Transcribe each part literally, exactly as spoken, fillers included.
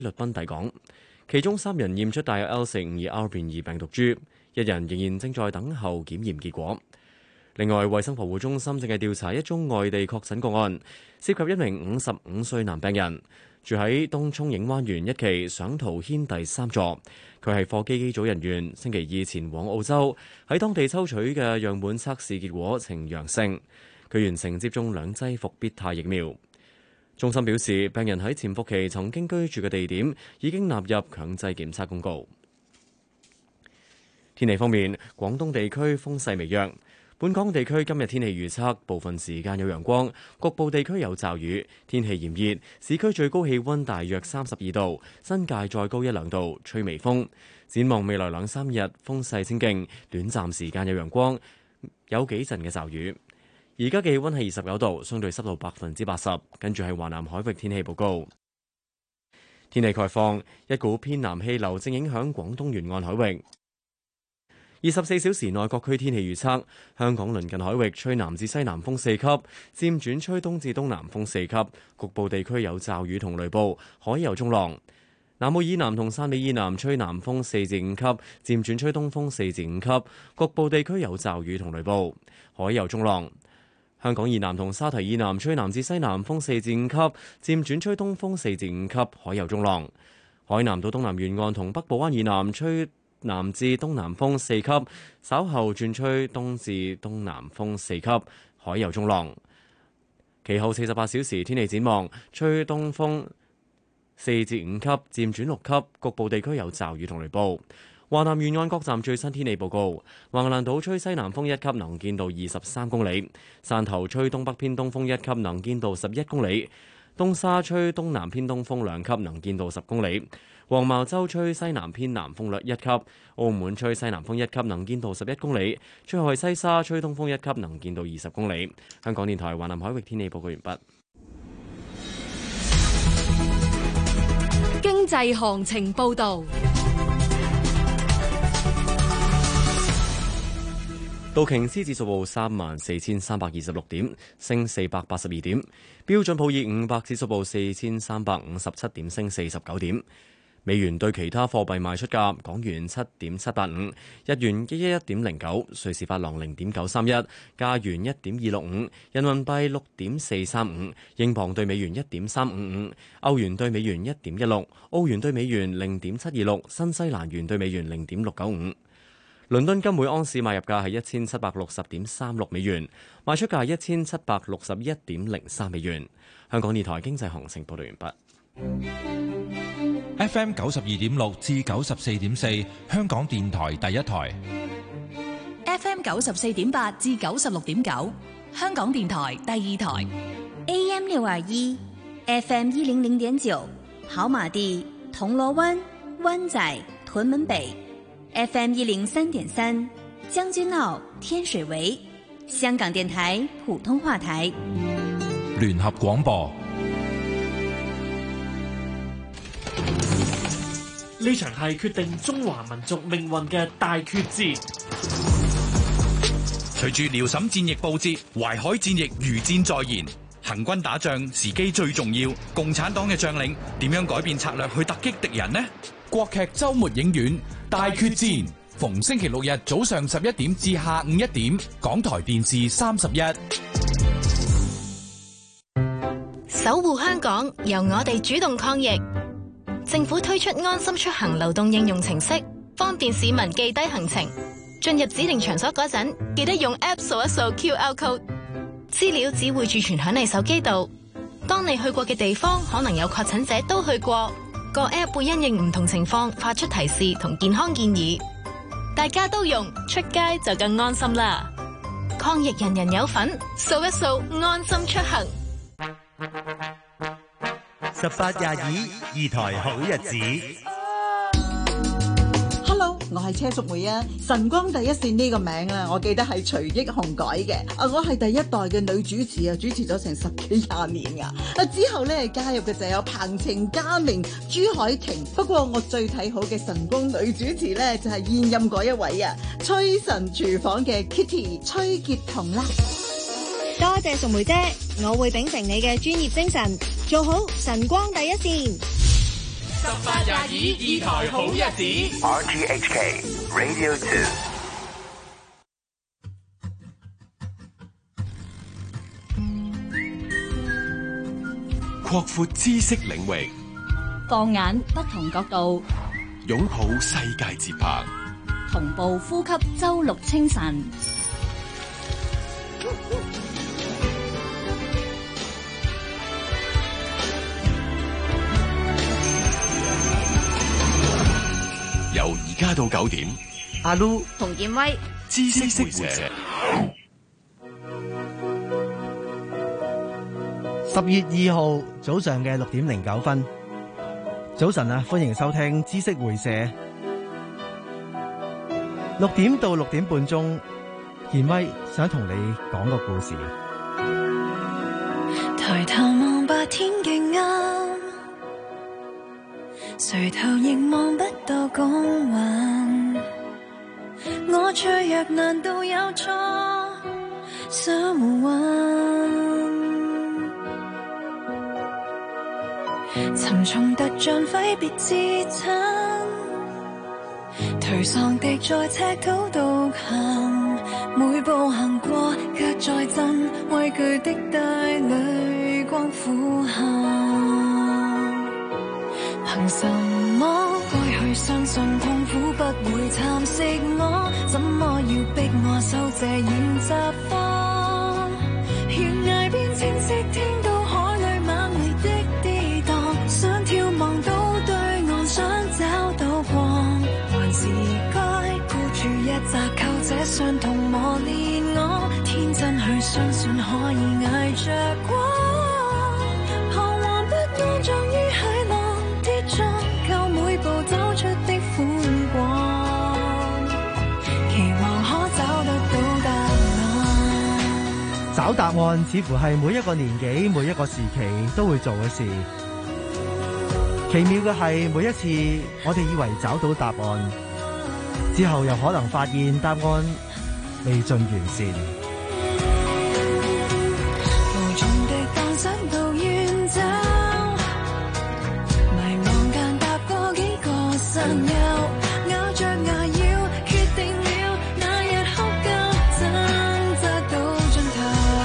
律賓抵港，其中三人驗出帶有 L 四五二 R 變異病毒株，一人仍然正在等候檢驗結果。另外，衛生防護中心正係調查一宗外地確診個案，涉及一名五十五歲男病人，住喺東涌映灣園一期上圖軒第三座。佢係貨機機組人員，星期二前往澳洲，喺當地抽取嘅樣本測試結果呈陽性。佢完成接種兩劑復必泰疫苗。中心表示，病人喺潛伏期曾經居住嘅地點已經納入強制檢測公告。天氣方面，廣東地區風勢微弱。本港地區今日天氣預測，部分時間有陽光，局部地區有驟雨，天氣炎熱，市區最高氣溫大約三十二度，新界再高一兩度，吹微風。展望未來兩三日，風勢清勁，短暫時間有陽光，有幾陣嘅驟雨。而家嘅氣溫係二十九度，相對濕度百分之八十。跟住係華南海域天氣報告。天氣概況，一股偏南氣流正影響廣東沿岸海域。二十四小時內各區天氣預測：香港鄰近海域吹南至西南風四級，漸轉吹東至東南風四級，局部地區有驟雨同雷暴，海有中浪。南澳以南同汕尾以南吹南風四至五級，漸轉吹東風四至五級，局部地區有驟雨同雷暴，海有中浪。香港以南同沙堤以南吹南至西南風四至五級，漸轉吹東風四至五級，海有中浪。海南到東南沿岸同北部灣以南吹南至東南風四級，稍後轉吹東至東南風四級，海有中浪。其後四十八小時天氣展望，吹東風四至五級，漸轉六級，局部地區有驟雨同雷暴。華南沿岸各站最新天氣報告：橫瀾島吹西南風一級，能見度二十三公里；汕頭吹東北偏東風一級，能見度十一公里；東沙吹東南偏東風兩級，能見度十公里；黃茅洲吹西南偏南風略一級；澳門吹西南風一級，能見度十一公里；最後係西沙吹東風一級，能見度二十公里。香港電台華南海域天氣報告完畢。 經濟行情報導。 道瓊斯指數報三萬四千三百二十六點，升四百八十二點。標準普爾五百指數報四千三百五十七點，升四十九點。美元對其他貨幣賣出價：港元七點七八五，日元一一一點零九，瑞士法郎零點九三一，加元一點二六五，人民幣六點四三五，英鎊對美元一點三五五，歐元對美元一點一六，澳元對美元零點七二六，新西蘭元對美元零點六九五。倫敦金每盎司買入價係一千七百六十點三六美元，賣出價係一千七百六十一點零三美元。香港電台經濟行情報道完畢。 F M 九十二點六至九十四點四，香港電台第一台。 F M 九十四點八至九十六點九，香港電台第二台。 A M 六二一，F M 一零零點九，跑馬地、銅鑼灣、灣仔、屯門北。F M 一零三點三，將軍澳、天水圍，香港電台普通話台。 聯合廣播。 呢場係決定中華民族命運嘅大決戰。 隨住遼瀋戰役報捷，淮海戰役如箭在弦。行軍打仗時機最重要，共產黨嘅將領點樣改變策略去突擊敵人呢？ 國劇周末影院大決戰，逢星期六日早上十一點至下午一點，港台電視三十一。 守護香港，由我哋主動抗疫。政府推出安心出行流動應用程式，方便市民記低行程。進入指定場所嗰陣，記得用 App 掃一掃 Q R code， 資料只會儲存響你手機度。當你去過嘅地方可能有確診者都去過，個 App 會因應唔同情況發出提示同健康建議。大家都用，出街就更安心啦！抗疫人人有份，掃一掃安心出行。 十八廿二，二台好日子。 Hello，我係車淑梅啊！晨光第一線呢個名啊，我記得係徐益紅改嘅。啊，我係第一代嘅女主持啊，主持咗成十幾廿年啊。啊，之後咧加入嘅就有彭程、嘉明、朱凱婷。不過我最睇好嘅晨光女主持咧，就係現任嗰一位啊，崔晨廚房嘅 Kitty 崔潔彤啦。 多謝淑梅姐，我會秉承你嘅專業精神，做好晨光第一線。 十八廿二二台好日子 R T H K Radio Two。 擴闊知識領域， 放眼不同角度， 擁抱世界節拍， 同步呼吸周六清晨。 由而家到九點， 阿 Lu 同建威， 知識會社。 十月二號早上嘅六點零九分，早晨啊，歡迎收聽知識會社。六點到六點半鐘，賢威想同你講個故事。 抬頭望白天嘅暗，垂頭亦望不到光環。我脆弱難道有錯？想互溫。沉重突像揮別至親，頹喪地在赤土獨行，每步行過卻再震，畏懼的帶淚光苦喊。憑什麼該去相信痛苦不會蠶食我？怎麼要逼我受這厭習慣？懸崖邊清晰聽到海裏猛烈的跌宕，想眺望到對岸，想找到光，還是該孤注一擲，靠這傷痛磨練我，天真去相信可以捱着過，彷徨不安像於海浪跌撞，靠每步走出的寬廣，期望可找得到答案。 找答案似乎係每一個年紀每一個時期都會做嘅事，奇妙嘅係每一次我哋以為找到答案之後，又可能發現答案未盡完善。 無盡的幻想到遠走，迷惘間踏過幾個山丘，咬着牙要決定了，那日哭夠掙扎到盡頭。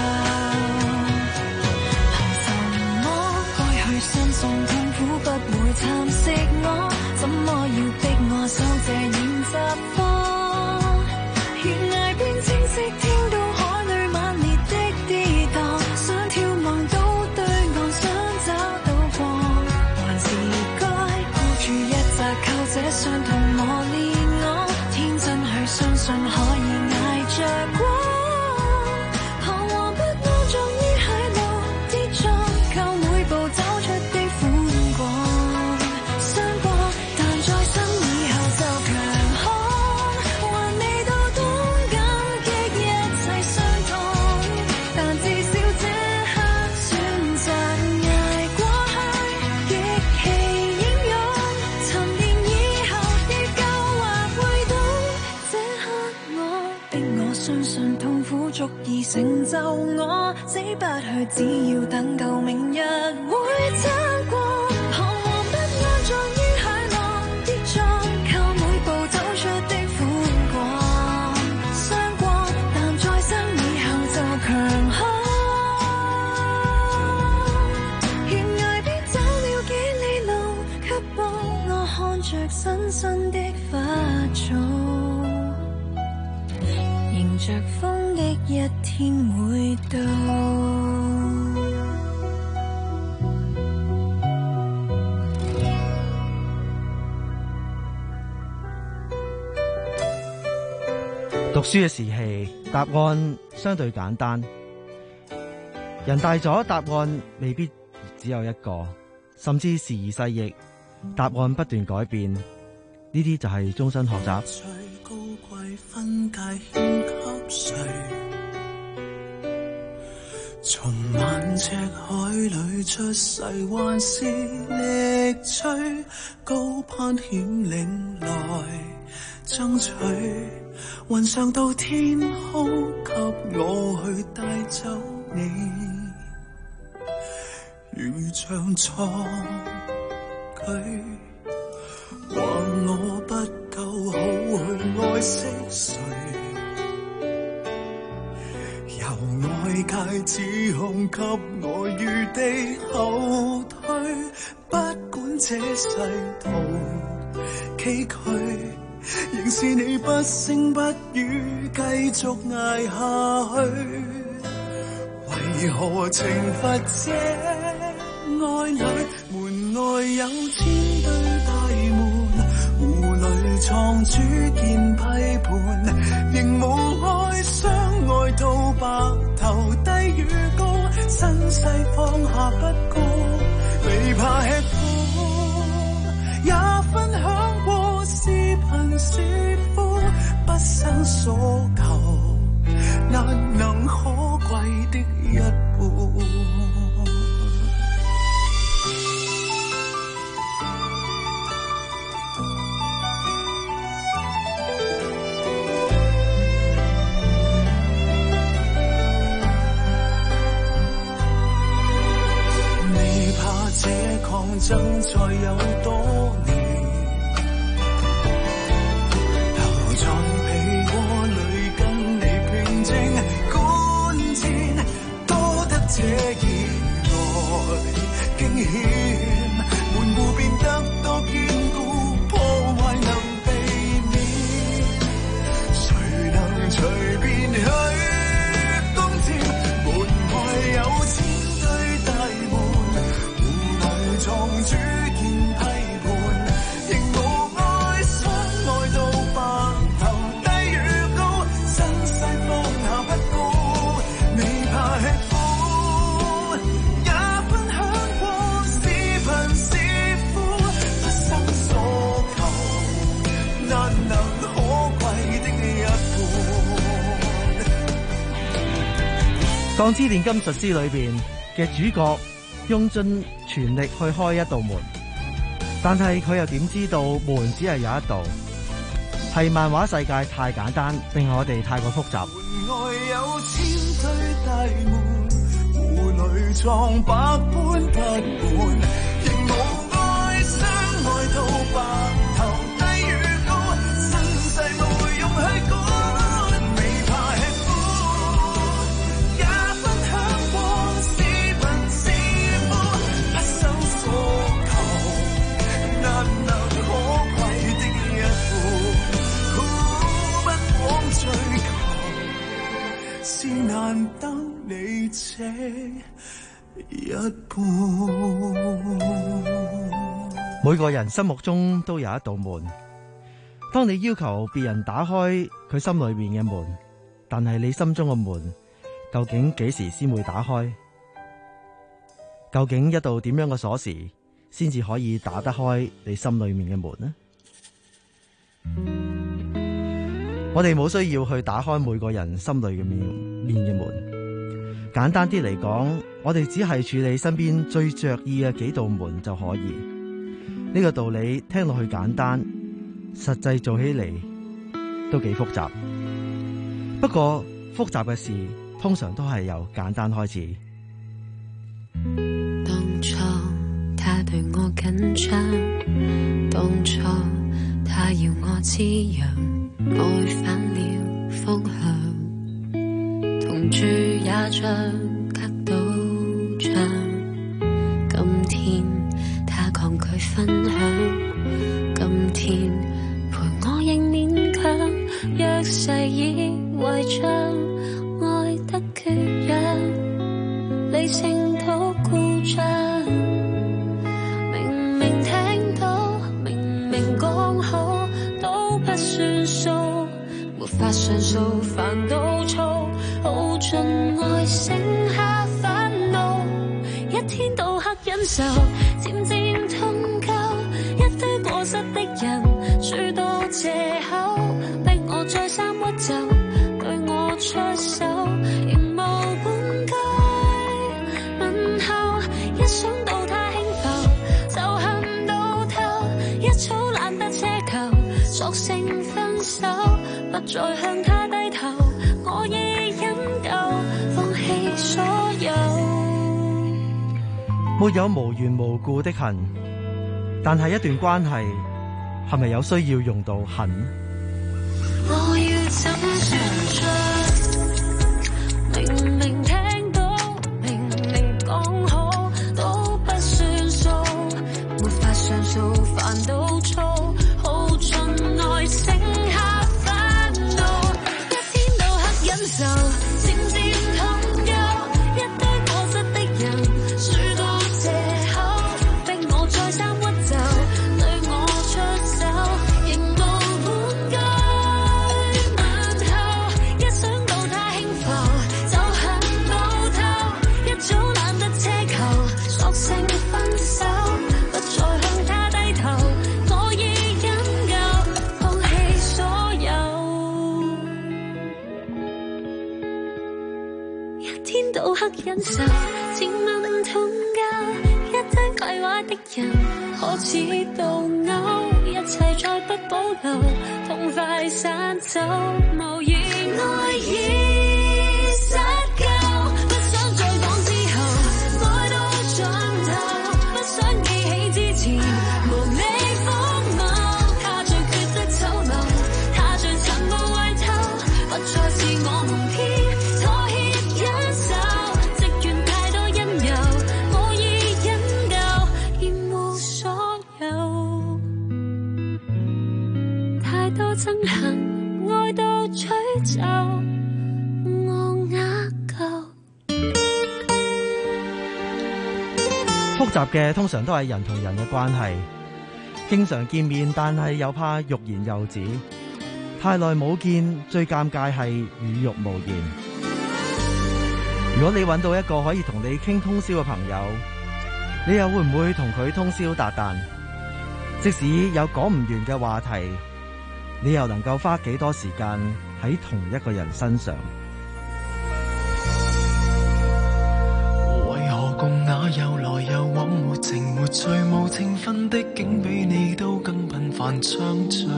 憑什麼該去相信痛苦不會蠶食我？怎麼要逼我受這厭習慣？懸崖邊清晰聽到海裏猛烈的跌宕，想眺望到對岸，想找到光，還是該孤注一擲，靠這傷痛磨練我，天真去相信可以捱着過，彷徨不安像於海浪跌撞，靠每步走出的寬廣，傷過但再生以後就強悍，還未到懂感激一切傷痛，但至少這刻選擇捱過去，極其英勇，沉澱以後跌夠或會懂，這刻我逼我相信痛苦足以成就我，死不去，只要等到明日會走過，彷徨不安像於海浪跌撞，靠每步走出的寬廣，傷過但再生以後就強悍，懸崖邊走了幾里路，卻幫我看着新生的花草，迎着風的一天會到。 讀書嘅時期，答案相對簡單。人大咗，答案未必只有一個，甚至時移世易，答案不斷改變。呢啲就係終身學習。 最高貴分界獻給誰？從萬尺海裏出世，還是力追高攀險嶺來爭取？雲上到天空，給我去帶走你，如像創舉。 請給我餘地後退，不管這世途崎嶇，仍是你不聲不語繼續捱下去。為何懲罰這愛侶？門外有千對大門，戶裏藏主見批判，仍無愛相愛到白頭，低與高，身世放下不高，未怕吃苦，也分享過是貧是富，不生所求，難能可貴的一半。這抗爭再有多年，留在被窩裏跟你平靜觀戰，多得這意外驚險，門戶變得多堅固，破壞能避免，誰能隨便去攻佔？門外有千對大門，藏主見批判，仍無愛相愛到白頭，低與高，身世放下不高，未怕吃苦，也分享過是貧是富，不生所求，難能可貴的一半。鋼之煉金術師裏邊嘅主角用盡全力去開一道門，但係佢又點知道門只係有一道？係漫畫世界太簡單，令我哋太過複雜。 門外有千對大門，戶裏藏百般不滿，仍無愛相愛到白頭，低與高，身世無用去管。是難得你這一半。 每個人心目中都有一道門，當你要求別人打開佢心裏面嘅門，但係你心中嘅門究竟幾時先會打開？究竟一道點樣嘅鎖匙先至可以打得開你心裏面嘅門呢？我哋冇需要去打開每個人心裏嘅面面嘅門，簡單啲嚟講，我哋只係處理身邊最着意嘅幾道門就可以。呢個道理聽落去簡單，實際做起嚟都幾複雜。不過複雜嘅事通常都係由簡單開始。 當初他對我緊張，當初他要我滋養，愛反了方向，同住也像隔到牆。今天他抗拒分享，今天陪我仍勉強，若誓已違章，愛得缺氧，理性都故障。明明聽到，明明講好，都不算數，沒法上訴，煩到燥，耗盡愛，剩下煩惱，一天到黑忍受，漸漸痛夠，一堆過失的人，諸多藉口，逼我再三屈就，對我出手，仍無半句問候，一想到他輕浮，就恨到透，一早懶得奢求，索性分手，不再向他低頭，我已忍夠，放棄所有。 沒有無緣無故的恨，但係一段關係係咪有需要用到恨？ 我要怎算出？明明聽到，明刻忍受，前文同架，一堆廢話的人，可似倒勾，一切再不保留，痛快散走，無言愛已失夠，不想再講之後，愛到盡頭，不想記起之前，無力荒謬，他最缺的醜陋，他最殘暴壞透，不再是我們偏妥協忍受，積怨太多因由，無意引咎，厭惡所有，太多憎恨，愛到吹走，我額夠。 複雜嘅通常都係人同人嘅關係，經常見面，但係又怕欲言又止。太耐冇見，最尷尬係語欲無言。如果你揾到一個可以同你傾通宵嘅朋友，你又會唔會同佢通宵達旦？即使有講唔完嘅話題，你又能夠花幾多時間喺同一個人身上？ 為何共那又來又往沒情沒趣無情分的竟比你都更頻繁相聚？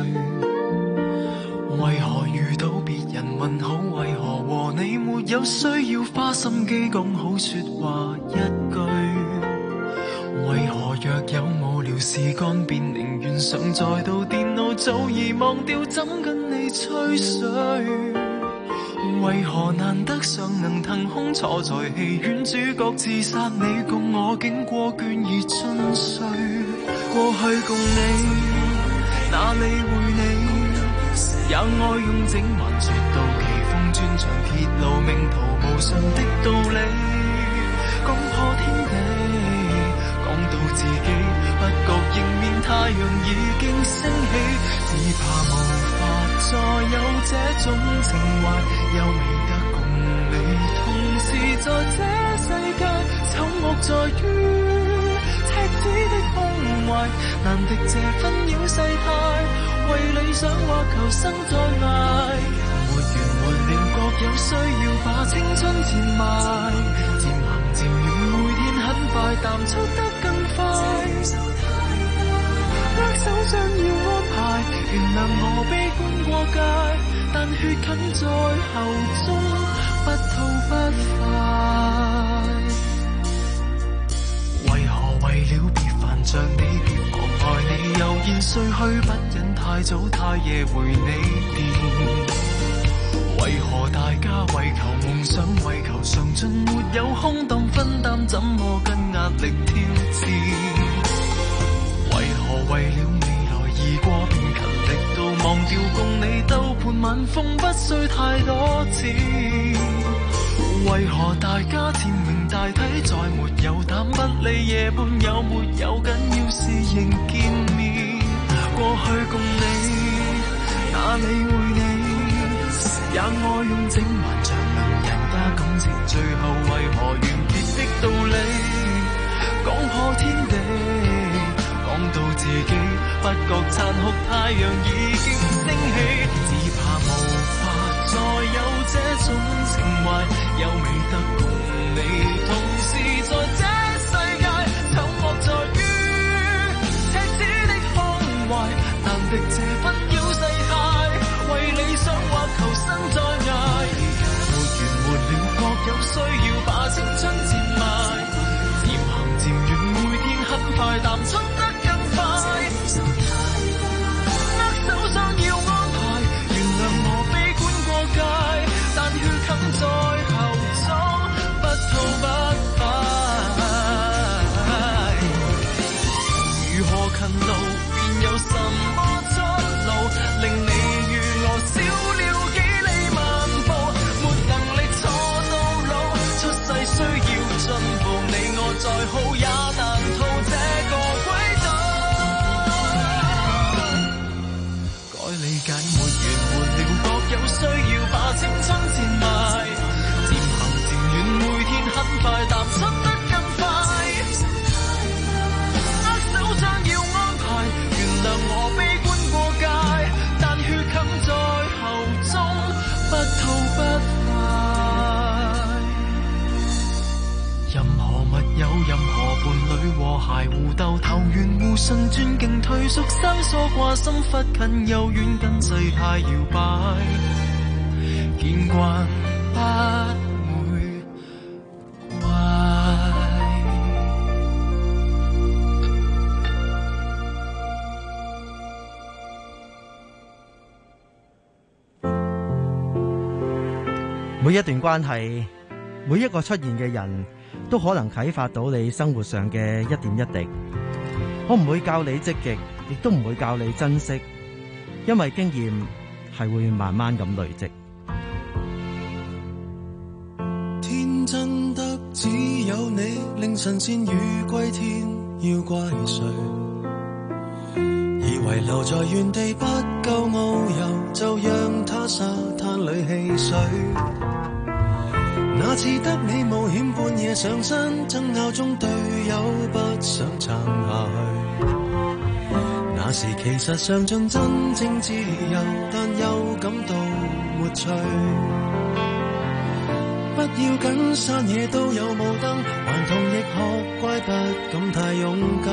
為何遇到別人問好？為何和你沒有需要花心機講好說話一句？為何若有無聊事幹便寧願上載到電腦，早已忘掉怎跟你吹水？為何難得尚能騰空坐在戲院，主角自殺你共我經過倦意盡碎？過去共你哪理會你，也愛用整晚說到奇峰專長鐵路命途無常的道理，講破天地，講到自己不覺迎面太陽已經升起，只怕無法再有這種情懷，又未得共你同時在這世界，醜惡在於赤子的胸懷，難敵這紛擾世態，為理想或求生再捱，沒完沒了各有需要把青春賤賣，漸行漸遠每天很快淡出得更快，握手想要安排，原諒我悲觀過界，但血近在喉中不吐不快。為何為了別煩着你，別妨礙你，悠然睡去，不忍太早太夜回你電。為何大家為求夢想，為求上進，沒有空檔分擔，怎麼跟壓力挑戰？為何為了未來而過，便勤力到忘掉共你兜盤晚風，不需太多錢？為何大家天命大體，再沒有膽不理夜半有沒有，緊要是仍見面。過去共你哪理會你，也愛用整晚長論人家感情，最後為何完結的道理，講破天地，講到自己不覺殘酷，太陽已經升起，只怕無法再有這種情懷，又未得共你同時在這世界，醜惡在於赤子的胸懷，難敵這紛擾世態，為理想或求生再捱，沒完沒了各有需要把青春賤賣，漸行漸遠每天很快淡出得更快，握手想要安排，原諒我悲觀過界，但血冚在喉中不吐不快。如何勤勞便有什麼出路，令你與我少了幾里漫步，沒能力錯到老，出世需要和諧互鬥，投緣互信，尊敬退縮，生疏掛心，忽近又遠，跟世態搖擺，見慣不會壞。 每一段關係，每一個出現嘅人都可能啟發到你生活上嘅一點一滴。我唔會教你積極，亦都唔會教你珍惜，因為經驗係會慢慢咁累積。 天真得只有你，令神仙魚歸天，要怪誰？以為留在原地不夠遨遊，就讓他沙灘裏戲水。那次得你冒險半夜上山，爭拗中隊友不想撐下去。那時其實嘗盡真正自由，但又感到沒趣。不要緊，山野都有霧燈，頑童亦學乖，不敢太勇敢。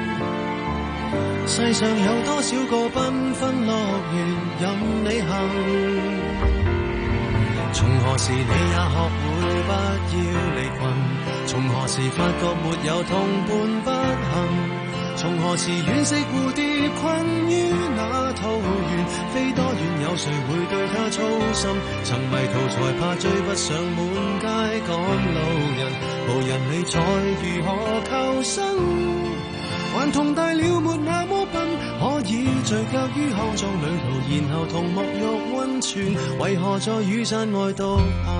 世上有多少個繽紛樂園任你行？從何時你也學會不要離群？從何時發覺沒有同伴不行？從何時惋惜蝴蝶困於那桃源？飛多遠有誰會對它操心？曾迷途才怕追不上滿街趕路人，無人理睬如何求生？還同大了沒那麼笨，可以聚腳於康莊旅途，然後同沐浴溫泉，為何在雨傘外獨行？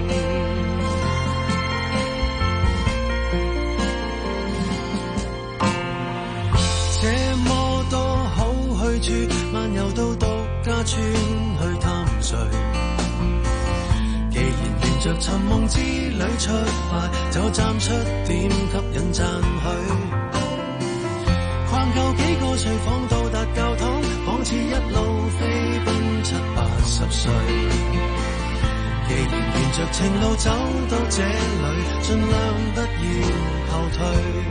這麼多好去處，漫遊到獨家村去探誰？既然沿着尋夢之旅出發，就站出點吸引讚許。逛夠幾個廚房到達教堂，仿似一路飛奔七八十歲。既然沿着情路走到這裏，盡量不要後退。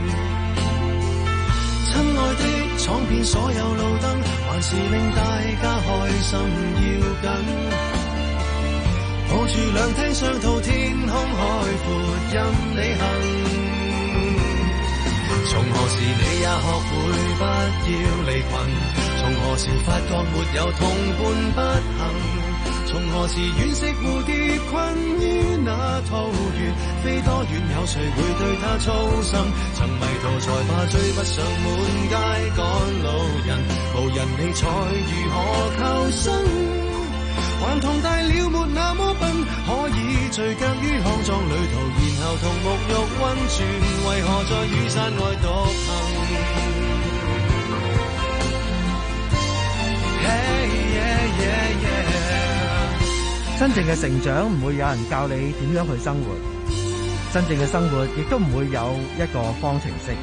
親愛的，闖遍所有路燈，還是令大家開心要緊。抱住兩廳雙套，天空海闊任你行。從何時你也學會不要離群？從何時發覺沒有同伴不行？從何時惋惜蝴蝶困於那桃源？飛多遠有誰會對它操心？曾迷途才怕追不上滿街趕路人，無人理睬如何求生？還同大了沒那麼笨，可以聚腳於康莊旅途，然後同沐浴溫泉，為何在雨傘外獨行？ Hey, yeah, yeah, yeah. 真正嘅成長唔會有人教你點樣去生活，真正嘅生活亦都唔會有一個方程式。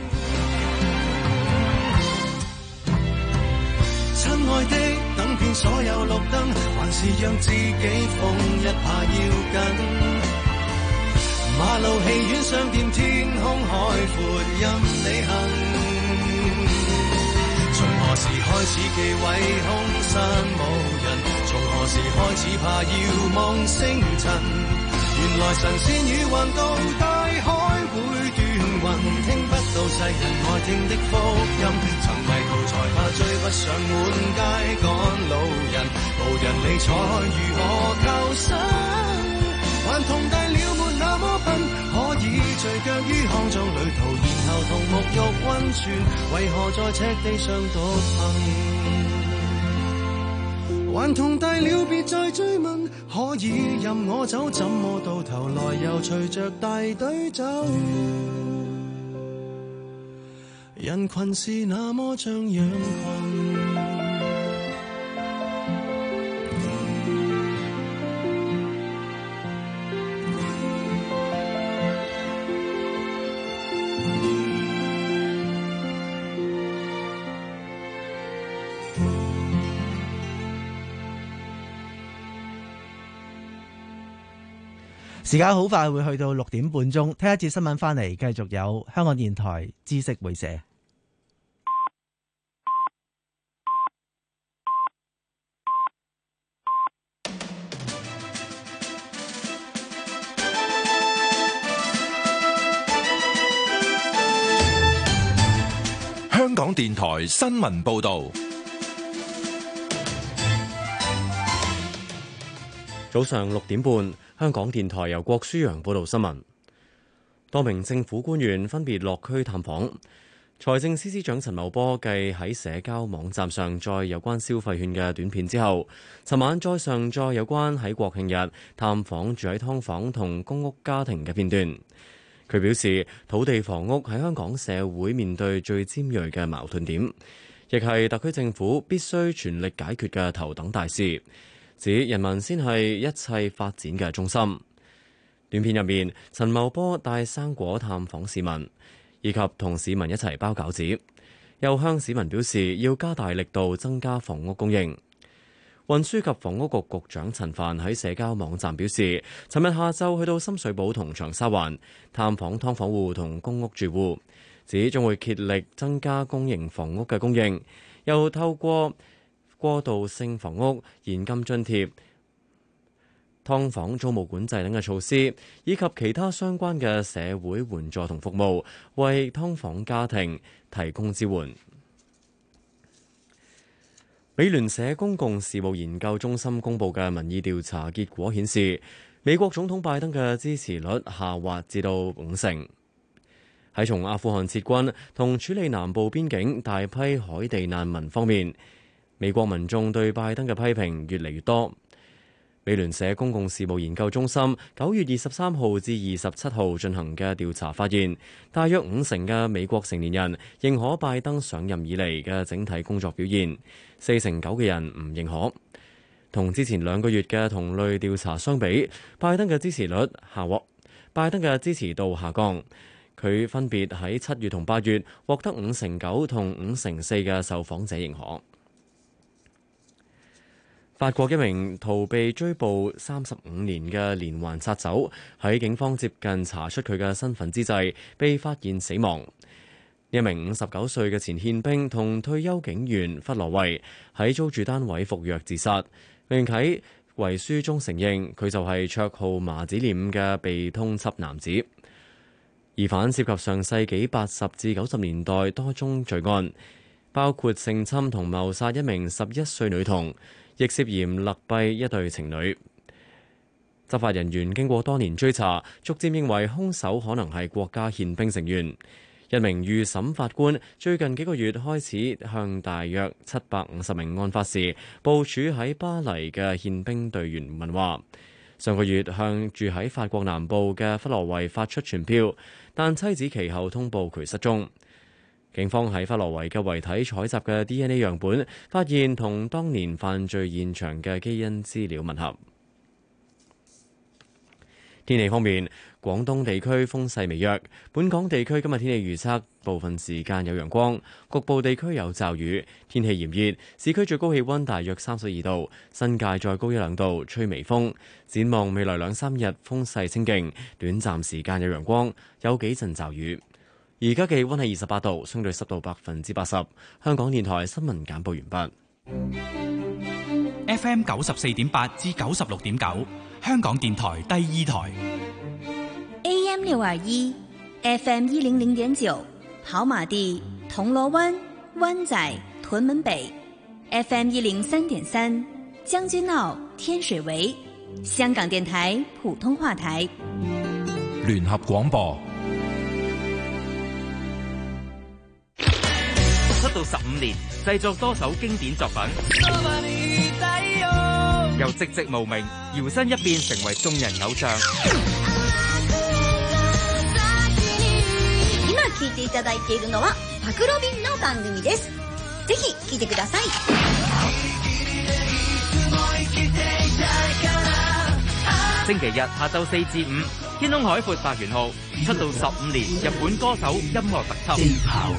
親愛的，等遍所有綠燈，還是讓自己瘋一下要緊。馬路、戲院、商店、天空海闊任你行。從何時開始忌諱空山無人？從何時開始怕遙望星塵？原來神仙魚橫渡大海會斷魂，聽不到世人愛聽的福音。曾迷途才怕追不上滿街趕路人，無人理睬如何求生？還同大了沒那麼笨，可以聚腳於康莊旅途，然後同沐浴溫泉，為何在赤地上獨行？還同大了別再追問，可以任我走，怎麼到頭來又隨着大隊走？人群是那麼像羊群。 時間好快會去到六點半鐘，聽一節新聞翻嚟，繼續有香港電台知識會社。 香港電台新聞報道。 早上六點半，香港電台由郭舒揚報道新聞。多名政府官員分別落區探訪。財政司司長陳茂波繼喺社交網站上載有關消費券嘅短片之後，尋晚再上載有關喺國慶日探訪住喺劏房同公屋家庭嘅片段。佢表示，土地房屋係香港社會面對最尖銳嘅矛盾點，亦係特區政府必須全力解決嘅頭等大事。指人民先係一切發展嘅中心。短片入面，陳茂波帶生果探訪市民，以及同市民一齊包餃子，又向市民表示要加大力度增加房屋供應。運輸及房屋局局長陳帆喺社交網站表示，尋日下晝去到深水埗同長沙灣探訪劏房戶同公屋住戶，指將會竭力增加公營房屋嘅供應，又透過過渡性房屋現金津貼、劏房租務管制等嘅措施，以及其他相關嘅社會援助同服務，為劏房家庭提供支援。美聯社公共事務研究中心公佈嘅民意調查結果顯示，美國總統拜登嘅支持率下滑至到五成。喺從阿富汗撤軍同處理南部邊境大批海地難民方面，美國民眾對拜登嘅批評越嚟越多。美聯社公共事務研究中心九月二十三號至二十七號進行嘅調查發現，大約五成嘅美國成年人認可拜登上任以嚟嘅整體工作表現，四成九嘅人唔認可。同之前兩個月嘅同類調查相比，拜登嘅支持率下滑，拜登嘅支持度下降。佢分別喺七月同八月獲得五成九同五成四嘅受訪者認可。法國一名逃避追捕三十五年嘅連環殺手，喺警方接近查出佢嘅身份之際，被發現死亡。一名五十九歲嘅前憲兵同退休警員弗羅維喺租住單位服藥自殺，並喺遺書中承認佢就係綽號麻子臉嘅被通緝男子。疑犯涉及上世紀八十至九十年代多宗罪案，包括性侵同謀殺一名十一歲女童，亦涉嫌勒斃一對情侶。執法人員經過多年追查，逐漸認為兇手可能係國家憲兵成員。一名預審法官最近幾個月開始向大約七百五十名案發時部署喺巴黎嘅憲兵隊員問話。上個月向住喺法國南部嘅弗羅維發出傳票，但妻子其後通報佢失蹤。警方喺弗羅維嘅遺體採集嘅 D N A 樣本，發現同當年犯罪現場嘅基因資料吻合。天氣方面，廣東地區風勢微弱，本港地區今日天氣預測部分時間有陽光，局部地區有驟雨，天氣炎熱，市區最高氣溫大約三十二度，新界再高一兩度，吹微風。展望未來兩三日風勢清勁，短暫時間有陽光，有幾陣驟雨。而家嘅氣溫係二十八度，相對濕度百分之八十。香港電台新聞簡報完畢。F M 九十四點八至九十六點九，香港電台第二台。 A M 六二一 ，F M 一零零點九，跑馬地、銅鑼灣、灣仔、屯門北 ，F M 一零三點三，將軍澳、天水圍，香港電台普通話台。 聯合廣播。 出道十五年，製作多首經典作品，由寂寂無名搖身一變成為眾人偶像。 今聴いていただいているのはパクロビンの番組です。ぜひ聴いてください。 星期日下晝四至五，天空海闊百元號，出道十五年日本歌手音樂特輯。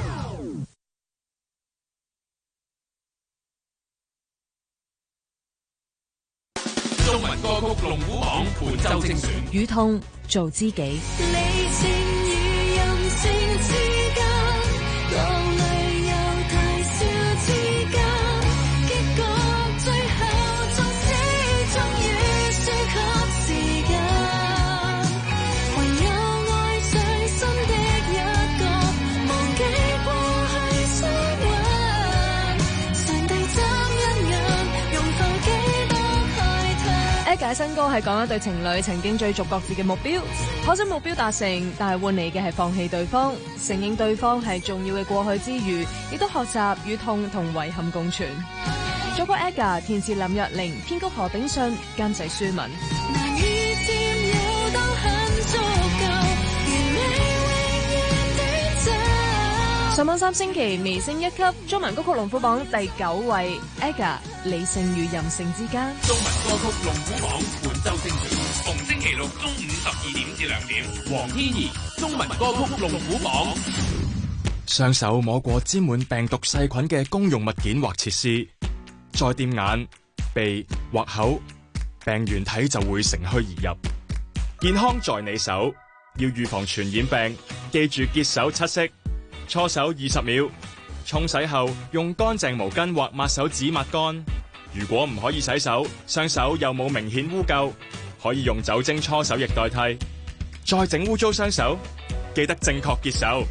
中文歌曲龍虎榜本周精選。 雨痛做知己。 理性與任性之間，當淚又啼笑之間，結局最後縱使終於輸給時間，唯有愛上新的一個，忘記過去傷患，上帝眨一眼，用過幾多開拓。 A 解新歌係講一對情侶曾經追逐各自嘅目標，可惜目標達成，但係換嚟嘅係放棄對方，承認對方係重要嘅過去之餘，亦都學習與痛同遺憾共存。作曲 AGA， 填詞林若寧，編曲何炳信，監製舒文。 難以佔有都很足夠，完美永遠的走。 上網三星期微升一級，中文歌曲龍虎榜第九位 AGA， 理性與任性之間。 中文歌曲龍虎榜本周精選，逢星期六中午十二點至兩點。黃天怡，中文歌曲龍虎榜。 雙手摸過沾滿病毒細菌嘅公用物件或設施，再掂眼、鼻或口，病原體就會乘虛而入。健康在你手，要預防傳染病，記住潔手七式，搓手二十秒，沖洗後用乾淨毛巾或抹手紙抹乾。如果唔可以洗手，雙手又冇明顯污垢，可以用酒精搓手液代替。再整污糟雙手，記得正確潔手。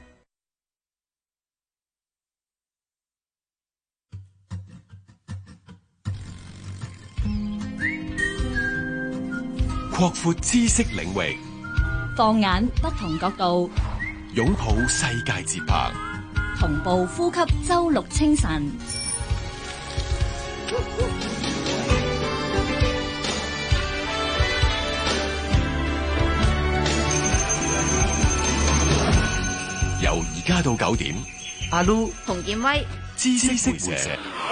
擴闊知識領域， 放眼不同角度， 擁抱世界節拍， 同步呼吸周六清晨。 由而家到九點， 阿 Lu、 洪建威， 知識會社。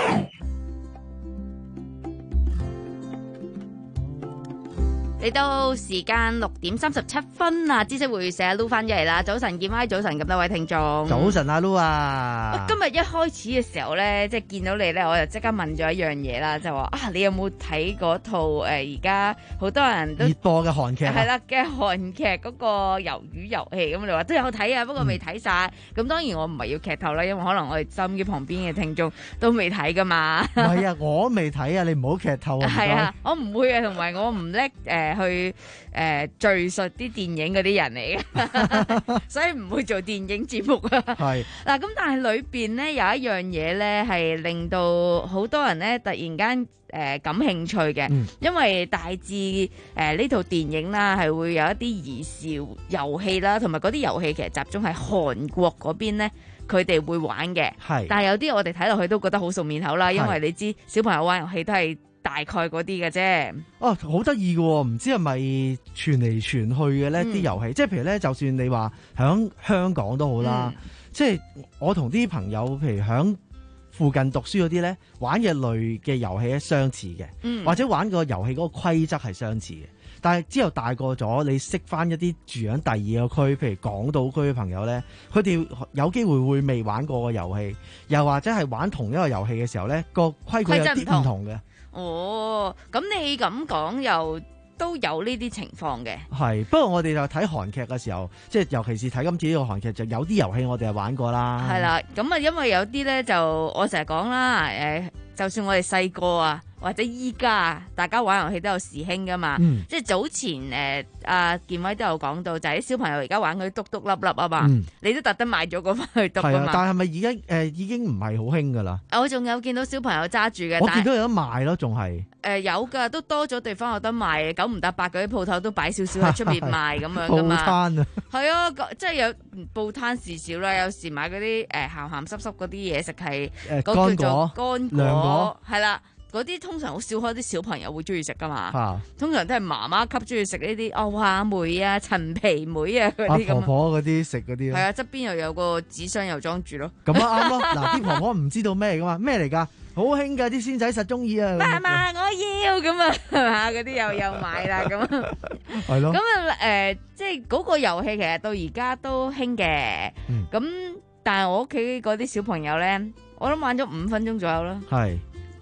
嚟到時間六點三十七分啊！知識會社撈翻咗嚟啦。早晨，建威，早晨咁多位聽眾。 早晨，阿 Lu 啊！ 今日一開始嘅時候咧，即係見到你咧，我就即刻問咗一樣嘢啦，就話啊，你有冇睇嗰套誒而家好多人都熱播嘅韓劇？ 係啦嘅韓劇嗰個魷魚遊戲，咁你話都有睇啊，不過未睇晒。咁、嗯、當然我唔係要劇透啦，因為可能我哋收音機旁邊嘅聽眾都未睇噶嘛。 唔係啊，我未睇啊，你唔好劇透啊。 係啊，我唔會啊，同埋我唔叻誒去誒敘述啲電影嗰啲人嚟嘅，所以唔會做電影節目啊。係嗱，咁但係裏邊咧有一樣嘢咧係令到好多人咧突然間誒、呃、感興趣嘅，嗯、因為大致誒呢套電影啦係會有一啲兒時遊戲啦，同埋嗰啲遊戲其實集中喺韓國嗰邊咧，佢哋會玩嘅。係，但係有啲我哋睇落去都覺得好熟面口啦，因為你知小朋友玩遊戲都係大概嗰啲嘅啫。哦， 好得意嘅喎，唔知係咪傳嚟傳去嘅呢啲遊戲，即係譬如咧，就算你話響香港都好啦，嗯、即係我同啲朋友，譬如響附近讀書嗰啲咧，玩嘅類嘅遊戲咧相似嘅，嗯、或者玩個遊戲嗰個規則係相似嘅。但係之後大個咗，你識翻一啲住喺第二個區，譬如港島區嘅朋友咧，佢哋有機會會未玩過個遊戲，又或者係玩同一個遊戲嘅時候咧，個規矩有啲唔同嘅。 哦，咁你咁講又都有呢啲情況嘅。係， 不過我哋就睇韓劇嘅時候，即係尤其是睇今次呢個韓劇，就有啲遊戲我哋係玩過啦。係啦， 咁啊，因為有啲咧就我成日講啦，誒，就算我哋細個啊，或者依家大家玩遊戲都有時興噶嘛。嗯、即係早前誒阿建威都有講到，就係、是、啲小朋友而家玩嗰啲篤篤粒粒啊嘛，嗯、你都特登買咗個翻去篤啊嘛。但係咪而家誒已經唔係好興噶啦？我仲有見到小朋友揸住嘅，我見到有得賣咯，仲係誒有㗎，都多咗地方有得賣，九唔搭八嗰啲鋪頭都擺少少喺出面賣咁樣噶嘛。報攤啊，係啊，即係有報攤事少啦，有時買嗰啲誒鹹鹹濕濕嗰啲嘢食係嗰叫做乾果，係啦。嗰啲通常好少開啲小朋友會中意食噶嘛，啊、通常都係媽媽級中意食呢啲哦話梅啊、陳皮梅啊嗰啲咁。婆婆嗰啲食嗰啲。係啊，側邊又有個紙箱又裝住咯。咁啊啱咯，嗱啲婆婆唔知道咩嚟噶嘛，咩嚟噶？好興噶，啲孫仔實中意啊。媽媽我要咁啊，係嘛？嗰啲又又買啦咁。係咯。咁啊誒，即係嗰個遊戲其實到而家都興嘅。咁、嗯、但係我屋企嗰啲小朋友咧，我諗玩咗五分鐘左右啦。係。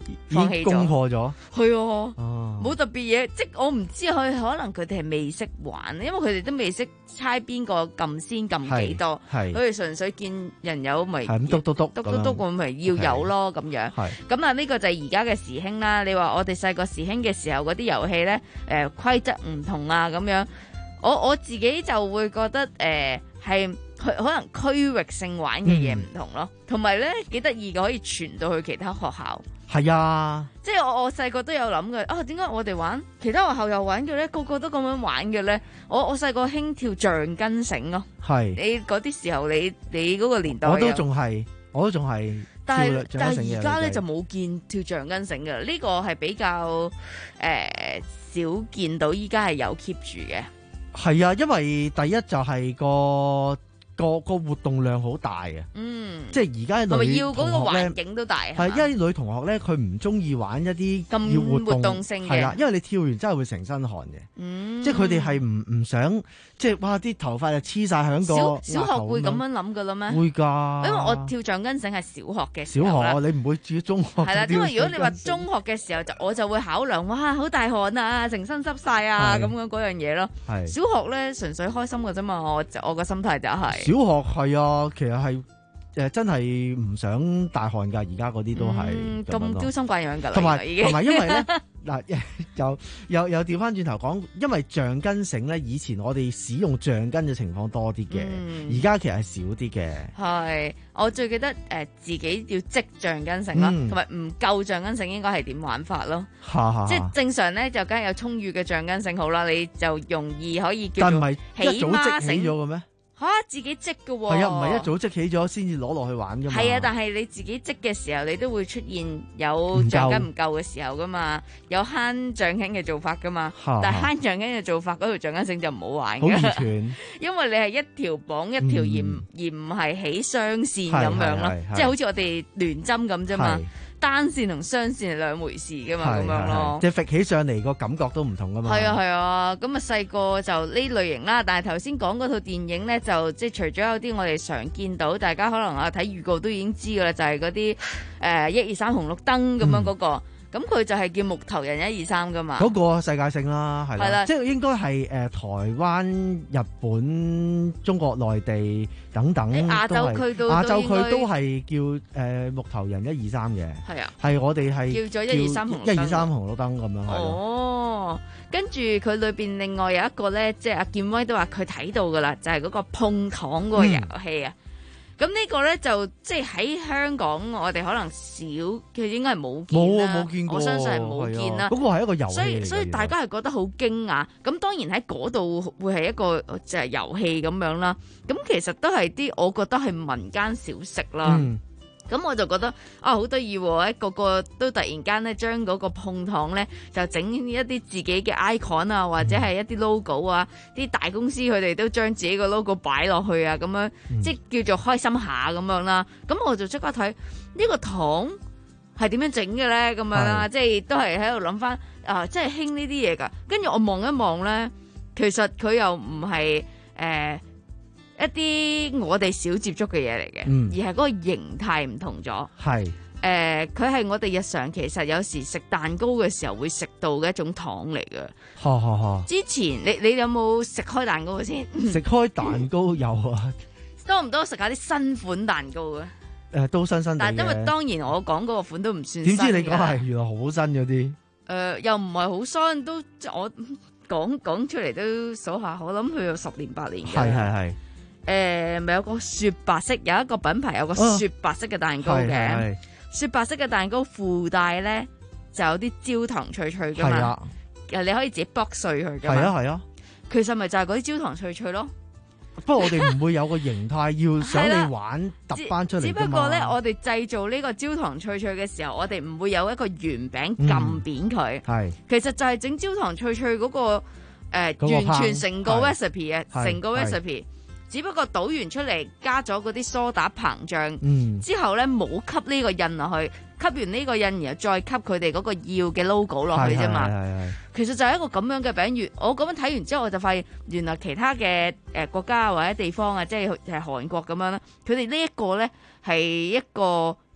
放棄咗， 攻破咗， 係啊，冇特別嘢，即係我唔知佢可能佢哋係未識玩，因為佢哋都未識猜邊個撳先撳幾多，佢哋純粹見人有咪係咁篤篤篤篤篤篤咁咪要有咯咁樣。咁啊呢個就係而家嘅時興啦。你話我哋細個時興嘅時候嗰啲遊戲咧，誒規則唔同啊咁樣，我我自己就會覺得誒係。可能區域性玩嘅嘢唔同咯，同埋咧幾得意嘅可以傳到去其他學校。 係啊， 即係我我細個都有諗嘅，啊點解我哋玩其他學校又玩嘅咧？個個都咁樣玩嘅咧？我我細個興跳橡筋繩咯，係你嗰啲時候你你嗰個年代，我都仲係，我都仲係。但係但係而家咧就冇見跳橡筋繩嘅，呢個係比較誒少見到，依家係有 keep 住嘅。 係啊，因為第一就係個。個個活動量好大啊！嗯，即係而家女同學咧，係咪要嗰個環境都大？係，因為女同學咧，佢唔中意玩一啲要活動，活動性嘅，係啦，因為你跳完真係會成身汗嘅。嗯，即係佢哋係唔唔想，即係哇啲頭髮就黐晒響個小小學會咁樣諗噶啦咩？會㗎，因為我跳橡筋繩係小學嘅時候啦。小學你唔會至於中學。係啦，因為如果你話中學嘅時候就我就會考量，哇好大汗啊，成身濕晒啊咁樣嗰樣嘢咯。係小學咧純粹開心㗎啫嘛，我我個心態就係。小學係啊，其實係誒真係唔想大汗㗎，而家嗰啲都係咁嬌生慣養㗎啦。同埋同埋，因為咧嗱，又又又調翻轉頭講，因為橡筋繩咧，以前我哋使用橡筋嘅情況多啲嘅，而家、嗯、其實係少啲嘅。係，我最記得誒、呃、自己要織橡筋繩啦，同埋唔夠橡筋繩應該係點玩法咯。哈哈哈即係正常咧，就梗係有充裕嘅橡筋繩好啦，你就容易可以叫做起孖繩。但唔係一早織起咗嘅咩？吓、啊、自己織嘅喎，係啊，唔係一早織起咗先至攞落去玩噶嘛。係啊，但係你自己織嘅時候，你都會出現有橡筋唔夠嘅時候噶嘛，有慳橡筋嘅做法噶嘛。哈哈但係慳橡筋嘅做法，嗰條橡筋繩就唔好玩嘅，好易斷。因為你係一條綁一條，而、嗯、而唔係起雙線咁樣咯，即係好似我哋聯針咁啫嘛。單線同雙線係兩回事噶嘛，咁樣咯，即係揈起上嚟個感覺都唔同噶嘛。係啊係啊，咁啊細個就呢類型啦。但係頭先講嗰套電影咧，就即係除咗有啲我哋常見到，大家可能啊睇預告都已經知噶啦，就係嗰啲誒一二三紅綠燈咁樣嗰個。咁佢就係叫木頭人一二三噶嘛。嗰個世界性啦，係啦，即係應該係誒台灣、日本、中國內地等等，亞洲區都亞洲區都係叫誒木頭人一二三嘅。係啊，係我哋係叫咗一二三紅一二三紅綠燈咁樣。哦，跟住佢裏邊另外有一個咧，即係阿健威都話佢睇到噶啦，就係嗰個碰糖嗰個遊戲啊。咁呢個咧就即係喺香港，我哋可能少，佢應該係冇見啦。冇見過，我相信係冇見啦。嗰個係一個遊戲嚟嘅，所以所以大家係覺得好驚訝。咁當然喺嗰度會係一個就係遊戲咁樣啦。咁其實都係啲我覺得係民間小食啦。嗯咁我就覺得啊好得意喎！個個都突然間咧將嗰個碰糖咧就整一啲自己嘅 icon 啊，或者係一啲 logo 啊，啲大公司佢哋都將自己個 logo 擺落去啊，咁樣、嗯、即係叫做開心下咁樣啦。咁我就即刻睇呢、呢個糖係點樣整嘅咧？咁樣啦，即係都係喺度諗翻啊，即係興呢啲嘢㗎。跟住我望一望咧，其實佢又唔係誒。呃一啲我哋少接觸嘅嘢嚟嘅，嗯、而係嗰個形態唔同咗。係誒是，佢係、呃、我哋日常其實有時食蛋糕嘅時候會食到嘅一種糖嚟嘅。哈哈哈！之前你你有冇食開蛋糕先？食開蛋糕有啊，多唔多食下啲新款蛋糕啊？誒、呃，都新新。但係因為當然我講嗰個款都唔算新。點知你講係原來好新嗰啲？誒、呃，又唔係好新，都我講講出嚟都數下，我諗佢有十年八年嘅。係係係。誒，咪、呃、有個雪白色，有一個品牌有個雪白色嘅蛋糕嘅，哦、雪白色嘅蛋糕附帶咧就有啲焦糖脆脆噶嘛，誒、啊，你可以自己剝碎佢噶嘛，係啊係啊，其實咪就係嗰啲焦糖脆脆咯。不過我哋唔會有個形態要想你玩揼翻出嚟。只不過咧，我哋製造呢個焦糖脆脆嘅時候，我哋唔會有一個圓餅撳扁佢。係、嗯，其實就係整焦糖脆脆嗰、那個誒，呃、完全成個 recipe 嘅，成個 recipe。只不過倒完出嚟，加咗嗰啲梳打膨脹，嗯、之後咧冇吸呢個印落去，吸完呢個印，然後再吸佢哋嗰個要嘅 logo 落去啫嘛。其實就係一個咁樣嘅餅圓。我咁樣睇完之後，我就發現原來其他嘅誒國家或者地方啊，即係係韓國咁樣啦，佢哋呢一個咧係一個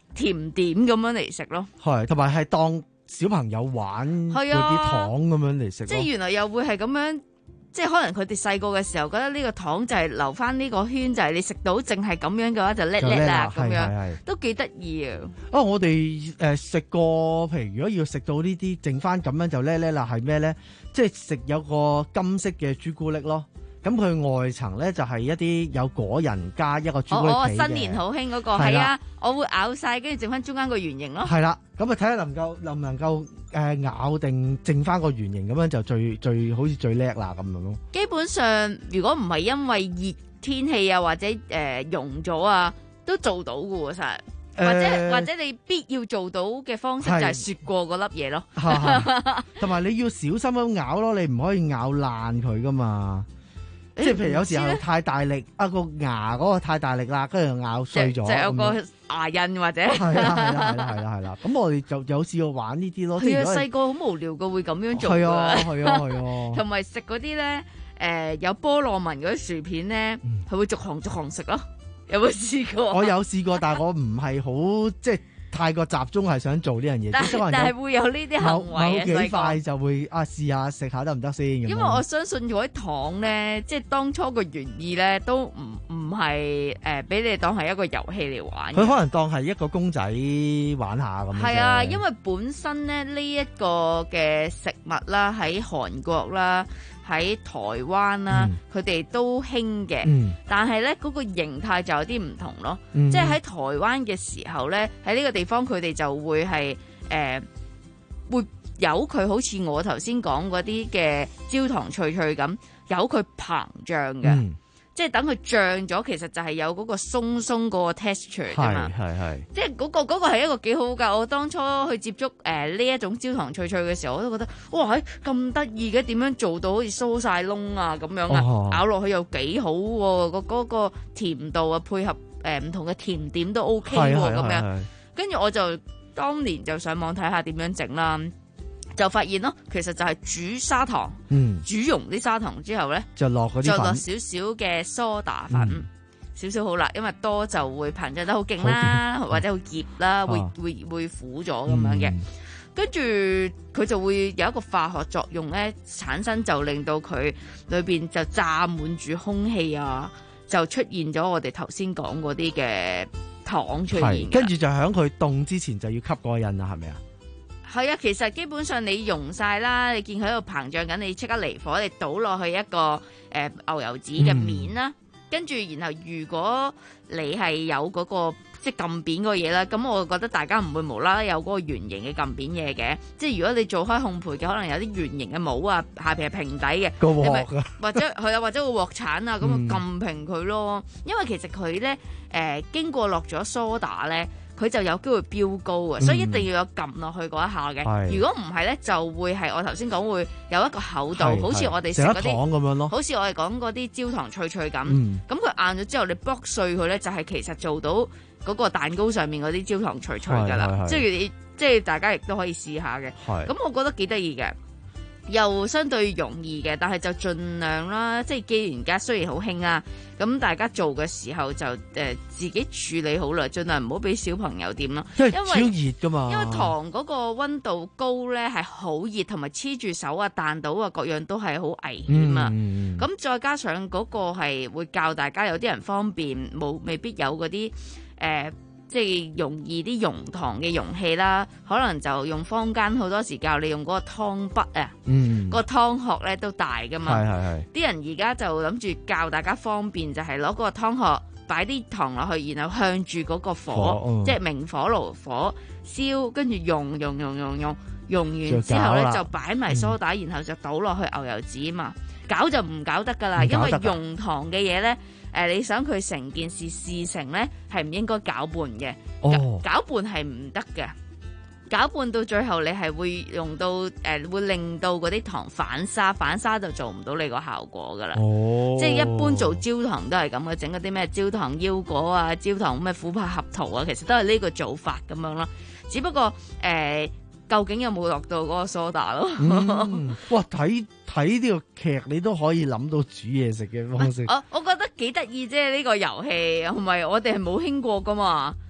甜點咁樣嚟食咯。 係，同埋係當小朋友玩嗰係啊啲糖咁樣嚟食咯。 即係原來又會係咁樣。即係可能佢哋細個嘅時候覺得呢個糖就係留翻呢個圈，就係你食到淨係咁樣嘅話就叻叻啦咁樣，都幾得意啊！ 哦，我哋誒食過，譬如如果要食到呢啲剩翻咁樣就叻叻啦，係咩咧？即係食有個金色嘅朱古力咯。咁佢外層咧就係一啲有果仁加一個朱古力皮嘅。 哦，新年好興嗰個係啊，我會咬晒，跟住剩翻中間個圓形咯。 係啦，咁啊睇下能夠能唔能夠誒咬定剩翻個圓形，咁樣就最最好似最叻啦咁樣咯。 基本上如果唔係因為熱天氣啊或者誒、呃、溶咗啊，都做到嘅喎，實。或者、呃、或者你必要做到嘅方式就係雪過嗰粒嘢咯。同埋你要小心咁咬咯，你唔可以咬爛佢噶嘛。即係譬如有時候太大力，啊個牙嗰個太大力啦，跟住咬碎咗， 就有個牙印或者係啦係啦係啦係啦係啦。咁我哋就有試過玩呢啲咯。 係啊，細個好無聊嘅會咁樣做㗎。 係啊係啊係啊。同埋食嗰啲咧，誒有菠蘿紋嗰啲薯片咧，佢、嗯、會逐行逐行食咯。有冇試過？ 我有試過，但係我唔係好即係太過集中係想做呢樣嘢。 但係但係會有呢啲行為啊！ 某幾塊就會啊試下食下得唔得先？因為我相信嗰啲糖咧，即係當初個原意咧，都唔唔係誒俾你當係一個遊戲嚟玩。 佢可能當係一個公仔玩下咁樣。 係啊，因為本身咧呢一個嘅食物啦，喺韓國啦。喺台灣啦，佢、嗯、哋都興嘅、嗯，但係咧嗰個形態就有啲唔同咯。嗯、即係喺台灣嘅時候咧，喺呢個地方佢哋就會係誒、呃、會有佢好似我頭先講嗰啲嘅焦糖脆脆咁，有佢膨脹嘅。嗯即係等佢脹咗，其實就係有嗰個鬆鬆嗰個 texture 啫嘛。 係係係。 即係嗰個嗰個係一個幾好㗎。我當初去接觸誒呢一種焦糖脆脆嘅時候，我都覺得哇，咁得意嘅，點樣做到好似酥晒窿啊咁樣啊？哦、咬落去又幾好喎，個嗰個甜度啊，配合誒唔同嘅甜點都 OK 喎咁樣。跟住我就當年就上網睇下點樣整啦。就發現咯，其實就係煮砂糖，嗯、煮溶啲砂糖之後咧， 就落嗰啲粉， 再落少少嘅梳打粉，少、嗯、少好啦，因為多就會膨脹得好勁啦，或者會澀啦，會、啊、會會苦咗咁樣嘅。跟住佢就會有一個化學作用咧產生，就令到佢裏邊就炸滿住空氣啊，就出現咗我哋頭先講嗰啲嘅糖出現。 跟住就喺佢凍之前就要吸嗰個印啦，係咪啊？ 係啊，其實基本上你溶晒啦，你見佢喺度膨脹緊，你即刻離火，你倒落去一個誒、呃、牛油紙嘅面啦，跟、嗯、住然後如果你係有嗰、那個即係撳扁嗰個嘢啦，咁我覺得大家唔會無啦啦有嗰個圓形嘅撳扁嘢嘅，即係如果你做開烘焙嘅，可能有啲圓形嘅模啊，下邊係平底嘅， 個鑊或者係啊，或者個鑊鏟啊，咁啊撳平佢咯，因為其實佢咧誒經過落咗梳打咧。佢就有機會飆高啊、嗯，所以一定要有撳落去嗰一下嘅。如果唔係咧，就會係我頭先講會有一個厚度，好似我哋食嗰啲糖咁樣咯。 好似我哋講嗰啲焦糖脆脆咁。咁、 嗯、 佢硬咗之後，你剝碎佢咧，就係其實做到嗰個蛋糕上面嗰啲焦糖脆脆㗎啦。即係即係大家亦都可以試下嘅。咁我覺得幾得意嘅。又相對容易嘅，但係就盡量啦，即係既然而家雖然好興啊，咁大家做嘅時候就誒、呃、自己處理好啦，盡量唔好俾小朋友掂咯，因為超熱噶嘛， 因為糖嗰個溫度高咧係好熱，同埋黐住手啊、彈到啊各樣都係好危險啊。咁、嗯、再加上嗰個係會教大家有啲人方便冇未必有嗰啲誒。呃即係容易啲溶糖嘅容器啦，可能就用坊間好多時教你用嗰個湯筆啊，嗯，個湯殼咧都大噶嘛，係係係。啲人而家就諗住教大家方便，就係攞嗰個湯殼擺啲糖落去，然後向住嗰個火，火嗯、即係明火爐火燒，跟住溶溶溶溶溶溶完之後咧就擺埋梳打、嗯，然後就倒落去牛油紙啊嘛，搞就唔搞得噶啦，因為溶糖嘅嘢咧。誒、呃，你想佢成件事事成咧，係唔應該攪拌嘅，攪拌係唔得嘅，攪拌到最後你係會用到誒、呃，會令到嗰啲糖反沙，反沙就做唔到你個效果噶啦。哦，即係一般做焦糖都係咁嘅，整嗰啲咩焦糖腰果啊、焦糖咩琥珀合桃啊，其實都係呢個做法咁樣咯。只不過誒。呃究竟有冇落到嗰個梳打咯？ 嗯、哇！睇睇呢個劇，你都可以諗到煮嘢食嘅方式。 我我覺得幾得意啫，呢個遊戲係咪我哋係冇興過噶嘛？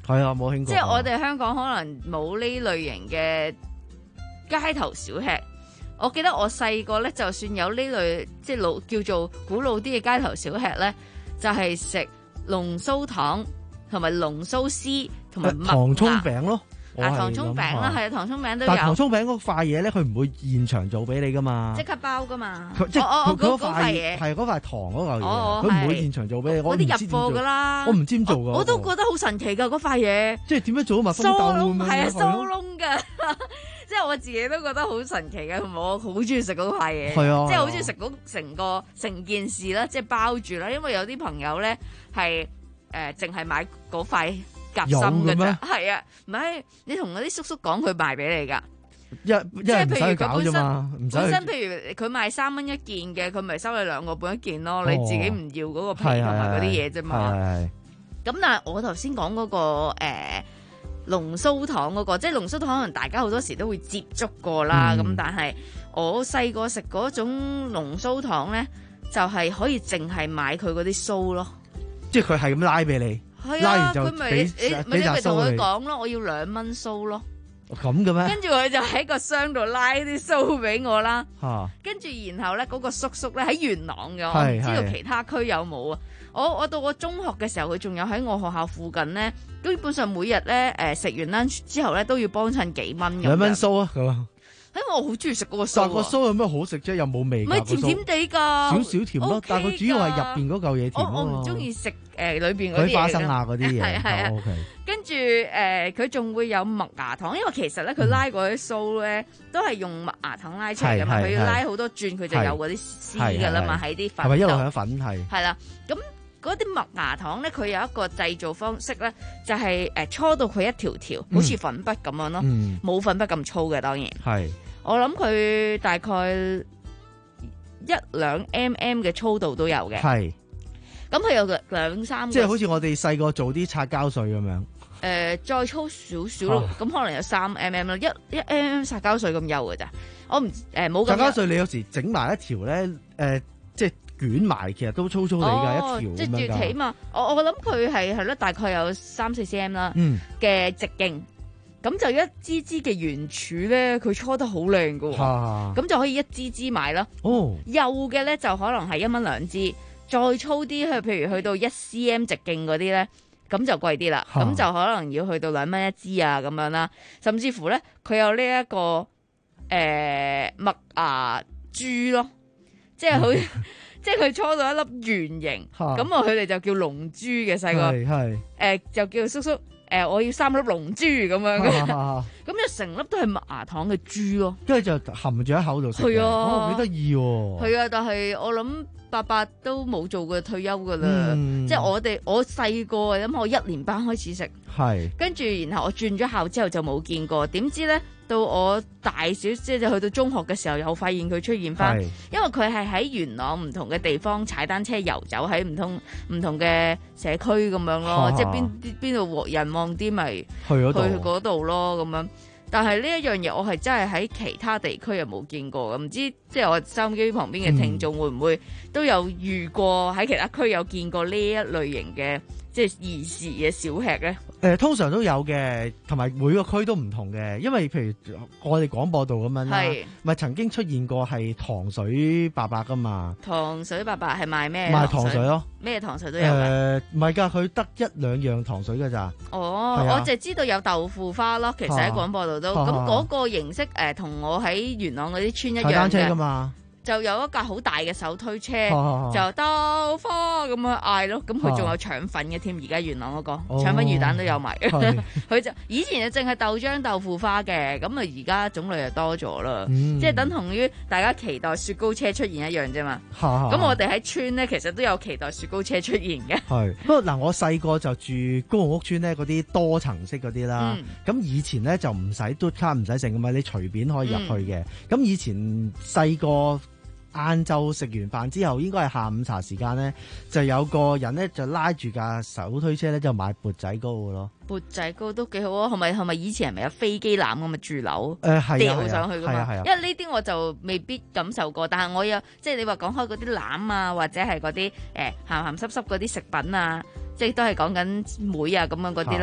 係啊，冇興過。 即係我哋香港可能冇呢類型嘅街頭小吃。我記得我細個咧，就算有呢類即係老叫做古老啲嘅街頭小吃咧，就係食龍鬚糖同埋龍鬚絲同埋糖葱餅咯。 啊，糖葱餅啦，係啊，糖葱餅都有。 但係糖葱餅嗰塊嘢咧，佢唔會現場做俾你噶嘛， 即刻包噶嘛。 佢即係佢嗰塊嘢係嗰塊糖嗰嚿嘢，佢唔會現場做俾你。 嗰啲入貨噶啦， 我唔知點做噶。 我都覺得好神奇噶嗰塊嘢。 即係點樣做到蜜蜂豆咁樣？ 係啊，酥窿噶。即係我自己都覺得好神奇嘅，同埋我好中意食嗰塊嘢。 係啊， 即係好中意食嗰成個成件事啦，即係包住啦。因為有啲朋友咧係誒淨係買嗰塊夾心嘅啫，係啊，唔係你同嗰啲叔叔講佢賣俾你噶， 一即係譬如佢本身本身譬如佢賣三蚊一件嘅，佢咪收你兩個半一件咯，你自己唔要嗰個皮同埋嗰啲嘢啫嘛。咁但係我頭先講嗰個誒龍鬚糖嗰個，即係龍鬚糖可能大家好多時都會接觸過啦，咁但係我細個食嗰種龍鬚糖咧，就係可以淨係買佢嗰啲鬚咯， 即係佢係咁拉俾你。 係啊，佢咪你你咪你咪同佢講咯，我要兩蚊鬚咯。 咁嘅咩？ 跟住佢就喺個箱度拉啲鬚俾我啦。 嚇！ 跟住然後咧，嗰個叔叔咧喺元朗嘅，我唔知道其他區有冇啊。我我到我中學嘅時候，佢仲有喺我學校附近咧，基本上每日咧誒食完 lunch 之後咧都要幫襯幾蚊咁。 兩蚊鬚啊！咁。 因為我好中意食嗰個鬚， 但個鬚有咩好食啫？又冇味， 唔係甜甜地噶， 少少甜咯。但係佢主要係入邊嗰嚿嘢甜咯。 我我唔中意食誒裏邊嗰啲嘢。 花生啊嗰啲嘢， 係係啊。跟住誒，佢仲會有麥芽糖，因為其實咧佢拉嗰啲鬚咧都係用麥芽糖拉出嚟噶嘛。佢要拉好多轉，佢就有嗰啲絲噶啦嘛，喺啲粉度。 係咪一路喺粉係？ 係啦，咁嗰啲麥芽糖咧，佢有一個製造方式咧，就係誒搓到佢一條條，好似粉筆咁樣咯，冇粉筆咁粗嘅，當然係。 我諗佢大概一兩 mm 嘅粗度都有嘅，係。咁佢有兩三個， 即係好似我哋細個做啲擦膠水咁樣。誒、 呃，再粗少少咯，咁、啊、可能有三 mm 啦，一一 mm 擦膠水咁幼嘅咋。我唔誒冇。擦膠水你有時整埋一條咧，誒、呃，即係捲埋，其實都粗粗地㗎、哦、一條咁樣㗎。即係起碼我我諗佢係係咯，大概有三四 cm 啦嘅直徑。咁就一支支嘅圓柱咧，佢搓得好靚㗎喎，咁、啊、就可以一支支買啦。哦，幼嘅咧就可能係一蚊兩支，再粗啲去，譬如去到一 cm 直徑嗰啲咧，咁就貴啲啦。咁、啊、就可能要去到兩蚊一支啊咁樣啦。甚至乎咧，佢有呢、這、一個誒、呃、麥芽珠咯，即係好，即係佢搓到一粒圓形，咁啊佢哋就叫龍珠嘅細個，誒、呃、就叫叔叔。誒、呃，我要三粒龍珠咁樣嘅，咁就成粒都係麥芽糖嘅珠咯， 跟住就含住喺口度食。係啊，幾得意喎。 係啊，但係我諗伯伯都冇做過退休噶啦、嗯，即係我哋我細個咁，我一年班開始食，係，跟住然後我轉咗校之後就冇見過，點知咧到我大少即係去到中學嘅時候，又發現佢出現翻，因為佢係喺元朗唔同嘅地方踩單車遊走喺唔同唔同嘅社區咁樣咯，即係邊邊度人望啲咪去嗰度咯咁樣。但係呢一樣嘢，我係真係喺其他地區又冇見過，唔知即係我收音機旁邊嘅聽眾會唔會都有遇過喺其他區有見過呢一類型嘅即係兒時嘅小吃咧？ 誒、呃，通常都有嘅，同埋每個區都唔同嘅，因為譬如我哋廣播道咁樣啦，咪曾經出現過係糖水伯伯噶嘛？ 糖水伯伯係賣咩？ 賣糖水咯， 咩糖水都有嘅。 誒，唔係噶，佢得一兩樣糖水噶咋？ 哦，我就知道有豆腐花咯，其實喺廣播道都咁嗰個形式誒，同、呃、我喺元朗嗰啲村一樣嘅。踩單車噶嘛？就有一架好大嘅手推車，啊、就豆花咁樣嗌咯。咁佢仲有腸粉嘅添，而家元朗嗰、那個、哦、腸粉魚蛋都有埋。佢就以前就淨係豆漿豆腐花嘅，咁啊而家種類就多咗啦。嗯、即係等同於大家期待雪糕車出現一樣啫嘛。咁我哋喺村咧，其實都有期待雪糕車出現嘅。係不過嗱，我細個就住公共屋邨咧，嗰啲多層式嗰啲啦。咁、嗯、以前咧就唔使嘟卡，唔使剩噶嘛，你隨便可以入去嘅。咁、嗯、以前細個。晏晝食完飯之後，應該係下午茶時間咧，就有個人咧就拉住架手推車咧就買缽仔糕嘅咯。 缽仔糕都幾好啊！係咪係咪以前係咪有飛機欖咁嘅住樓？ 誒係掉上去㗎嘛？ 係啊係啊。 因為呢啲我就未必感受過，但係我有即係你話講開嗰啲欖啊，或者係嗰啲誒鹹鹹濕濕嗰啲食品啊，即係都係講緊梅啊咁樣嗰啲啦。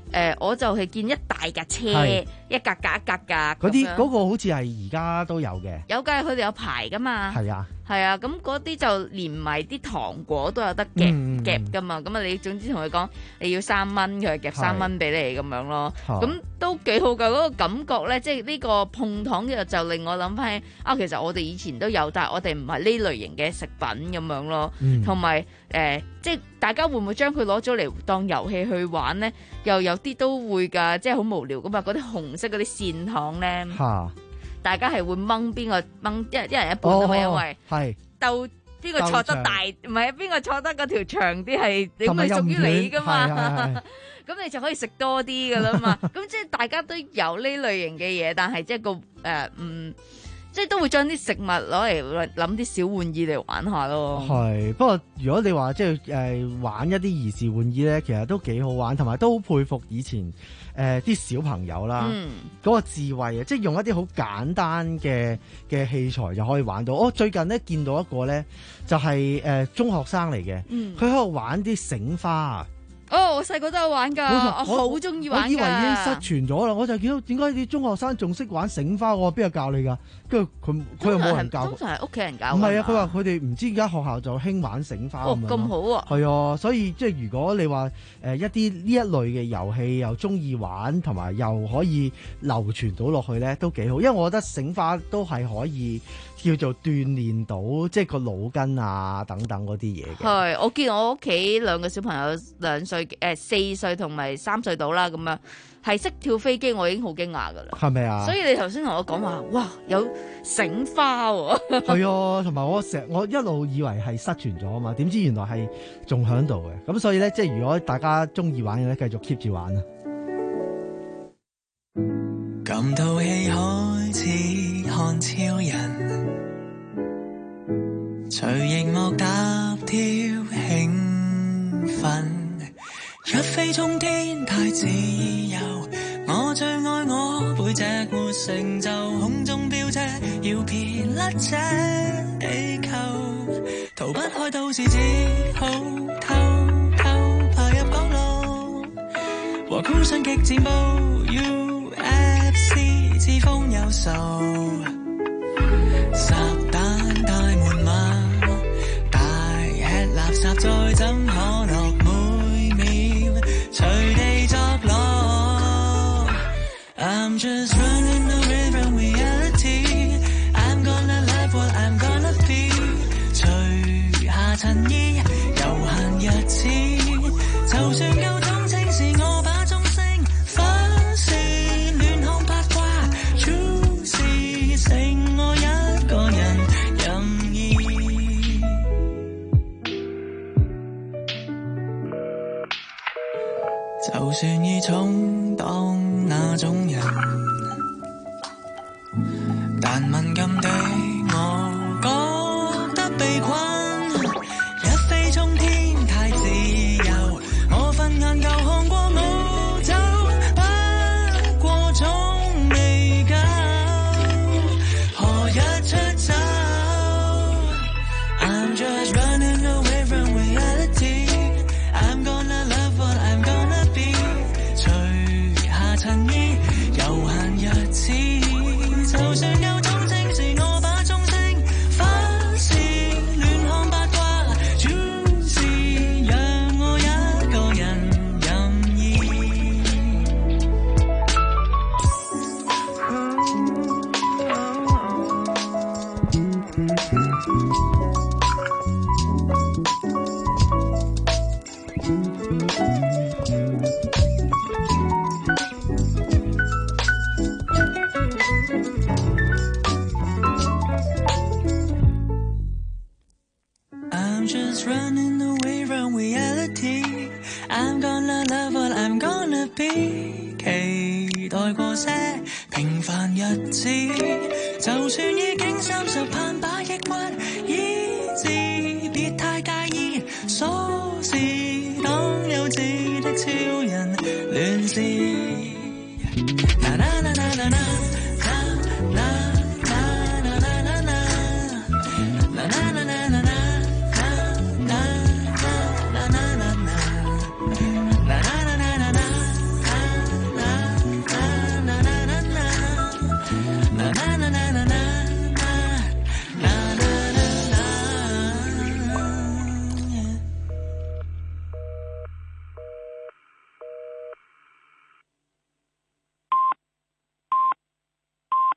呃，我就係見一大架車，一格格一格格嗰啲嗰個好似係而家都有嘅， 有㗎，佢哋有牌㗎嘛。 係啊。 係啊，咁嗰啲就連埋啲糖果都有得夾、嗯、夾噶嘛，咁啊你總之同佢講你要三蚊，佢係夾三蚊俾你咁樣咯，咁都幾好噶，嗰、嗰個感覺咧，即係呢個碰糖嘅就令我諗翻起啊，其實我哋以前都有，但係我哋唔係呢類型嘅食品咁樣咯，同埋誒，即係大家會唔會將佢攞咗嚟當遊戲去玩咧？又有啲都會㗎，即係好無聊噶嘛，嗰啲紅色嗰啲線糖咧。大家係會掹邊個掹一一人一半啊嘛，因為係鬥邊個坐得大，唔係邊個坐得嗰條長啲係，你咪屬於你噶嘛。咁你就可以食多啲噶啦嘛。咁即係大家都有呢類型嘅嘢，但係即係個誒嗯，即係都會將啲食物攞嚟諗啲小玩意嚟玩下咯。係，不過如果你話即係誒玩一啲兒時玩意咧，其實都幾好玩，同埋都好佩服以前誒啲、呃、小朋友啦，嗰、嗯嗰個智慧啊，即係用一啲好簡單嘅嘅器材就可以玩到。我最近咧見到一個咧，就係、是、誒、呃、中學生嚟嘅，佢喺度玩啲繩花啊。哦，我細個都有玩㗎，我好中意玩㗎。我以為已經失傳咗啦，我就見到點解啲中學生仲識玩繩花？我話邊個教你㗎？跟住佢佢又冇人教。通常係屋企人教。唔係啊，佢話佢哋唔知而家學校就興玩繩花咁樣。哦，咁好啊！係啊，所以即係如果你話誒、呃、一啲呢一類嘅遊戲又中意玩，同埋又可以流傳到落去咧，都幾好。因為我覺得繩花都係可以叫做鍛鍊到即係個腦筋啊等等嗰啲嘢嘅。係，我見我屋企兩個小朋友兩歲。誒，四歲同埋三歲到啦，咁樣係識跳飛機，我已經好驚訝噶啦。係咪啊？所以你頭先同我講話，哇，有繩花喎。係啊，同埋我成我一路以為係失傳咗啊嘛，點知原來係仲喺度嘅。咁所以咧，即係如果大家中意玩嘅咧，繼續 keep 住玩啊。 感到戲開始看超人，隨熒幕踏跳興奮。一飛沖天太自由，我最愛我背脊沒成就，空中飆車要撇甩這地球，逃不開都市只好偷偷爬入角落，和酷訊極戰步 U F C 自封有仇，十蛋大門馬，大吃垃圾再怎可樂隨地作樂 I'm just running away from reality I'm gonna live what I'm gonna be 除下襯衣悠閒日子就算夠鐘情時我把鐘聲反視亂看八卦 Choose 剩我一個人任意就算已充當那種人，但敏感的我覺得被困，一飛沖天太自由，我瞓眼夠看過澳洲，不過總未夠，何日出走 I'm just running away from reality I'm gonna love what I'm gonna襯衣悠閒日子就算夠鐘情時我把鐘聲反視亂看八卦 Choose 讓我一個人任意I'm just running away from reality I'm gonna love what I'm gonna be 期待過些平凡日子就算已經三十盼把抑鬱醫治別太介意瑣事當幼稚的超人亂試啦啦啦啦啦啦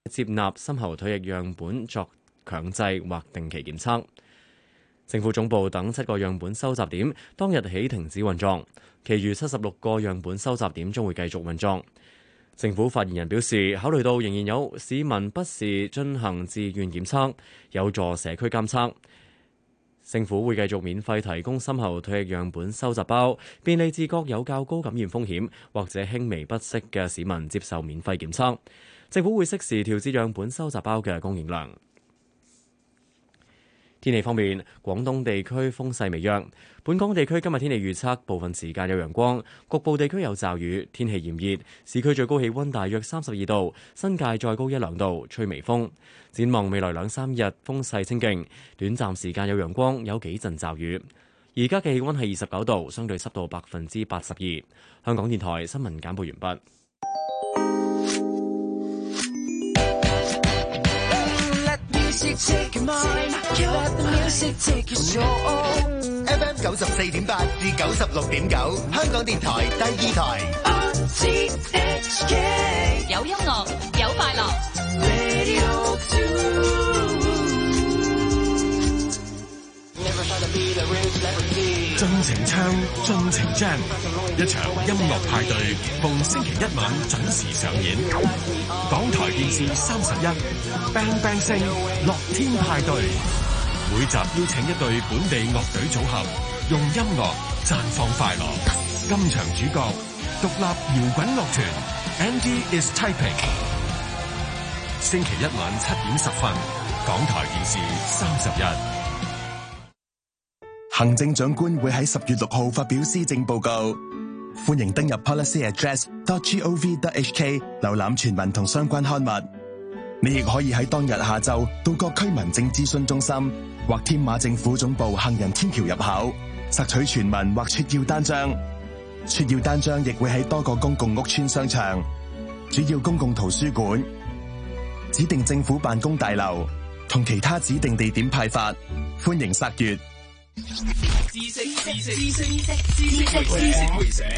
接納深喉唾液樣本作強制或定期檢測。政府總部等七個樣本收集點當日起停止運作，其餘七十六個樣本收集點將會繼續運作。政府發言人表示，考慮到仍然有市民不時進行自願檢測，有助社區監測，政府會繼續免費提供深喉唾液樣本收集包，便利自覺有較高感染風險或者輕微不適嘅市民接受免費檢測。政府會適時調節樣本收集包嘅供應量。天氣方面，廣東地區風勢微弱。本港地區今日天氣預測，部分時間有陽光，局部地區有驟雨，天氣炎熱，市區最高氣溫大約三十二度，新界再高一兩度，吹微風。展望未來兩三日風勢清勁，短暫時間有陽光，有幾陣驟雨。而家嘅氣溫係二十九度，相對濕度百分之八十二。香港電台新聞簡報完畢。 F M 九十四點八至九十六點九，香港電台第二台。 有音樂，有快樂。 盡情唱，盡情 jam， 一場音樂派對，逢星期一晚準時上演。港台電視三十一 ，Bang Bang 聲，樂天派對。每集邀請一隊本地樂隊組合，用音樂綻放快樂。今場主角，獨立搖滾樂團 Andy is Typing。星期一晚七點十分，港台電視三十一。 行政長官會喺十月六號發表施政報告，歡迎登入 policy address dot gov dot hk 瀏覽全文同相關刊物。你亦可以喺當日下晝到各區民政諮詢中心或添馬政府總部行人天橋入口索取全文或撮要單張。撮要單張亦會喺多個公共屋邨、商場、主要公共圖書館、指定政府辦公大樓同其他指定地點派發，歡迎索閱。 知識知識知識知識知識會社。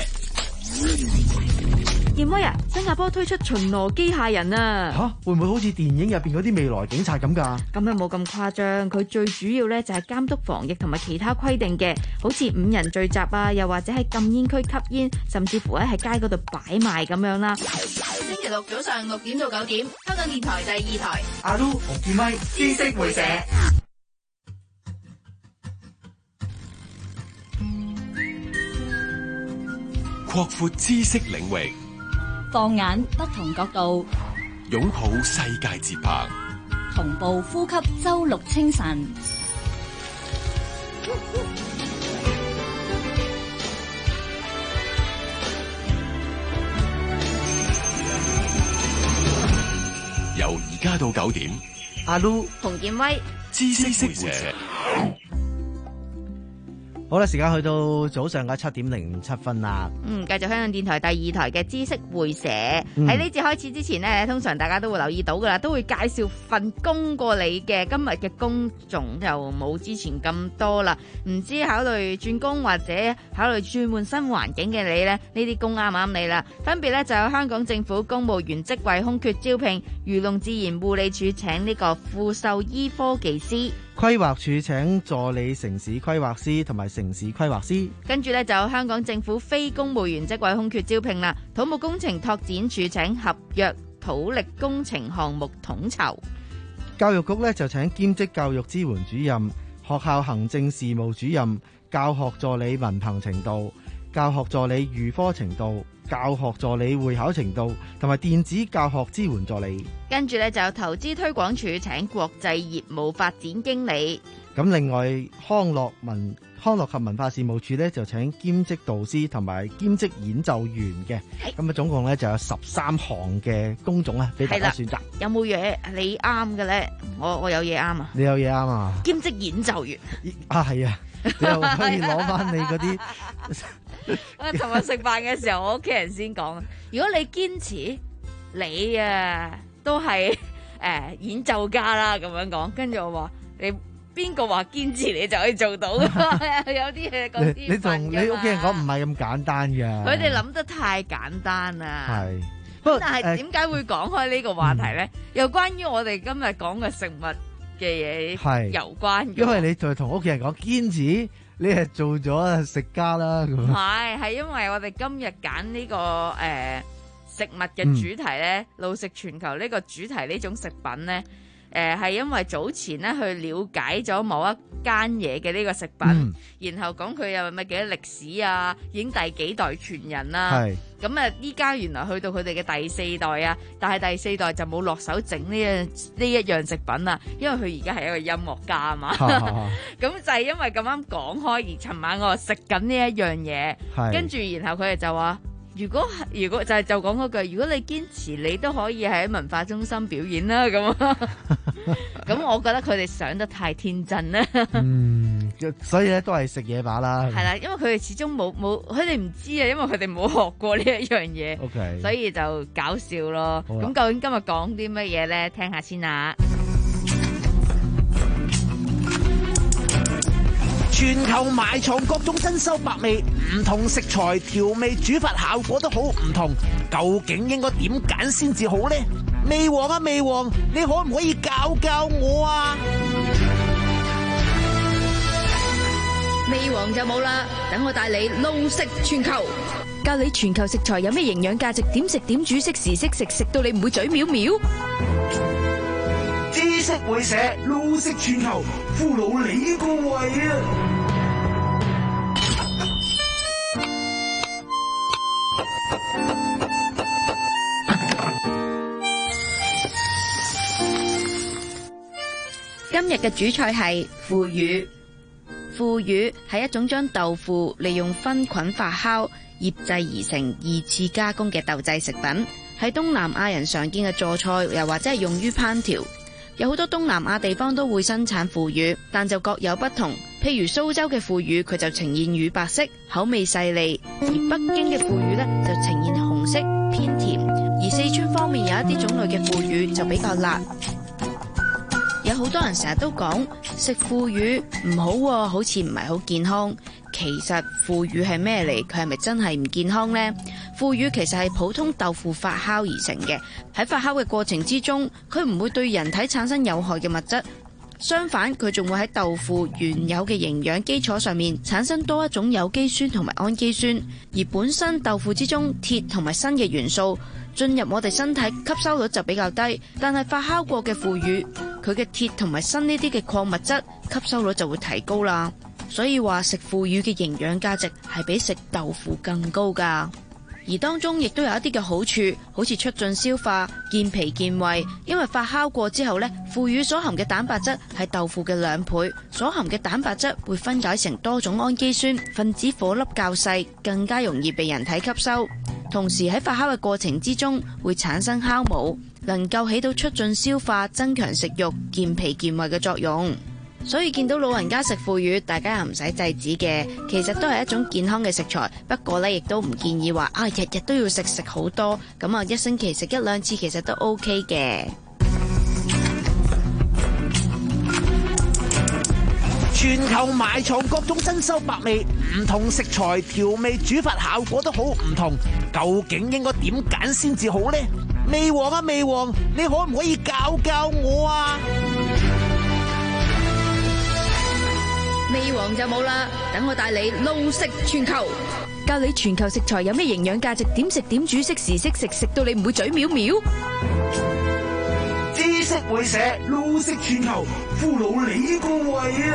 燕威啊，新加坡推出巡邏機械人啊！ 吓，會唔會好似電影入邊嗰啲未來警察咁噶？ 咁又冇咁誇張，佢最主要咧就係監督防疫同埋其他規定嘅，好似五人聚集啊，又或者喺禁煙區吸煙，甚至乎咧喺街嗰度擺賣咁樣啦。 星期六早上六點到九點，香港電台第二台。 阿 Lu 洪建威，知識會社。 擴闊知識領域， 放眼不同角度， 擁抱世界節拍， 同步呼吸周六清晨。 由而家到九點， 阿 Lu 洪建威， 知識會社。 好啦，時間去到早上嘅七點零七分啦。 嗯，繼續香港電台第二台嘅知識會社。喺呢節開始之前呢，通常大家都會留意到噶啦，都會介紹份工過你嘅。今日嘅工種又冇之前咁多啦。唔知考慮轉工或者考慮轉換新環境嘅你呢，呢啲工啱唔啱你啦？分別呢就有香港政府公務員職位空缺招聘，漁農自然護理署請呢個副獸醫科技師。 規劃署請助理城市規劃師同埋城市規劃師， 跟住呢，就有香港政府非公務員職位空缺招聘啦。土木工程拓展署請合約土力工程項目統籌， 教育局呢就請兼職教育支援主任、學校行政事務主任、教學助理文憑程度、教學助理預科程度、教學助理會考程度同埋電子教學支援助理。 跟住呢，就有投資推廣署請國際業務發展經理。 咁另外康樂文康樂及文化事務署呢就請兼職導師同埋兼職演奏員嘅。咁啊總共呢就有十三項嘅工種啊俾大家選擇。 有冇嘢你啱嘅呢？我我有嘢啱啊！ 你有嘢啱啊！ 兼職演奏員啊係啊，你又可以攞翻你嗰啲。 我琴日食飯嘅時候，我屋企人先講啊。如果你堅持，你啊都係誒、呃、演奏家啦，咁樣講。跟住我話你邊個話堅持你就可以做到？有啲嘢講啲。 你同你屋企人講唔係咁簡單嘅。 佢哋諗得太簡單啦。 係咁但係點解會講開呢個話題咧？又關於我哋今日講嘅食物嘅嘢有關嘅。 因為你就同屋企人講堅持，你係做咗食家啦。咁唔係，係因為我哋今日揀呢個誒、呃、食物嘅主題咧，路、嗯、食全球呢個主題呢種食品咧。誒係、呃、因為早前咧去了解咗某一間嘢嘅呢個食品，嗯、然後講佢有咪幾多歷史啊，已經第幾代傳人啦。係咁啊！依家原來去到佢哋嘅第四代啊，但係第四代就冇落手整呢樣呢一樣食品啊，因為佢而家係一個音樂家啊嘛。咁就係因為咁啱講開，而尋晚我食緊呢一樣嘢，跟住然後佢哋就話。如果如果就係就講嗰句，如果你堅持，你都可以喺文化中心表演啦。咁咁，我覺得佢哋想得太天真啦。嗯， 所以咧都係食嘢把啦。 係啦，因為佢哋始終冇冇，佢哋唔知啊，因為佢哋冇學過呢一樣嘢。OK，所以就搞笑咯。咁究竟今日講啲乜嘢咧？聽下先啊！ 全球埋藏各種珍饈百味，唔同食材調味煮法效果都好唔同，究竟應該點揀先至好呢？味王啊味王，你可唔可以教教我啊？ 味王就冇啦，等我帶你路食全球，教你全球食材有咩營養價值，點食點煮，適時適食，食到你唔會嘴藐藐。 知識會社，路食全球，俘虜你個胃啊！ 今日嘅主菜係腐乳。腐乳係一種將豆腐利用分菌發酵醃製而成二次加工嘅豆製食品，喺東南亞人常見嘅助菜，又或者係用於烹調。有好多東南亞地方都會生產腐乳，但就各有不同。譬如蘇州嘅腐乳，佢就呈現乳白色，口味細膩；而北京嘅腐乳呢，就呈現紅色，偏甜。而四川方面有一啲種類嘅腐乳就比較辣。有好多人成日都講食腐乳唔好，好似唔係好健康。其實腐乳係咩嚟？佢係咪真係唔健康呢？腐乳其實係普通豆腐發酵而成嘅，喺發酵嘅過程之中，佢唔會對人體產生有害嘅物質，相反佢仲會喺豆腐原有嘅營養基礎上面產生多一種有機酸同埋氨基酸，而本身豆腐之中鐵同埋鋅嘅元素進入我哋身體吸收率就比較低，但係發酵過嘅腐乳，佢嘅鐵同埋鋅呢啲嘅礦物質吸收率就會提高啦。所以話食腐乳嘅營養價值係比食豆腐更高㗎。而當中亦都有一啲嘅好處，好似促進消化、健脾健胃。因為發酵過之後呢，腐乳所含嘅蛋白質係豆腐嘅兩倍，所含嘅蛋白質會分解成多種氨基酸，分子顆粒較細，更加容易被人體吸收。同時喺發酵嘅過程之中會產生酵母，能夠起到促進消化、增強食慾、健脾健胃嘅作用。所以見到老人家食腐乳，大家又唔使制止嘅，其實都係一種健康嘅食材。不過呢，亦都唔建議話啊日日都要食食好多，咁啊一星期食一兩次其實都 OK 嘅。 全球埋藏各種珍饈百味，唔同食材調味煮法效果都好唔同，究竟應該點揀先至好呢？味王啊味王，你可唔可以教教我啊？ 味王就冇啦，等我帶你路食全球，教你全球食材有咩營養價值，點食點煮，適時適食，食到你唔會嘴藐藐。 知識會社，路食全球，俘虜你個胃啊！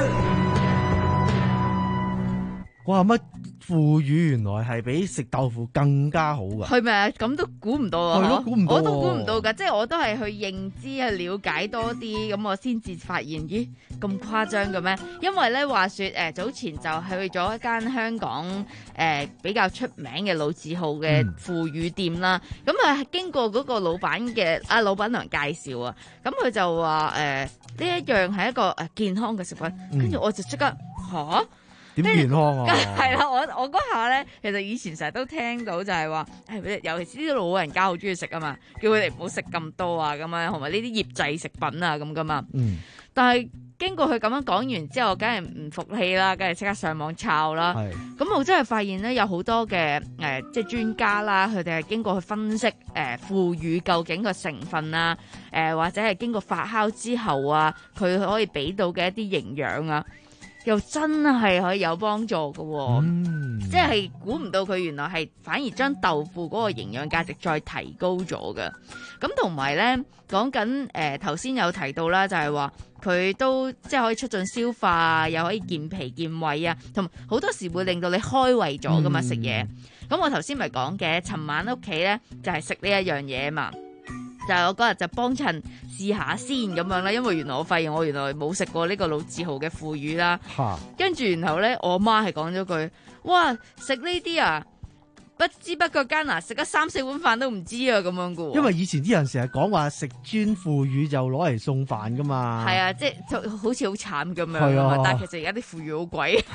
哇，乜腐乳原來係比食豆腐更加好噶？ 係咪啊？咁都估唔到啊！ 係咯，估唔到， 我都估唔到噶，即係我都係去認知去了解多啲，咁我先至發現，咦咁誇張嘅咩？因為咧話說誒、呃，早前就去咗一間香港誒、呃、比較出名嘅老字號嘅腐乳店啦，咁啊、嗯、經過嗰個老闆嘅啊老闆娘介紹啊，咁佢就話誒呢一樣係一個誒健康嘅食品，跟住、嗯、我就即刻吓。 點健康啊？ 係啦，我我嗰下咧，其實以前成日都聽到就係話，誒，尤其是啲老人家好中意食啊嘛，叫佢哋唔好食咁多啊，咁樣，同埋呢啲醃製食品啊咁噶嘛。嗯。但係經過佢咁樣講完之後，梗係唔服氣啦，梗係即刻上網抄啦。咁我真係發現咧，有好多嘅誒、呃，即係專家啦，佢哋係經過去分析誒、呃、腐乳究竟個成分啊，誒、呃、或者係經過發酵之後啊，佢可以俾到嘅一啲營養啊，又真係可以有幫助嘅、哦。嗯、即係估唔到佢原來係反而將豆腐嗰個營養價值再提高咗嘅。咁同埋咧，講緊誒頭先有提到啦，就係話佢都即係可以促進消化啊，又可以健脾健胃啊，同好多時會令到你開胃咗噶嘛食嘢。咁我頭先咪講嘅，尋晚屋企咧就係食呢一樣嘢嘛，就係我嗰日就幫襯試下先咁樣啦，因為原來我發現我原來冇食過呢個老字號嘅腐乳啦。跟住然後咧，我媽係講咗句：哇，食呢啲啊！不知不覺間啊，食咗三四碗飯都唔知啊，咁樣噶。 因為以前啲人成日講話食專腐乳就攞嚟送飯噶嘛。係啊，即係就好似好慘咁樣。 係啊， 但係其實而家啲腐乳好貴。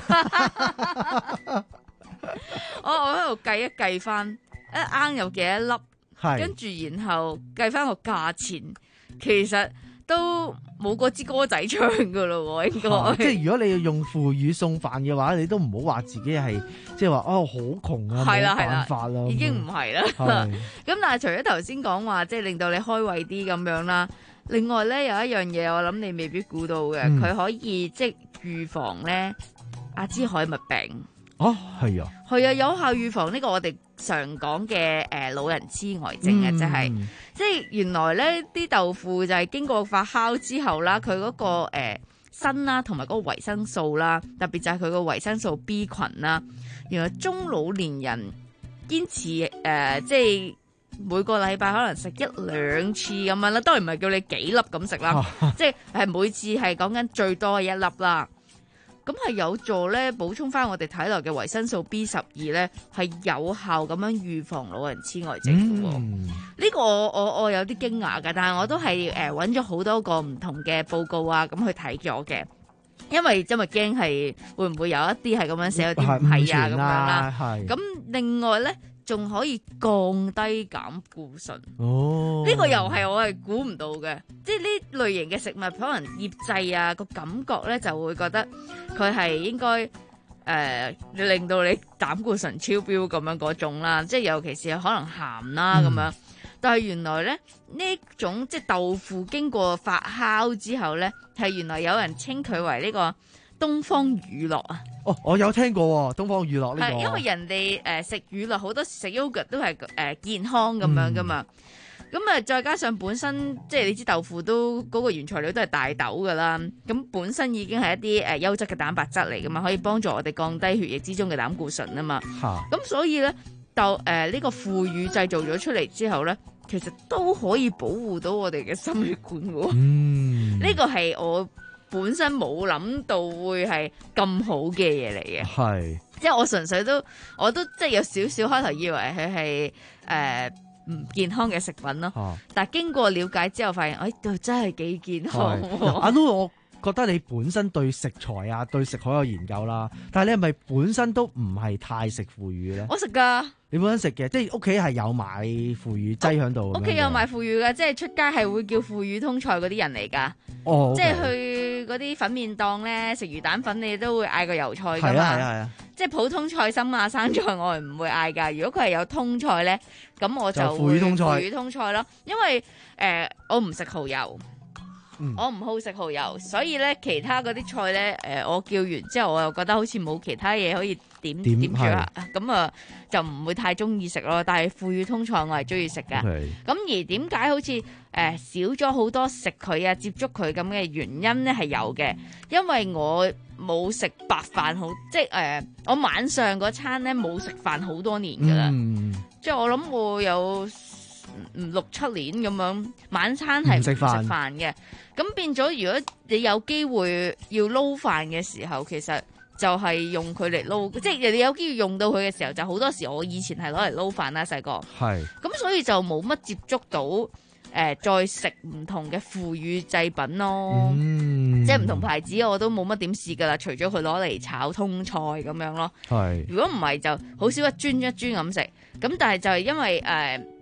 我我喺度計一計翻，一罌有幾多粒，跟住然後計翻個價錢，其實都冇嗰支歌仔唱噶咯，應該、啊。 即係如果你要用腐乳送飯嘅話，你都唔好話自己係即係話哦好窮啊，冇辦法啦， 已經唔係啦。咁但係除咗頭先講話，即係令到你開胃啲咁樣啦，另外咧有一樣嘢，我諗你未必估到嘅，佢、嗯、可以即係預防咧阿茲海默病。 哦，係啊， 係啊，有效預防呢個我哋常講嘅誒老人痴呆症嘅，即係即係原來咧啲豆腐就係經過發酵之後啦，佢嗰、嗰個誒鋅啦，同埋嗰個維生素啦，特別就係佢個維生素 B 群啦，原來中老年人堅持誒、呃、即係每個禮拜可能食一兩次咁樣啦，當然唔係叫你幾粒咁食啦，即係係每次係講緊最多嘅一粒啦。咁係有助咧補充翻我哋體內嘅維生素 B 十二咧，係有效咁樣預防老人痴呆症嘅喎。呢、嗯呢個我我我有啲驚訝嘅，但係我都係誒揾咗好多個唔同嘅報告啊，咁去睇咗嘅。因為因為驚係會唔會有一啲係咁樣寫，有啲唔係啊咁樣啦。咁另外咧，仲可以降低減固醇。哦，呢個又係我係估唔到嘅，即係呢類型嘅食物可能醃製啊個感覺咧就會覺得佢係應該誒、呃、令到你膽固醇超標咁樣嗰種啦，即係尤其是可能鹹啦咁樣。嗯、但係原來咧呢種即係豆腐經過發酵之後咧，係原來有人稱佢為呢個東方乳酪啊。 哦，我有聽過東方乳酪呢個， 係因為人哋誒食乳酪好多食 yogurt 都係誒、呃、健康咁樣噶嘛，咁啊、嗯、再加上本身即係你知豆腐都嗰、那個原材料都係大豆噶啦，咁本身已經係一啲誒優質嘅蛋白質嚟噶嘛，可以幫助我哋降低血液之中嘅膽固醇啊嘛，咁哈所以咧豆誒呢個腐乳製造咗出嚟之後咧，其實都可以保護到我哋嘅心血管喎，呢、嗯、個係我本身冇諗到會係咁好嘅嘢嚟嘅，係，即係我純粹都，我都即係有少少開頭以為佢係誒唔健康嘅食品咯，啊、但係經過了解之後發現，哎，都真係幾健康。 阿 Lu，我覺得你本身對食材啊，對食好有研究啦，但係你係咪本身都唔係太食腐乳咧？ 我食噶。 你本身食嘅，即係屋企係有買腐乳擠喺度。 屋企有買腐乳嘅，即係出街係會叫腐乳通菜嗰啲人嚟噶。哦，okay、即係去嗰啲粉麵檔咧，食魚蛋粉你都會嗌個油菜噶嘛。係啊係啊係啊。即係普通菜心啊生菜我係唔會嗌噶。如果佢係有通菜咧，咁我就會腐乳通菜。腐乳通菜咯，因為誒、呃、我唔食蠔油。嗯、我唔好食蠔油，所以咧其他嗰啲菜咧，誒、呃、我叫完之後，我又覺得好似冇其他嘢可以點點，點住啦，咁啊就唔會太中意食咯。但係腐乳通菜我係中意食㗎。咁 Okay. 而點解好似誒、呃、少咗好多食佢啊接觸佢咁嘅原因咧係有嘅，因為我冇食白飯好，即係誒、呃、我晚上嗰餐咧冇食飯好多年㗎啦，嗯、即係我諗我有六七年咁樣晚餐係唔食飯嘅。咁變咗，如果你有機會要撈飯嘅時候，其實就係用佢嚟撈，即係你有機會用到佢嘅時候，就好多時我以前係攞嚟撈飯啦，細個。係。咁所以就冇乜接觸到誒、呃，再食唔同嘅腐乳製品咯。嗯。即係唔同牌子我都冇乜點試噶啦，除咗佢攞嚟炒通菜咁樣咯。係。如果唔係就好少一磚一磚咁食。咁但係就係因為誒。呃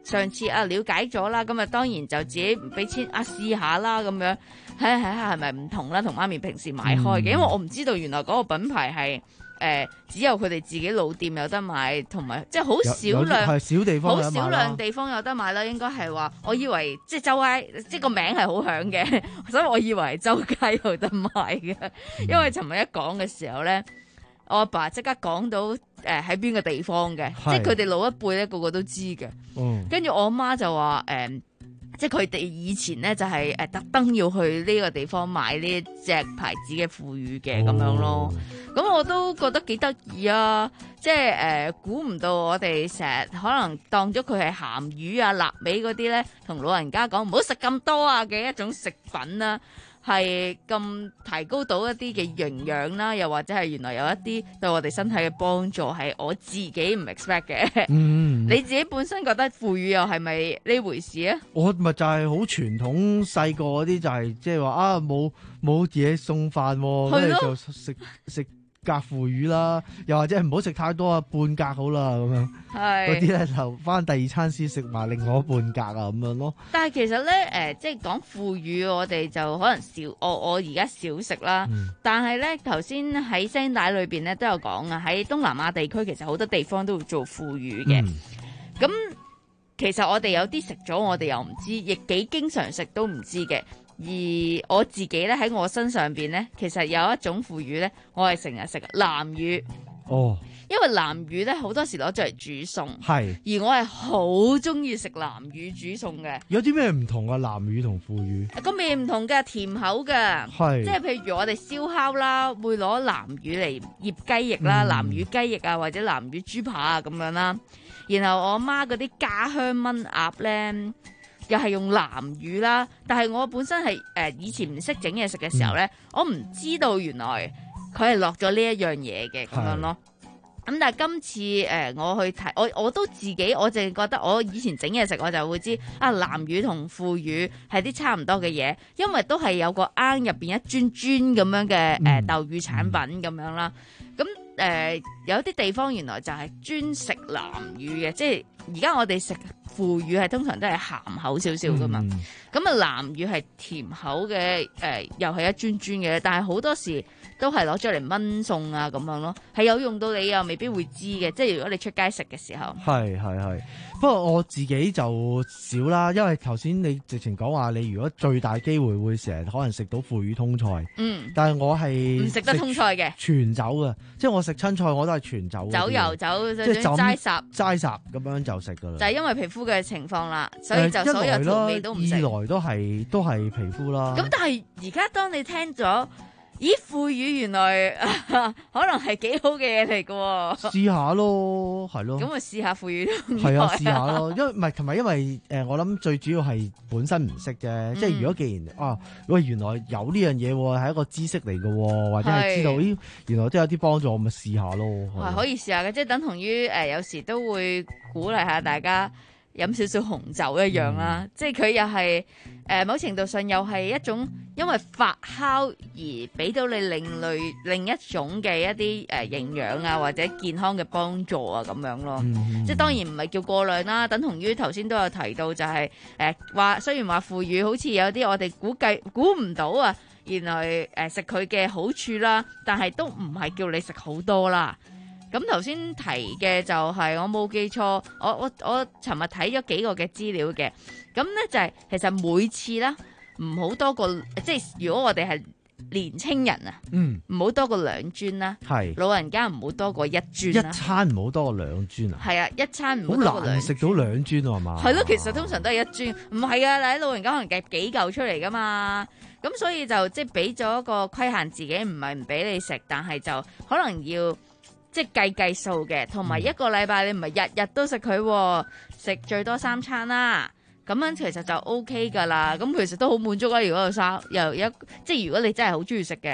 上次啊了解咗啦，咁啊當然就自己唔俾錢啊試下啦咁樣，睇下睇下係咪唔同啦，同媽咪平時買開嘅，嗯、因為我唔知道原來嗰個品牌係。誒、呃、只有佢哋自己老店有得買，同埋即係好少量， 係小地方， 好少量地方有得買啦。應該係話，我以為即係周街，即係個名係好響嘅，所以我以為係周街有得買嘅。因為尋日一講嘅時候咧，我阿爸即刻講到誒喺邊個地方嘅，即係佢哋老一輩咧個個都知嘅。跟住、嗯、我阿媽就話誒。呃即係佢哋以前咧就係誒特登要去呢個地方買呢一隻牌子嘅腐乳嘅咁樣咯，咁我都覺得幾得意啊！即係誒估唔到我哋成日可能當咗佢係鹹魚啊、臘味嗰啲咧，同老人家講唔好食咁多啊嘅一種食品啦。係咁提高到一啲嘅營養啦，又或者係原來有一啲對我哋身體嘅幫助，係我自己唔 expect 嘅。嗯，你自己本身覺得腐乳又係咪呢回事啊？ 我咪就係好傳統，細個嗰啲就係即係話啊，冇冇嘢送飯，跟住就食食格腐乳啦，又或者唔好食太多啊，半格好啦咁樣。係嗰啲咧就翻第二餐先食埋另外半格啊咁樣咯。 但係其實咧，誒、呃，即係講腐乳，我哋就可能少，我我而家少食啦。嗯、但係咧，頭先喺聲帶裏邊咧都有講啊，喺東南亞地區其實好多地方都會做腐乳嘅。咁、嗯、其實我哋有啲食咗，我哋又唔知，亦幾經常食都唔知嘅。而我自己咧喺我身上邊咧，其實有一種腐乳咧，我係成日食南乳。哦，因為南乳咧好多時攞咗嚟煮餸，係是，而我係好中意食南乳煮餸嘅。有啲咩唔同啊？南乳同腐乳個味唔同嘅，甜口嘅，係是，即係譬如我哋燒烤啦，會攞南乳嚟醃雞翼啦，嗯、南乳雞翼啊，或者南乳豬扒啊咁樣啦。然後我媽嗰啲家鄉炆鴨咧，又係用南乳啦，但係我本身係誒、呃、以前唔識整嘢食嘅時候咧，嗯、我唔知道原來佢係落咗呢一樣嘢嘅咁樣咯。咁但係今次誒、呃、我去睇，我我都自己我淨係覺得我以前整嘢食我就會知啊，南乳同腐乳係啲差唔多嘅嘢，因為都係有個罌入邊一磚磚咁樣嘅誒、呃、豆乳產品咁樣啦。咁誒、呃、有啲地方原來就係專食南乳嘅，即係而家我哋食腐乳係通常都係鹹口少少噶嘛。咁啊、嗯、南乳係甜口嘅，誒、呃、又係一磚磚嘅，但係好多時都係攞咗嚟炆餸啊咁樣咯，係有用到你又未必會知嘅，即係如果你出街食嘅時候。係係係，不過我自己就少啦，因為頭先你直情講話你如果最大機會會成日可能食到腐乳通菜，嗯，但係我係唔食得通菜嘅，全走嘅，即係我食親菜我都係全走，走油走即係齋霎齋霎咁樣就食噶啦，就係因為皮膚嘅情況啦，所以就所有調味都唔食，二來都係都係皮膚啦。咁但係而家當你聽咗。咦，腐乳原來可能係幾好嘅嘢嚟㗎，試下咯，係咯。咁啊，試下腐乳都係啊，試下咯。因為唔係，同埋因為誒、呃，我諗最主要係本身唔識啫。嗯、即係如果既然啊，喂，原來有呢樣嘢係一個知識嚟嘅，或者係知道咦，原來都有啲幫助，我咪試下咯。係可以試下嘅，即係等同於誒、呃，有時都會鼓勵下大家。飲少少紅酒一樣啦，嗯、即係佢又係誒、呃、某程度上又係一種因為發酵而俾到你另類另一種嘅一啲誒、呃、營養啊或者健康嘅幫助啊咁樣咯，嗯、即係當然唔係叫過量啦，等同於頭先都有提到就係誒話雖然話腐乳好似有啲我哋估計估唔到啊，原來誒食佢嘅好處啦，但係都唔係叫你食好多啦。咁頭先提嘅就係、是、我冇記錯，我我我尋日睇咗幾個嘅資料嘅，咁咧就係、是、其實每次啦唔好多過，即係如果我哋係年青人啊，嗯，唔好多過兩磚啦，係是老人家唔好多過一磚啦，一餐唔好多過兩磚啊，係啊，一餐唔好多過兩磚，好難食到兩磚啊嘛，係咯，其實通常都係一磚，唔係啊，但係老人家可能夾幾嚿出嚟噶嘛，咁所以就即係俾咗一個規限自己，唔係唔俾你食，但係就可能要。即係計計數嘅，同埋一個禮拜你唔係日日都食佢，食最多三餐啦。咁樣其實就 O K 噶啦。咁其實都好滿足啦。如果有三又一，即係如果你真係好中意食嘅，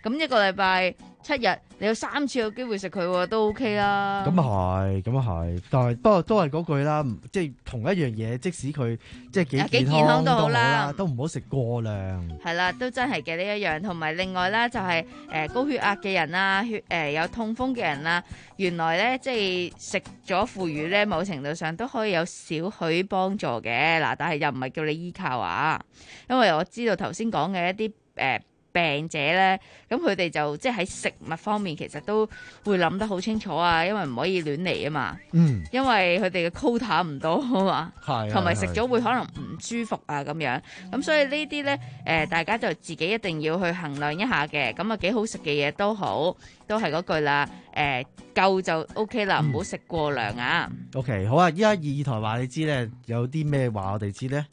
咁一個禮拜七日，你有三次有機會食佢都 OK 啦。 咁啊係，咁啊係，但係不過都係嗰句啦，即係同一樣嘢，即使佢即係幾健康都好啦，都唔好食過量。 係啦，都真係嘅呢一樣。同埋另外咧，就係誒高血壓嘅人啊，血誒有痛風嘅人啊，原來咧即係食咗腐乳咧，某程度上都可以有少許幫助嘅。嗱，但係又唔係叫你依靠啊，因為我知道頭先講嘅一啲誒。呃病者咧，咁佢哋就即係喺食物方面，其實都會諗得好清楚啊，因為唔可以亂嚟啊嘛。嗯，因為佢哋嘅 quota 唔多啊嘛，係，同埋食咗會可能唔舒服啊咁樣。咁所以呢啲咧，誒大家就自己一定要去衡量一下嘅。咁啊幾好食嘅嘢都好，都係嗰句啦。誒夠就 OK 啦，唔好食過量啊。 OK， 好啊！依家二台話你知咧，有啲咩話我哋知咧？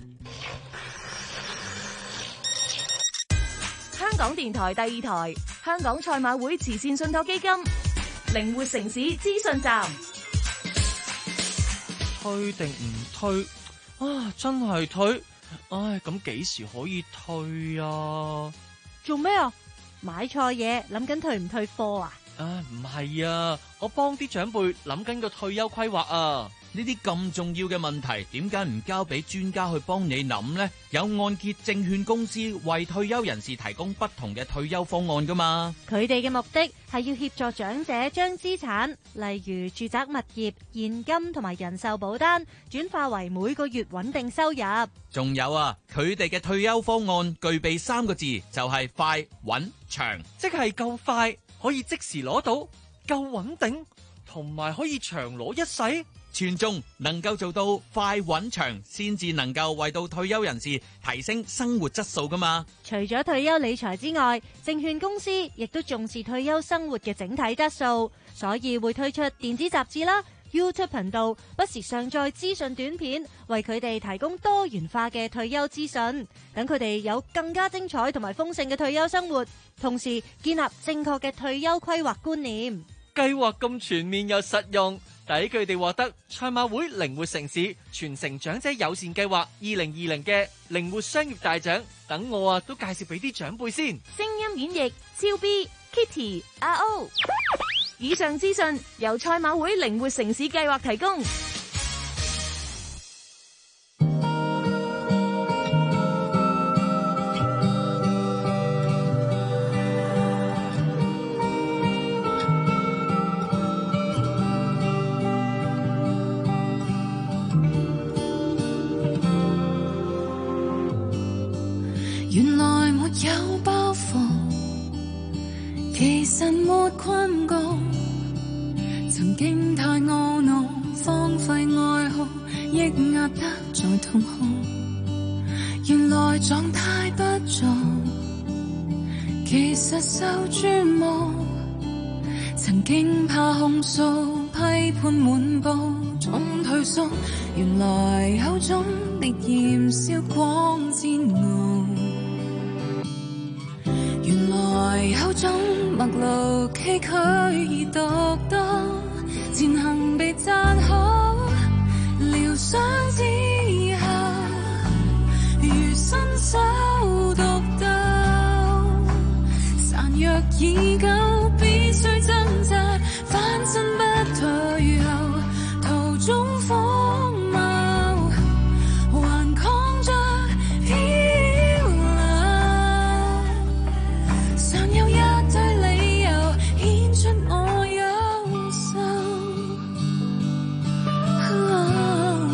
香港電台第二台，香港賽馬會慈善信託基金，靈活城市資訊站。 推定唔推啊？真係推？唉，咁幾時可以退啊？ 做咩啊？買錯嘢，諗緊退唔退貨啊？ 啊，唔係啊，我幫啲長輩諗緊個退休規劃啊。 呢啲咁重要嘅問題，點解唔交俾專家去幫你諗呢？有按揭證券公司為退休人士提供不同嘅退休方案噶嘛？ 佢哋嘅目的係要協助長者將資產，例如住宅物業、現金同埋人壽保單，轉化為每個月穩定收入。 仲有啊，佢哋嘅退休方案具備三個字，就係快、穩、長， 即係夠快可以即時攞到，夠穩定，同埋可以長攞一世。 全中能夠做到快穩長，先至能夠為到退休人士提升生活質素噶嘛。 除咗退休理財之外，證券公司亦都重視退休生活嘅整體質素，所以會推出電子雜誌啦、YouTube 頻道，不時上載資訊短片，為佢哋提供多元化嘅退休資訊，等佢哋有更加精彩同埋豐盛嘅退休生活，同時建立正確嘅退休規劃觀念。 計劃咁全面又實用，抵佢哋獲得賽馬會靈活城市全城長者友善計劃二零二零嘅靈活商業大獎，等我啊都介紹俾啲長輩先。 聲音演繹超 B Kitty 阿 O， 以上資訊由賽馬會靈活城市計劃提供。 原來沒有包袱，其實沒困局，曾經太懊惱，荒廢愛好，抑壓得再痛哭。原來狀態不俗，其實受注目，曾經怕控訴，批判滿布，總退縮。原來口中的燃燒光煎熬，原來口中陌路崎嶇而獨到，前行被讚好，療傷之後如新手獨鬥，殘弱已久，必須掙扎，翻身不退後，途中荒謬，還抗着漂流，常有一堆理由顯出我優秀，哦，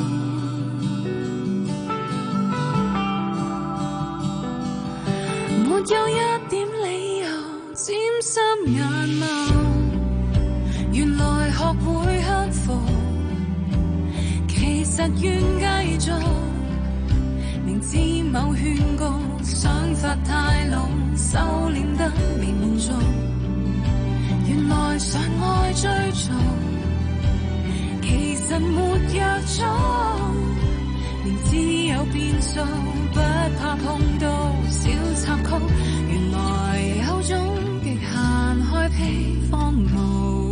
沒有一點理由沾濕眼眸，原來學會克服，其實願繼續，明知某勸告，想法太老，修煉得未滿足，原來常愛追逐，其實沒約束，明知有變數，不怕碰到小插曲，原來口中極限開闢荒蕪，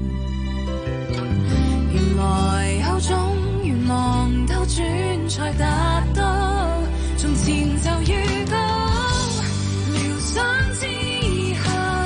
原來口中願望兜轉才達到，從前就預告療傷之後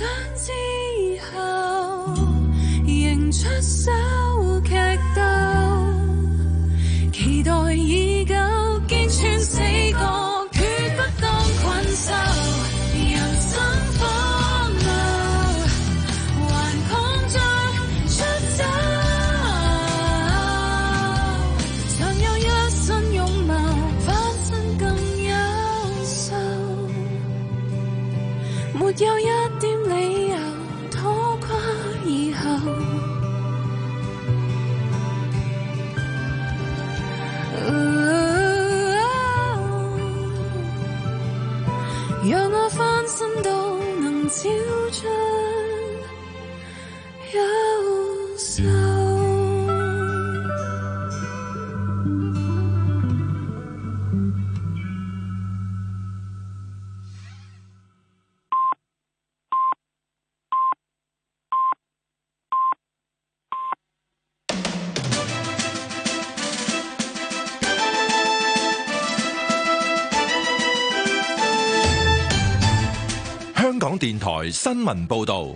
之後，迎出手劇鬥，期待已久，見穿死過，決不當困獸。人生荒謬，還抗着出走，常有一身勇謀，翻身更優秀，沒有一點理由拖垮以後。讓我翻身都能照進優秀。 香港電台新聞報道，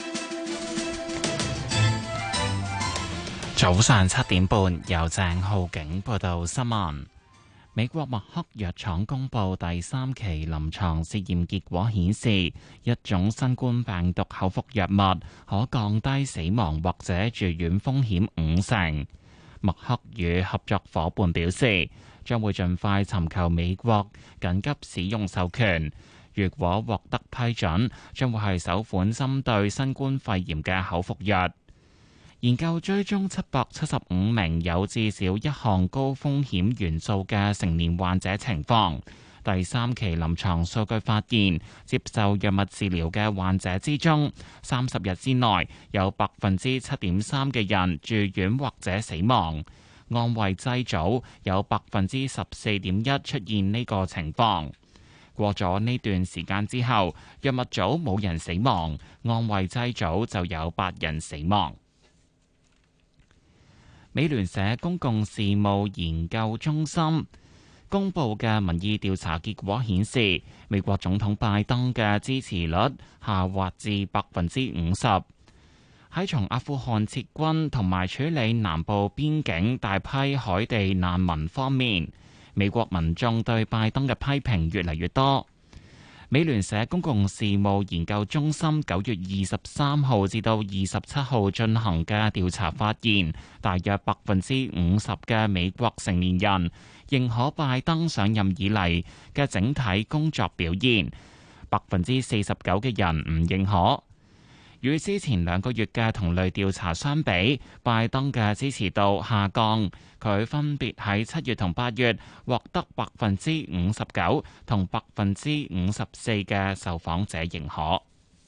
早上七點半，由鄭浩景報道新聞。美國默克藥廠公布第三期臨床試驗結果顯示，一種新冠病毒口服藥物可降低死亡或者住院風險五成。默克與合作夥伴表示，將會盡快尋求美國緊急使用授權。如果獲得批准，將會係首款針對新冠肺炎嘅口服藥。研究追蹤七百七十五名有至少一項高風險元素嘅成年患者情況。第三期臨床數據發現，接受藥物治療嘅患者之中，三十日之內有百分之七點三嘅人住院或者死亡。安慰劑組有百分之十四點一出現呢個情況。過咗呢段時間之後，藥物組冇人死亡，安慰劑組就有八人死亡。美聯社公共事務研究中心公佈嘅民意調查結果顯示，美國總統拜登嘅支持率下滑至百分之五十。喺從阿富汗撤軍同埋處理南部邊境大批海地難民方面，美國民眾對拜登嘅批評越嚟越多。美聯社公共事務研究中心九月二十三號至到二十七號進行嘅調查發現，大約百分之五十嘅美國成年人認可拜登上任以嚟嘅整體工作表現，百分之四十九嘅人唔認可。與之前兩個月嘅同類調查相比，拜登嘅支持度下降，佢分別喺七月同八月獲得百分之五十九同百分之五十四嘅受訪者認可。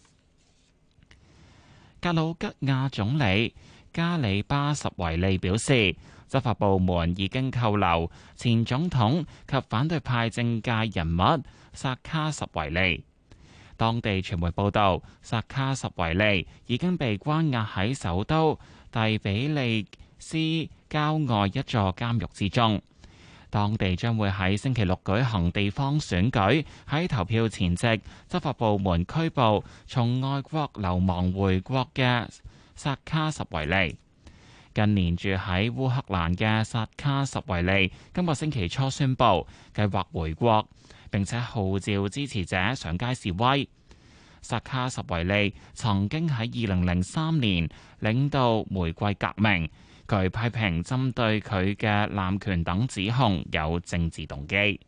格魯吉亞總理加里巴什維利表示，執法部門已經扣留前總統及反對派政界人物薩卡什維利。當地傳媒報道，薩卡什維利已經被關押喺首都第比利斯郊外一座監獄之中。當地將會喺星期六舉行地方選舉，喺投票前夕，執法部門拘捕從外國流亡回國嘅薩卡什維利。近年住喺烏克蘭嘅薩卡什維利，今個星期初宣布計劃回國，並且號召支持者上街示威。薩卡什維利曾經喺二零零三年領導玫瑰革命，佢批評針對佢嘅濫權等指控有政治動機。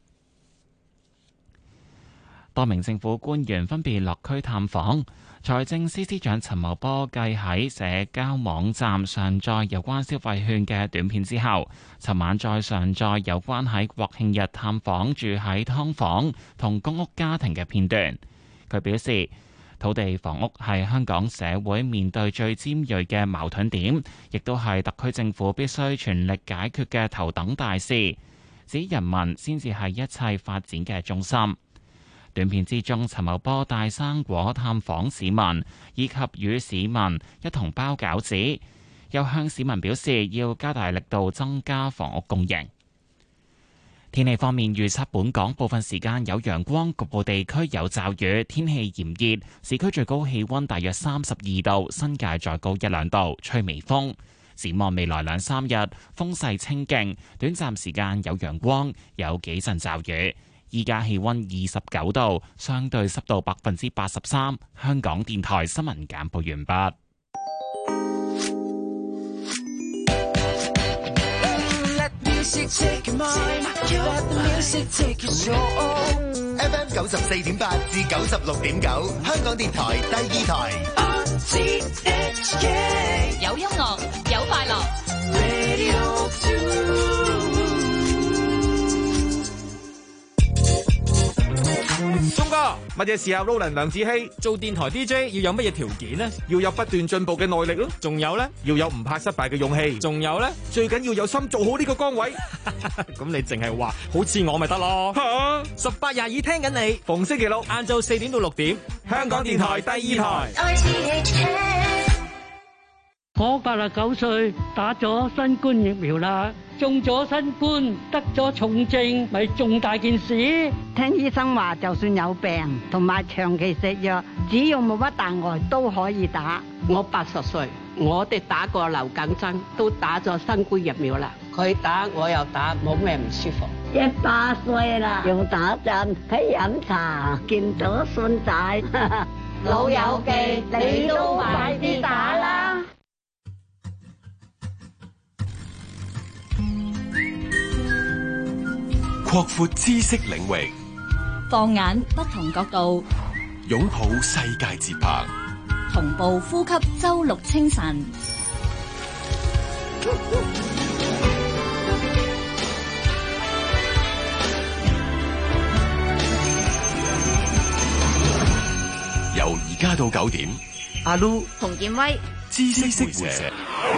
多名政府官員分別落區探訪。財政司司長陳茂波繼喺社交網站上載有關消費券嘅短片之後，尋晚再上載有關喺國慶日探訪住喺劏房同公屋家庭嘅片段。佢表示，土地房屋係香港社會面對最尖銳嘅矛盾點，亦都係特區政府必須全力解決嘅頭等大事。指人民先至係一切發展嘅中心。短片之中，陳茂波帶生果探訪市民，以及與市民一同包餃子，又向市民表示要加大力度增加房屋供應。 天氣方面預測，本港部分時間有陽光，局部地區有驟雨，天氣炎熱，市區最高氣溫大約三十二度，新界再高一兩度，吹微風。展望未來兩三日，風勢清勁，短暫時間有陽光，有幾陣驟雨。依家氣溫二十九度，相對濕度百分之八十三。香港電台新聞簡報完畢。 F M 九十四點八至九十六點九，香港電台第二台。 有音樂，有快樂。 鐘哥，乜嘢時候 Roland 梁子希做電台 D J 要有乜嘢條件呢？要有不斷進步嘅耐力咯，仲有呢？要有唔怕失敗嘅勇氣，仲有呢？最緊要有心做好呢個崗位。咁你淨係話好似我咪得咯？十八廿二聽緊你，逢星期六晏晝四點到六點，香港電台第二台。 我八十九歲，打咗新冠疫苗啦，中咗新冠，得咗重症，咪重大件事。 聽醫生話，就算有病同埋長期食藥，只要冇乜大礙都可以打。 我八十歲，我哋打過流感針，都打咗新冠疫苗啦。佢打我又打，冇咩唔舒服。 一百歲啦，又打針，喺飲茶，見到孫仔， 老友記，你都快啲打啦！ 擴闊知識領域， 放眼不同角度， 擁抱世界節拍， 同步呼吸周六清晨。 由而家到九點， 阿 Lu 洪建威， 知識會社。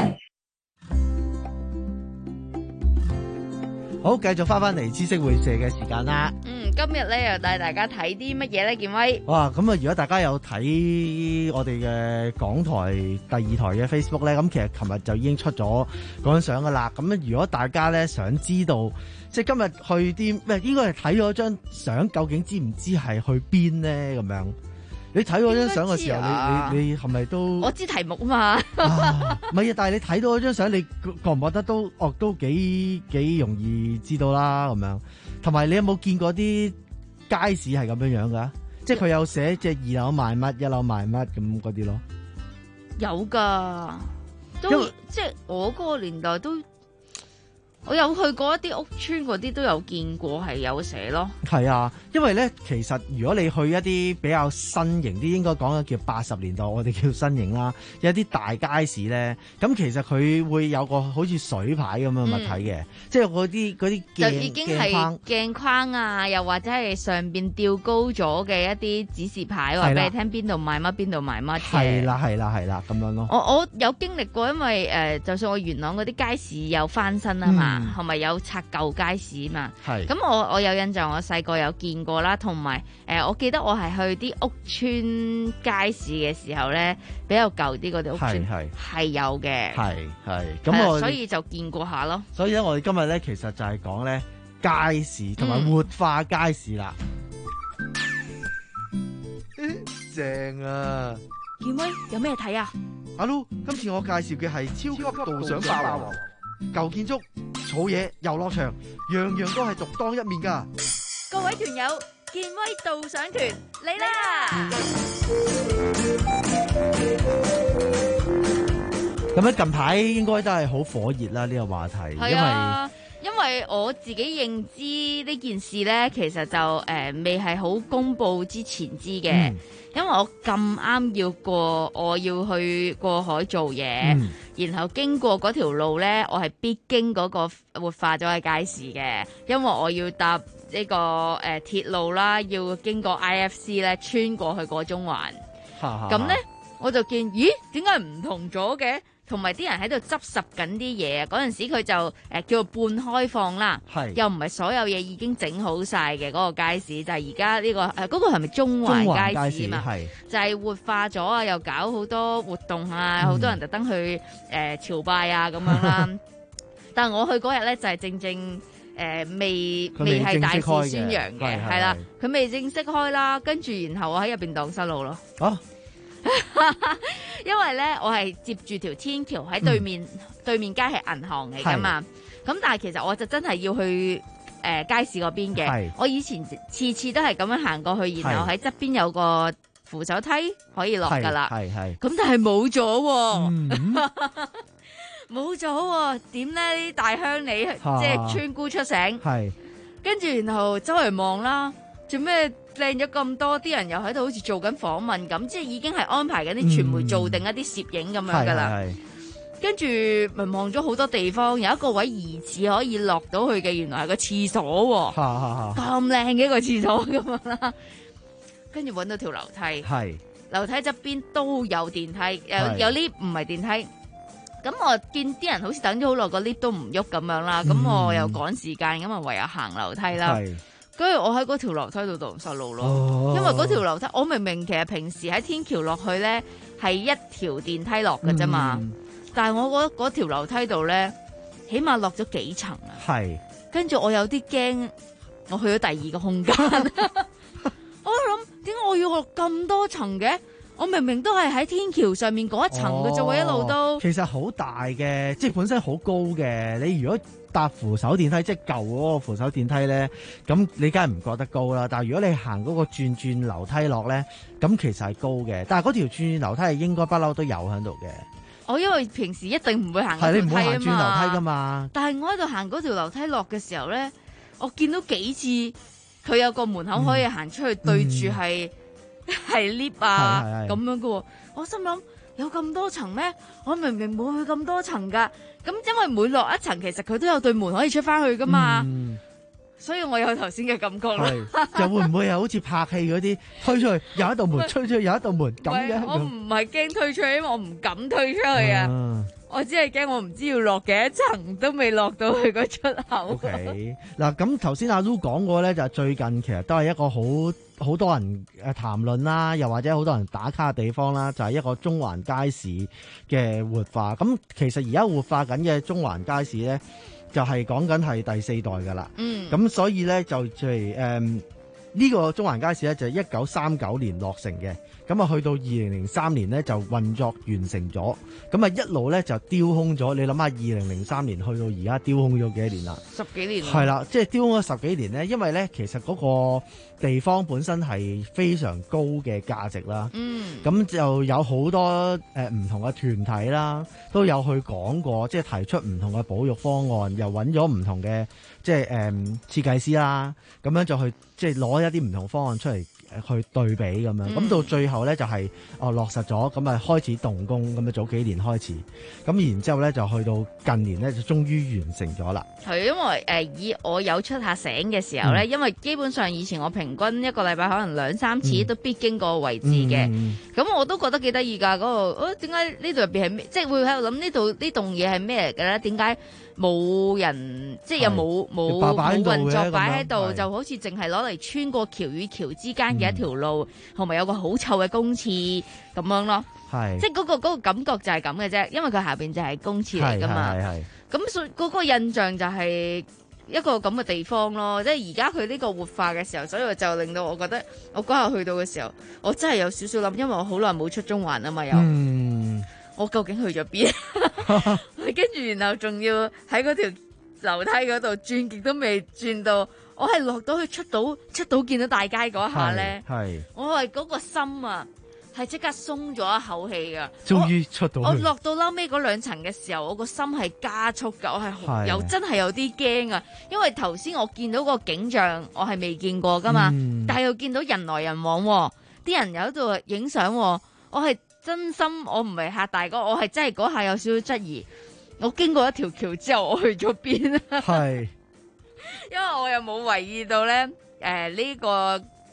好，繼續翻翻嚟知識會社嘅時間啦。 嗯，今日咧又帶大家睇啲乜嘢咧？建威， 哇，咁啊，如果大家有睇我哋嘅港台第二台嘅 Facebook 咧，咁其實琴日就已經出咗嗰張相噶啦。咁如果大家咧想知道，即係今日去啲咩，應該係睇咗張相，究竟知唔知係去邊咧？咁樣。你睇嗰張相嘅時候，啊、你你你係咪都？ 我知題目啊嘛。 唔係啊，但係你睇到嗰張相，你覺唔覺得都哦都幾幾容易知道啦咁樣？同埋你有冇見過啲街市係咁樣樣噶？即係佢有寫即係二樓賣乜，一樓賣乜咁嗰啲咯。有噶，都即係我嗰個年代都。我有去過一啲屋村嗰啲都有見過係有寫咯。 係啊，因為咧其實如果你去一啲比較新型啲，應該講嘅叫八十年代，我哋叫新型啦，有一啲大街市咧，咁其實佢會有個好似水牌咁嘅物體嘅，嗯、即係嗰啲嗰啲鏡就已經係鏡框啊，又或者係上邊吊高咗嘅一啲指示牌，話俾你聽邊度賣乜，邊度賣乜嘅。 係啦係啦係啦咁樣咯。 我我有經歷過，因為誒、呃，就算我元朗嗰啲街市又翻新啊嘛。嗯同埋有拆舊街市嘛？係咁我我有印象，我細個有見過啦。同埋誒，我記得我係去啲屋村街市嘅時候咧，比較舊啲嗰啲屋村係係有嘅。係係咁我所以就見過下咯。 所以咧，我哋今日咧其實就係講咧街市同埋活化街市啦。嗯、正啊！ 建威有咩睇啊？ 阿 Lu，今次我介紹嘅係超級導賞霸王。舊建築、草野、遊樂場，樣樣都係獨當一面噶。 各位團友，建威導賞團嚟啦！ 咁咧近排應該都係好火熱啦呢個話題， 係啊，因為因為我自己認知呢件事咧，其實就誒、呃、未係好公佈之前知嘅。嗯，因為我咁啱要過，我要去過海做嘢，嗯、然後經過嗰條路咧，我係必經嗰個活化咗嘅街市嘅，因為我要搭呢、這個誒、呃、鐵路啦，要經過 I F C 咧，穿過去過中環。咁咧，我就見咦，點解唔同咗嘅？同埋啲人喺度執拾緊啲嘢，嗰陣時佢就誒、呃、叫做半開放啦，又唔係所有嘢已經整好晒嘅嗰個街市，就係而家呢個誒嗰、呃嗰個係咪中環街市嘛？就係活化咗啊，又搞好多活動啊，好、嗯、多人特登去誒、呃、朝拜啊咁樣啦。但係我去嗰日咧就係、是、正正呃、未佢未未係大正式開嘅肆宣揚嘅， 係係係啦係， 佢未正式開啦，跟住然後我喺入邊蕩失路咯。 啊， 因為咧我係接住條天橋喺對面， 嗯、 對面街係銀行嚟噶嘛，咁但係其實我就真係要去誒、呃、街市嗰邊嘅。我以前次次都係咁樣行過去，然後喺側邊有個扶手梯可以落噶啦。 係係。 咁但係冇咗喎，冇咗喎，點咧？啲大鄉里即係村姑出城，跟住然後周圍望啦，做咩？靚咗咁多，啲人又喺度好似做緊訪問咁，即係已經係安排緊啲傳媒做定一啲攝影咁樣噶啦。跟住咪望咗好多地方，有一個位疑似可以落到去嘅，原來係個廁所喎，咁靚嘅一個廁所咁樣啦。跟住揾到條樓梯，樓梯側邊都有電梯，有有 lift 唔係電梯。咁我見啲人好似等咗好耐，個 lift 都唔喐咁樣啦。咁、嗯、我又趕時間，咁啊唯有行樓梯啦。跟住我喺嗰條樓梯度蕩失路咯，哦、因為嗰條樓梯我明明其實平時喺天橋落去咧係一條電梯落嘅啫嘛，嗯、但係我嗰嗰條樓梯度咧起碼落咗幾層啊。係，跟住我有啲驚，我去咗第二個空間。我諗點解我要落咁多層嘅？我明明都係喺天橋上面嗰一層嘅啫喎，一路都其實好大嘅，即係本身好高嘅。你如果搭扶手電梯，即係舊嗰個扶手電梯咧，咁你梗係唔覺得高啦。但係如果你行嗰個轉轉樓梯落咧，咁其實係高嘅。但係嗰條轉轉樓梯係應該不嬲都有喺度嘅。 我因為平時一定唔會行嗰條梯啊嘛。係，你唔會行轉樓梯噶嘛。但係我喺度行嗰條樓梯落嘅時候咧，我見到幾次佢有個門口可以行出去，嗯、對住係。係 lift 啊咁樣噶喎，我心諗有咁多層咩？我明明冇去咁多層噶，咁因為每落一層其實佢都有對門可以出翻去噶嘛，嗯、所以我有頭先嘅感覺咯。 又會唔會係好似拍戲嗰啲推出去有一道門，推出去有一道門咁樣？ 我唔係驚推出去，因為我唔敢推出去啊。啊我只係驚我唔知要落幾多層都未落到去個出口。 OK，嗱咁頭先阿 Lu 講過咧，就係最近其實都係一個好好多人誒談論啦，又或者好多人打卡嘅地方啦，就係、是、一個中環街市嘅活化。咁其實而家活化緊嘅中環街市咧，就係講緊係第四代噶啦。嗯，咁所以咧就即係誒呢個中環街市咧就係一九三九年落成嘅。咁啊，去到二零零三年咧就運作完成咗，咁啊一路咧就丟空咗。你諗下，二零零三年去到而家丟空咗幾多年啦？ 十幾年。 係啦，即係丟空咗十幾年咧，因為咧其實嗰個地方本身係非常高嘅價值啦。嗯。咁就有好多誒唔同嘅團體啦，都有去講過，即係提出唔同嘅保育方案，又揾咗唔同嘅即係誒設計師啦，咁樣就去即係攞一啲唔同方案出嚟。去對比咁樣，咁、嗯、到最後咧就係、是、哦落實咗，咁啊開始動工，咁啊早幾年開始，咁然之後咧就去到近年咧就終於完成咗啦。 係因為誒、呃、以我有出下醒嘅時候咧，嗯、因為基本上以前我平均一個禮拜可能兩三次都必經過個位置嘅，咁、嗯嗯、我都覺得幾得意㗎嗰個。誒點解呢度入邊係咩？即係會喺度諗呢度呢棟嘢係咩嚟嘅咧？點解冇人即係又冇冇冇運作擺喺度，就好似淨係攞嚟穿過橋與橋之間嘅一條路，同埋、嗯、有個好臭嘅公廁咁樣咯。係即係、嗰、嗰個嗰、嗰個感覺就係咁嘅啫，因為佢下邊就係公廁嚟噶嘛。咁所以嗰個印象就係一個咁嘅地方咯。即係而家佢呢個活化嘅時候，所以就令到我覺得我嗰日去到嘅時候，我真係有少少諗，因為我好耐冇出中環啊嘛又。嗯我究竟去咗邊？跟住然後仲要喺嗰條樓梯嗰度轉極都未轉到，我係落到去出到出到見到大街嗰下咧，我係嗰個心啊，係即刻鬆咗一口氣噶。終於出到去，我落到撈尾嗰兩層嘅時候，我個心係加速噶，我係有真係有啲驚啊，因為頭先我見到個景象，我係未見過噶嘛，嗯、但係又見到人來人往，啲人又喺度影相，我係。真心我唔係嚇大哥，我係真係嗰下有少少質疑。我經過一條橋之後，我去咗邊啊？係，因為我又冇留意到咧，誒、呃、呢、呢個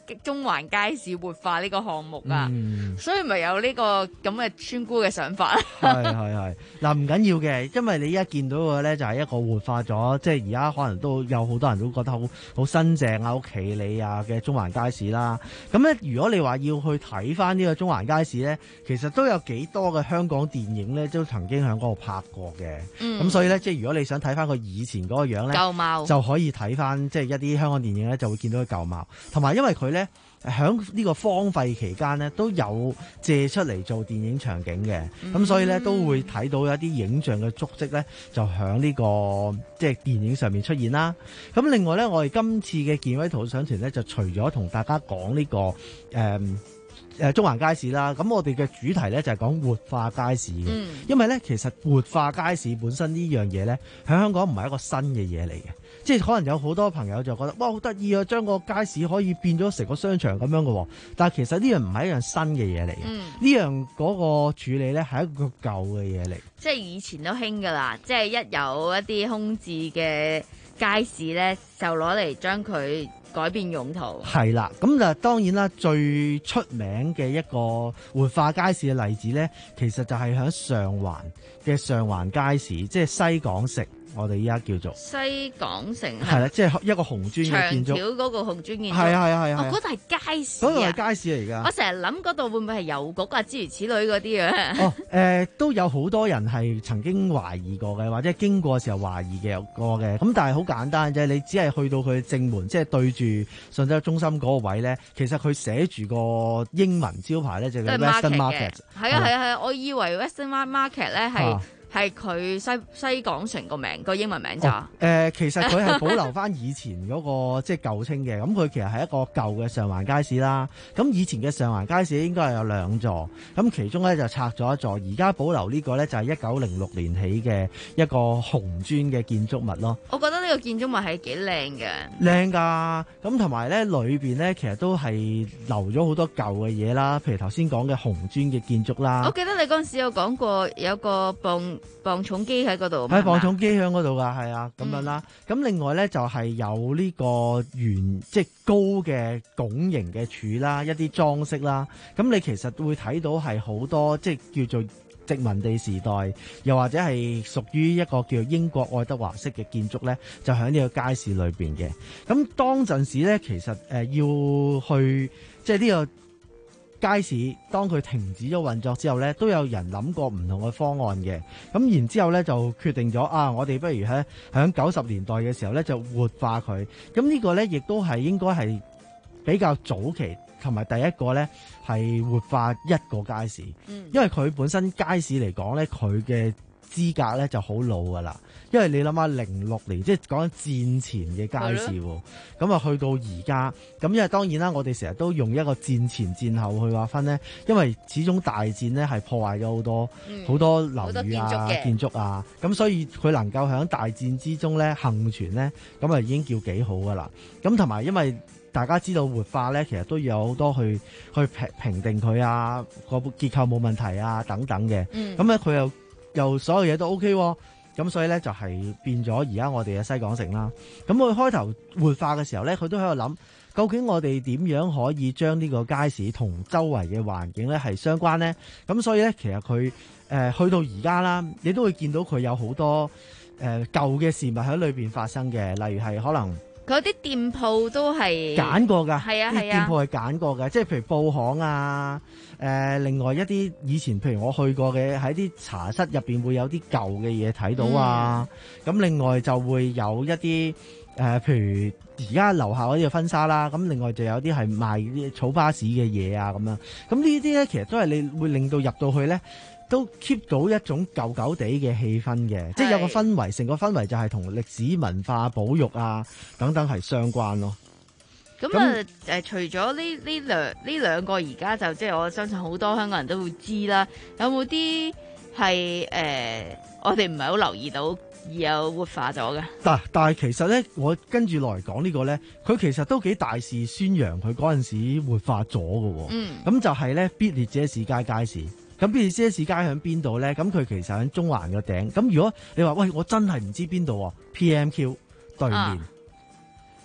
中環街市活化呢個項目啊， 嗯所以咪有呢個咁嘅村姑嘅想法。 係係係，嗱唔緊要嘅，因為你而家見到嘅咧就係一個活化咗，即係而家可能都有好多人都覺得好好新淨啊、好企理啊嘅中環街市啦。咁咧，如果你話要去睇翻呢個中環街市咧，其實都有幾多嘅香港電影咧都曾經喺嗰度拍過嘅。咁、 嗯、 所以咧，即係如果你想睇翻佢以前嗰個樣咧， 舊貌就可以睇翻即係一啲香港電影咧，就會見到佢舊貌。同埋因為佢咧喺呢個荒廢期間咧，都有借出嚟做電影場景嘅，咁、 嗯、 所以咧都會睇到一啲影像嘅足跡咧，就喺呢、這個即係電影上面出現啦。咁另外咧，我哋今次嘅健威圖想團咧，就除咗同大家講呢、這個誒。嗯誒中環街市啦，咁我哋嘅主題咧就係講活化街市嘅、嗯，因為咧其實活化街市本身呢樣嘢咧，喺香港唔係一個新嘅嘢嚟嘅，即係可能有好多朋友就覺得哇好得意啊，將個街市可以變咗成個商場咁樣嘅，但係其實呢樣唔係一樣新嘅嘢嚟嘅，呢、嗯、樣嗰個處理咧係一個舊嘅嘢嚟， 即係以前都興㗎啦，即係一有一啲空置嘅街市咧，就攞嚟將佢改變用途。 係啦，咁就當然啦，最出名嘅一個活化街市嘅例子咧，其實就係喺上環嘅上環街市，即係西港城。我哋依家叫做西港城， 係啦，即係一個紅磚嘅建築， 長條嗰個紅磚建築， 係啊係啊係啊， 哦，嗰度係街市， 嗰度係街市嚟㗎。 我成日諗嗰度會唔會係郵局啊，諸如此類嗰啲嘅。 哦，誒、呃、都有好多人係曾經懷疑過嘅，或者經過嘅時候懷疑嘅過嘅。咁但係好簡單啫，你只係去到佢正門，即係對住順德中心嗰個位咧，其實佢寫住個英文招牌咧，就叫 Western Market。 係啊係啊係啊，我以為 Western Market 咧係。係佢西西港城個名個英文名咋？誒、 哦呃，其實佢係保留翻以前嗰、那個即係舊稱嘅。咁佢其實係一個舊嘅上環街市啦。咁以前嘅上環街市應該係有兩座，咁其中咧就拆咗一座。而家保留呢個咧就係一九零六年起嘅一個紅磚嘅建築物咯。 我覺得呢個建築物係幾靚嘅， 靚㗎。咁同埋咧裏邊咧其實都係留咗好多舊嘅嘢啦，譬如頭先講嘅紅磚嘅建築啦。 我記得你嗰陣時有講過有個泵磅重機喺嗰度， 喺磅重機喺嗰度噶，係啊，咁樣啦。咁、嗯、另外咧就係有呢個圓即係高嘅拱形嘅柱啦，一啲裝飾啦。咁你其實會睇到係好多即係叫做殖民地時代，又或者係屬於一個叫英國愛德華式嘅建築咧，就喺呢個街市裏邊嘅。咁當陣時咧，其實誒、呃、要去即係呢個街市當佢停止咗運作之後咧，都有人諗過唔同嘅方案嘅。咁然之後咧就決定咗啊，我哋不如喺喺九十年代嘅時候咧就活化佢。咁呢個咧亦都係應該係比較早期同埋第一個咧係活化一個街市。嗯，因為佢本身街市嚟講咧，佢嘅資格咧就好老噶啦。因為你諗下零六年，即係講緊戰前嘅街市喎，咁啊去到而家，咁因為當然啦，我哋成日都用一個戰前戰後去劃分咧，因為始終大戰咧係破壞咗好多好、嗯、多樓宇啊、建築啊，咁所以佢能夠喺大戰之中咧幸存咧，咁啊已經叫幾好噶啦。咁同埋因為大家知道活化咧，其實都有好多去去評評定佢啊，個結構冇問題啊等等嘅。咁咧佢又又所有嘢都 OK 喎。咁所以咧就係變咗而家我哋嘅西港城啦。咁佢開頭活化嘅時候咧，佢都喺度諗，究竟我哋點樣可以將呢個街市同周圍嘅環境咧係相關咧？咁所以咧，其實佢誒、呃、去到而家啦，你都會見到佢有好多誒、呃、舊嘅事物喺裏邊發生嘅，例如係可能嗰啲店鋪都係揀過㗎， 係啊係啊， 店鋪係揀過嘅，即係譬如布行啊。誒、呃，另外一啲以前，譬如我去過嘅，喺啲茶室入邊會有啲舊嘅嘢睇到啊。咁、嗯、另外就會有一啲誒、呃，譬如而家樓下嗰啲嘅婚紗啦。咁另外就有啲係賣啲草巴士嘅嘢啊，咁樣。咁呢啲咧，其實都係你會令到入到去咧，都 keep 到一種舊舊地嘅氣氛嘅，即係有個氛圍，成個氛圍就係同歷史文化保育啊等等係相關咯。 咁啊誒，除咗呢呢兩呢兩個，而家就即係我相信好多香港人都會知啦。有冇啲係誒我哋唔係好留意到而有活化咗嘅？但但係其實咧，我跟住落嚟講呢個咧，佢其實都幾大肆宣揚佢嗰陣時活化咗嘅喎。嗯，咁就係咧必列者士街街市。咁必列者士街喺邊度咧？咁佢其實喺中環嘅頂。咁如果你話喂，我真係唔知邊度喎 ，P M Q 對面。啊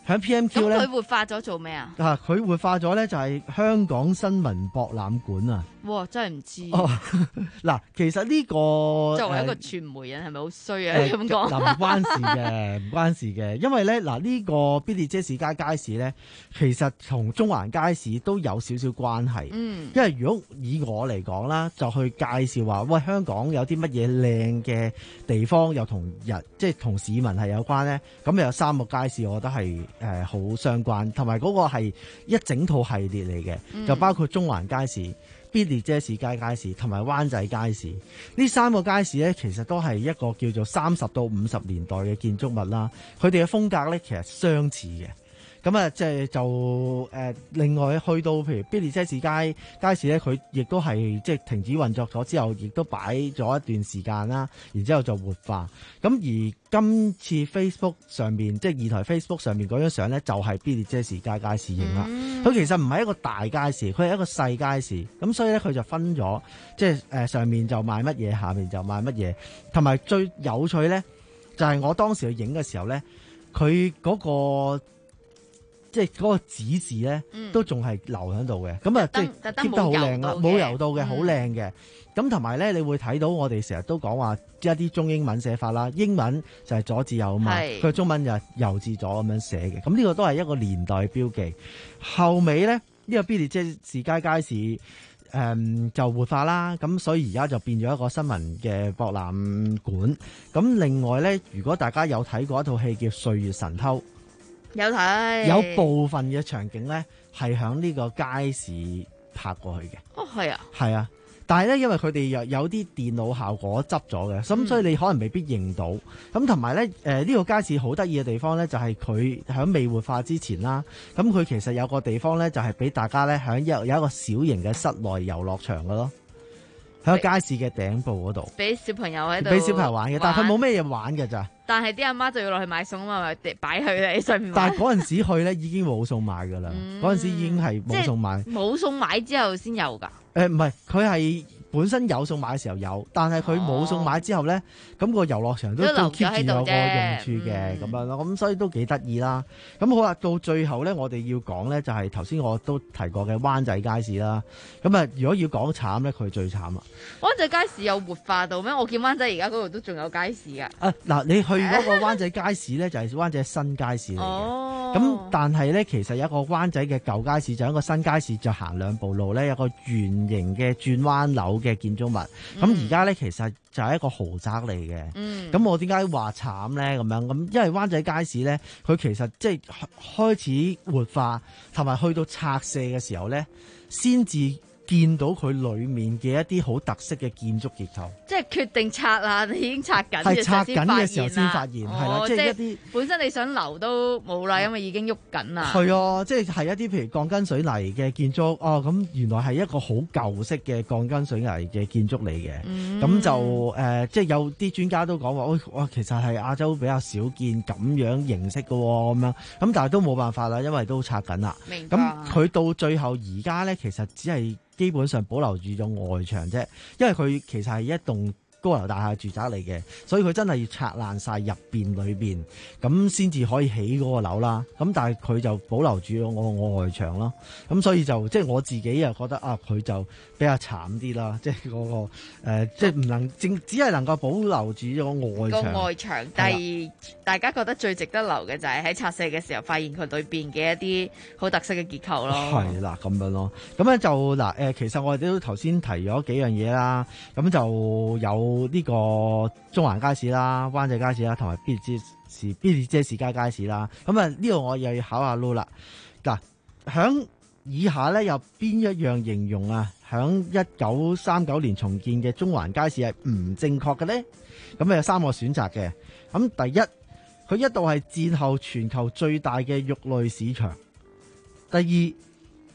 喺 P M Q 咧， 咁佢活化咗做咩啊？ 啊，佢活化咗咧就係香港新聞博覽館啊！ 哇，真係唔知。 嗱、哦，其實呢、這個作為一個傳媒人，係咪好衰啊？咁講嗱，唔關事嘅，唔關事嘅，因為咧嗱，呢、這個必列者士街街市咧，其實同中環街市都有少少關係。嗯，因為如果以我嚟講啦，就去介紹話，喂，香港有啲乜嘢靚嘅地方，又同人即係同市民係有關咧，咁有三個街市，我覺得係誒好相關，同埋嗰個係一整套系列嚟嘅，嗯、就包括中環街市、必列者士街街市同埋灣仔街市。呢三個街市咧，其實都係一個叫做三十到五十年代嘅建築物啦。佢哋嘅風格咧，其實相似嘅。咁啊，即係就誒，另外去到譬如必列者士街街市咧，佢亦都係即係停止運作咗之後，亦都擺咗一段時間啦，然之後就活化。咁而今次 Facebook 上面即係二台 Facebook 上面嗰張相咧，就係必列者士街街市影啦。佢、嗯、其實唔係一個大街市，佢係一個細街市。咁所以咧，佢就分咗，即係誒上面就賣乜嘢，下面就賣乜嘢。同埋最有趣咧，就係我當時去影嘅時候咧，佢嗰個。即係嗰個指示咧，都仲係留喺度嘅，咁啊即係 keep 得好靚啦，冇油到嘅，好靚嘅。咁同埋咧，你會睇到我哋成日都講話一啲中英文寫法啦，英文就係左至右啊嘛，佢中文就係右至左咁樣寫嘅。咁呢個都係一個年代標記。後尾咧，呢、呢個必列者士街街市誒、嗯、就活化啦，咁所以而家就變咗一個新聞嘅博覽館。咁另外咧，如果大家有睇過一套戲叫《歲月神偷》。 有睇， 有部分嘅場景咧係響呢個街市拍過去嘅。 哦，係啊， 係啊，但係咧，因為佢哋有有啲電腦效果執咗嘅，咁、嗯、所以你可能未必認到。咁同埋咧，誒、呃、呢、呢個街市好得意嘅地方咧，就係佢響未活化之前啦。咁佢其實有個地方咧，就係俾大家咧響有有一個小型嘅室內遊樂場嘅咯。喺個街市嘅頂部嗰度， 俾小朋友喺度， 俾小朋友玩嘅，但係佢冇咩嘢玩嘅咋。 但係啲阿媽就要落去買餸啊嘛，咪擺去你上面。 但係嗰陣時去咧已經冇餸買噶啦，嗰陣、嗯、時已經係冇餸買。 冇餸買之後先有㗎。 誒唔係，佢係本身有餸買嘅時候有，但係佢冇餸買之後咧，咁、哦、個遊樂場都都 keep 住有個用處嘅咁、嗯、樣咯。咁所以都幾得意啦。咁好啦，到最後咧，我哋要講咧就係頭先我都提過嘅灣仔街市啦。咁啊，如果要講慘咧，佢最慘啦。 灣仔街市有活化到咩？我見灣仔而家嗰度都仲有街市㗎。 啊嗱，你去嗰個灣仔街市咧，就係灣仔新街市嚟嘅。咁、哦、但係咧，其實有一個灣仔嘅舊街市，就有一個新街市，就行兩步路咧，有個圓形嘅轉彎樓嘅建築物。咁而家咧，其實就係一個豪宅嚟嘅。咁、嗯、我點解話慘咧？咁樣咁，因為灣仔街市咧，佢其實即係開始活化，同埋去到拆卸嘅時候咧，先至見到佢裏面嘅一啲好特色嘅建築結構， 即係決定拆啦，你已經拆緊， 係拆緊嘅時候先發現，係啦、哦，即係一啲本身你想留都冇啦，因為已經喐緊啦。 係啊，即係係一啲譬如鋼筋水泥嘅建築，哦咁原來係一個好舊式嘅鋼筋水泥嘅建築嚟嘅，咁、嗯、就誒、呃，即係有啲專家都講話，哇、哦，其實係亞洲比較少見咁樣形式嘅喎，咁樣咁，但係都冇辦法啦，因為都拆緊啦。 明白。 咁佢到最後而家咧，其實只係基本上保留住咗外牆啫，因為佢其實係一棟高樓大廈住宅嚟嘅，所以佢真係要拆爛晒入邊裏邊，咁先至可以起嗰個樓啦。咁但係佢就保留住咗我我外牆咯。咁所以就即係我自己又覺得啊，佢就比較慘啲啦。即係嗰、嗰個誒、呃，即係唔能淨只係能夠保留住咗外牆。 個外牆，但係大家覺得最值得留嘅就係喺拆卸嘅時候發現佢裏邊嘅一啲好特色嘅結構咯。 係啦，咁樣咯。咁咧就嗱誒，其實我哋都頭先提咗幾樣嘢啦。咁就有。呢個中環街市啦、灣仔街市啦，同埋必列者士必列者士街街市啦。咁啊，呢度我又要考下 Lulu 啦。嗱，響以下咧有邊一樣形容啊？響一九三九年重建嘅中環街市係唔正確嘅咧？咁啊有三個選擇嘅。咁第一，佢一度係戰後全球最大嘅肉類市場；第二，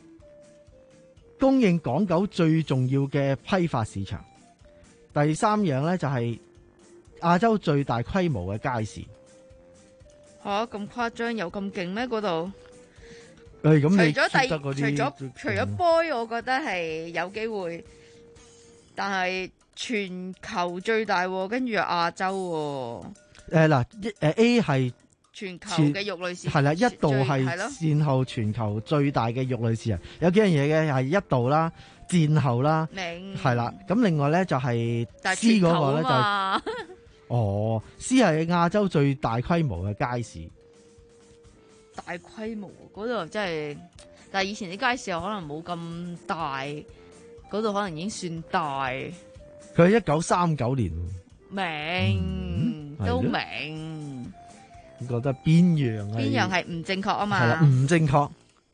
供應港九最重要嘅批發市場。第三樣咧就係亞洲最大規模嘅街市。 吓，咁誇張，有咁勁咩？嗰度？ 誒，咁你除咗第除咗除咗 boy，我覺得係有機會，但係全球最大，跟住亞洲。 誒嗱，誒 A 係全球嘅肉類市場係啦，一度係係咯戰後全球最大嘅肉類市場。有幾樣嘢嘅係一度啦，戰後啦， 明係啦。咁另外咧就係但係 C 全球嗰個咧就係、 啊嘛， 哦 C 係亞洲最大規模嘅街市。 大規模嗰度真係，但係以前啲街市又可能冇咁大，嗰度可能已經算大。 佢係一九三九年， 明、 嗯都係咯明， 你覺得邊樣係邊樣係唔正確啊係啦？ 嘛？ 唔正確。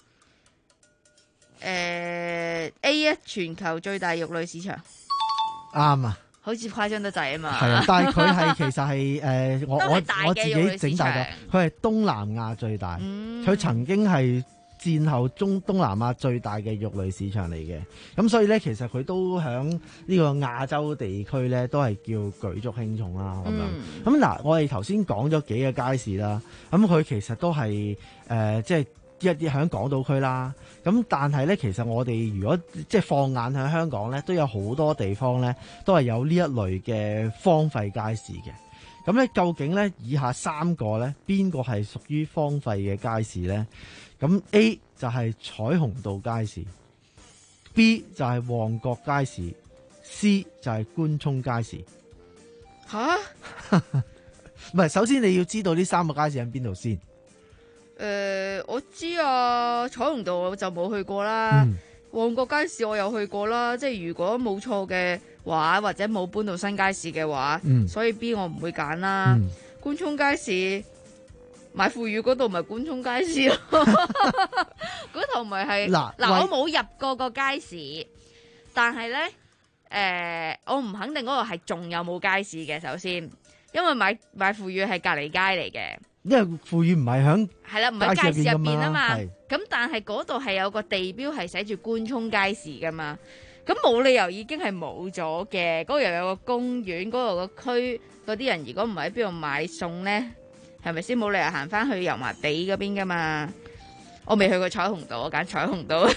誒、A 一全球最大肉類市場， 啱啊！ 好似誇張得滯啊嘛。 係啊，但係佢係其實係誒、呃、我我都係大嘅我自肉類己整大咗市， 佢係東南亞最大，佢、 嗯曾經係戰後中東南亞最大嘅肉類市場嚟嘅。咁所以咧，其實佢都響呢個亞洲地區咧，都係叫舉足輕重啦咁樣。咁嗱、我哋頭先講咗幾個街市啦，咁佢其實都係誒、呃、即係。一啲喺港島區啦，咁但係咧，其實我哋如果即係放眼喺香港咧，都有好多地方咧，都係有呢一類嘅荒廢街市嘅。咁咧，究竟咧以下三個咧，邊個係屬於荒廢嘅街市咧？咁 A 就係彩虹道街市，B 就係旺角街市，C 就係官涌街市。 吓？ 唔係，首先你要知道呢三個街市喺邊度先。 誒、呃我知啊，彩虹道我就冇去過啦。 嗯旺角街市我有去過啦，即係如果冇錯嘅話，或者冇搬到新街市嘅話， 嗯所以 B 我唔會揀啦。 嗯官涌街市買腐乳嗰度咪官涌街市咯，嗰度咪係嗱嗱， 喂我冇入過個街市，但係咧誒，我唔肯定嗰度係仲有冇街市嘅。首先，因為買買腐乳係隔離街嚟嘅。 因為腐乳唔係響係啦，唔喺街市入邊啊嘛。 係咁但係嗰度係有個地標係寫住官涌街市噶嘛。咁冇理由已經係冇咗嘅。嗰度又有個公園，嗰度個區嗰啲人如果唔係喺邊度買餸咧，係咪先冇理由行翻去油麻地嗰邊噶嘛？我未去過彩虹道，我揀彩虹道。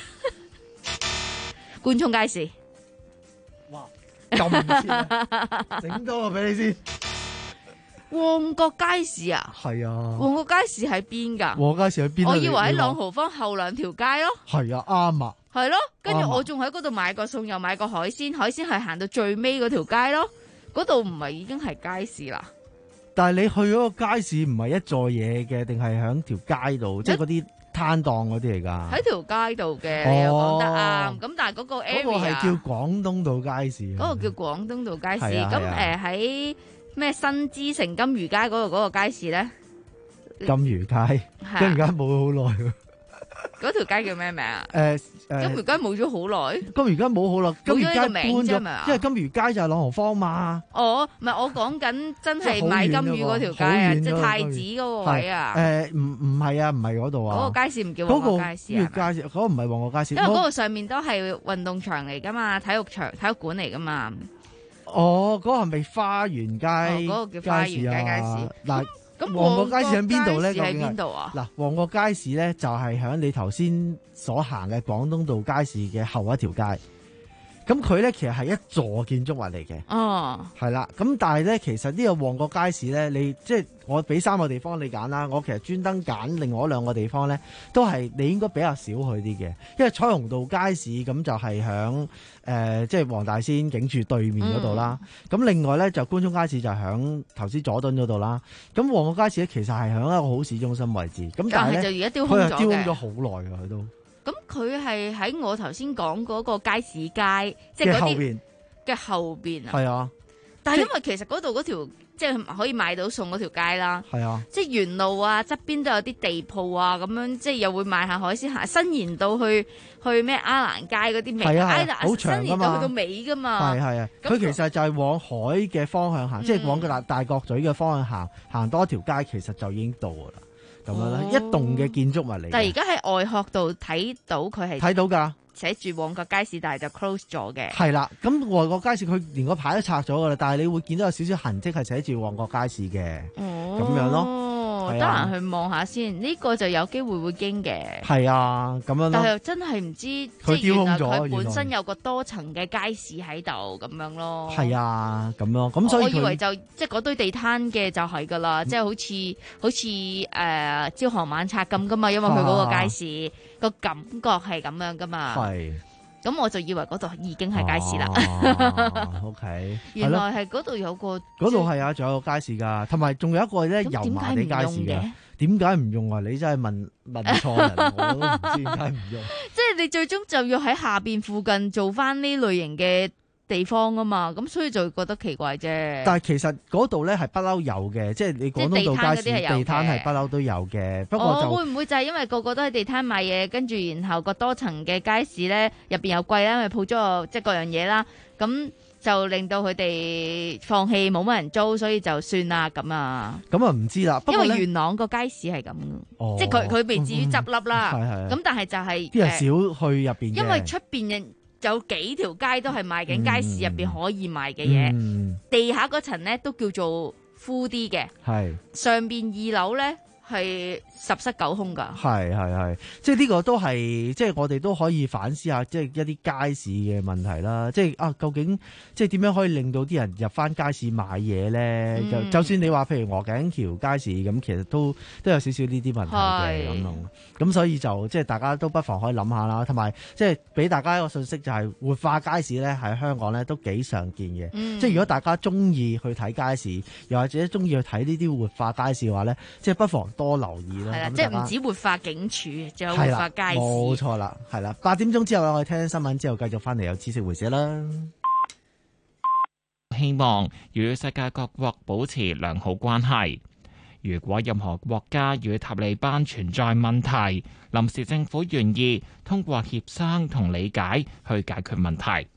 官涌街市。 咁先，整多個俾你先。 旺角街市啊？ 係啊。 旺角街市喺邊㗎？ 旺角街市喺邊啊？ 我以為喺你朗豪坊後兩條街咯。 係啊，啱啊。 係咯，跟住啱啊我仲喺嗰度買過餸，又買過海鮮，海鮮係行到最尾嗰條街咯。嗰度唔係已經係街市啦？ 但係你去嗰個街市唔係一座嘢嘅，定係喺條街度，即係嗰啲攤檔嗰啲嚟㗎？ 喺條街度嘅， 哦你又講得啱。咁但係嗰個 area 嗰個係叫廣東道街市。 嗰個叫廣東道街市。 係啊咁係啊誒喺咩新之城金魚街嗰度嗰個街市咧？ 金魚街， 係金魚街冇好耐喎。 嗰條街叫咩名啊？ 誒誒， 金魚街冇咗好耐。 金魚街冇好耐，金魚街冇咗呢個搬名啫嘛咗，因為金魚街就係朗豪坊嘛。 哦，唔係我講緊真係買金魚嗰條街啊，即係太子嗰個位啊。 誒唔唔係啊，唔係嗰度啊。 嗰個街市唔叫旺角街市啊。 嗰個街市，嗰個唔係旺角街市。 因為嗰個上面都係運動場嚟噶嘛，體育場、體育館嚟噶嘛。 哦，嗰個係咪花園街？ 哦，嗰個叫花園街街市。 嗱， 咁旺角街市喺邊度咧？ 喺邊度啊？ 嗱，旺角街市咧就係喺你頭先所行嘅廣東道街市嘅後一條街。咁佢咧其實係一座建築物嚟嘅。 哦， 係啦。咁但係咧，其實呢個旺角街市咧，你即係我俾三個地方你揀啦。我其實專登揀另外兩個地方咧，都係你應該比較少去啲嘅。因為彩虹道街市咁就係響誒即係黃大仙警署對面嗰度啦。咁、嗯、另外咧就官涌街市就響頭先佐敦嗰度啦。咁旺角街市咧其實係響一個好市中心位置。咁但係咧，佢係丟空咗好耐㗎，佢都。 咁佢係喺我頭先講嗰個街市街，即係嗰啲嘅後邊啊。 係啊， 但係因為其實嗰度嗰條即係可以買到餸嗰條街啦。 係啊， 即係沿路啊，側邊都有啲地鋪啊，咁樣即係又會賣下海鮮，伸延到去去咩亞蘭街嗰啲尾， 係啊係啊好長㗎嘛， 伸延到去到尾㗎嘛。係係啊，佢其實就係往海嘅方向行，嗯、即係往個大大角咀嘅方向行，行多條街其實就已經到㗎啦。咁樣啦，哦、一棟嘅建築物嚟。 但係而家喺外殼度睇到佢係睇到㗎， 寫住旺角街市，但係就 close 咗嘅。 係啦，咁外國街市佢連個牌都拆咗㗎啦，但係你會見到有少少痕跡係寫住旺角街市嘅，咁、哦、樣咯。 哦，得閒去望下先，呢個就有機會會經嘅。 係啊，咁樣咯。 但係真係唔知，即佢係原來丟空咗佢本身有個多層嘅街市喺度咁樣咯。 係啊，咁咯，咁所以我以為佢就即係嗰堆地攤嘅就係㗎啦，即係好似好似誒朝行晚拆咁㗎嘛，因為佢嗰個街市個感覺係咁樣㗎嘛。 係。 咁我就以為嗰度已經係街市啦。 哦，OK， 原來係嗰度有個嗰度係啊，仲有個街市㗎，同埋仲有一個咧油麻地街市㗎。點解唔用啊？你真係問問錯人，我都唔知點解唔用。 即係你最終就要喺下邊附近做翻呢類型嘅地方啊嘛，咁所以就覺得奇怪啫。 但係其實嗰度咧係不嬲有嘅，即係你廣東道街市地攤係不嬲都有嘅。不過就會唔會就係因為個個都喺地攤買嘢，跟住然後個多層嘅街市咧入邊又貴啦，因為鋪咗即係各樣嘢啦，咁就令到佢哋放棄冇乜人租，所以就算啦咁啊。 咁啊唔知啦， 因為元朗個街市係咁， 哦、 即係佢佢未至於執笠啦。 係係。 咁但係就係啲人少去入邊， 因為出邊嘅。有幾條街都係賣緊街市入邊可以賣嘅嘢，嗯、地下嗰層咧都叫做 full 啲嘅， 係上邊二樓咧係十室九空噶， 係係係，即係呢個都係即係我哋都可以反思下，即係一啲街市嘅問題啦。即係啊，究竟即係點樣可以令到啲人入翻街市買嘢咧？嗯、就就算你話譬如鵝頸橋街市咁，其實都都有少少呢啲問題嘅咁咯。咁所以就即係大家都不妨可以諗下啦，同埋即係俾大家一個信息，就係活化街市咧喺香港咧都幾常見嘅。嗯、即係如果大家中意去睇街市，又或者中意去睇呢啲活化街市嘅話咧，即係不妨多留意啦。 係啦，即係唔止活化警署，仲有活化街市。 冇錯啦，係啦。八點鐘之後我哋聽聽新聞之後，繼續翻嚟有知識回社啦。 希望與世界各國保持良好關係。如果任何國家與塔利班存在問題，臨時政府願意通過協商同理解去解決問題。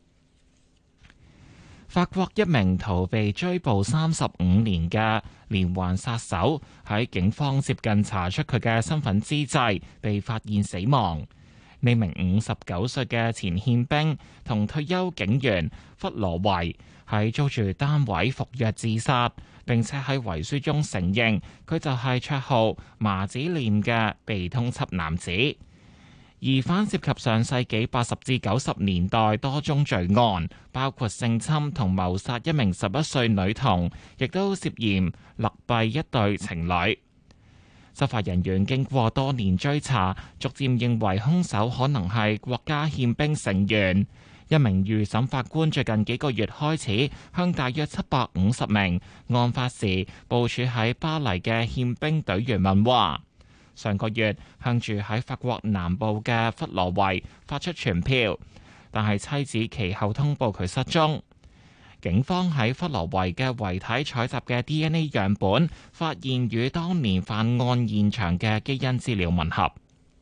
法國一名逃避追捕三十五年嘅連環殺手喺警方接近查出佢嘅身份之際被發現死亡。呢名五十九歲嘅前憲兵同退休警員弗羅維喺租住單位服藥自殺，並且喺遺書中承認佢就係綽號麻子臉嘅被通緝男子。疑犯涉及上世紀八十至九十年代多宗罪案，包括性侵同謀殺一名十一歲女童，亦都涉嫌勒斃一對情侶。執法人員經過多年追查，逐漸認為兇手可能係國家憲兵成員。一名預審法官最近幾個月開始向大約七百五十名案發時部署喺巴黎嘅憲兵隊員問話。上個月向住喺法國南部嘅弗羅維發出傳票，但係妻子其後通報佢失蹤。警方喺弗羅維嘅遺體採集嘅 D N A 樣本發現與當年犯案現場嘅基因資料吻合。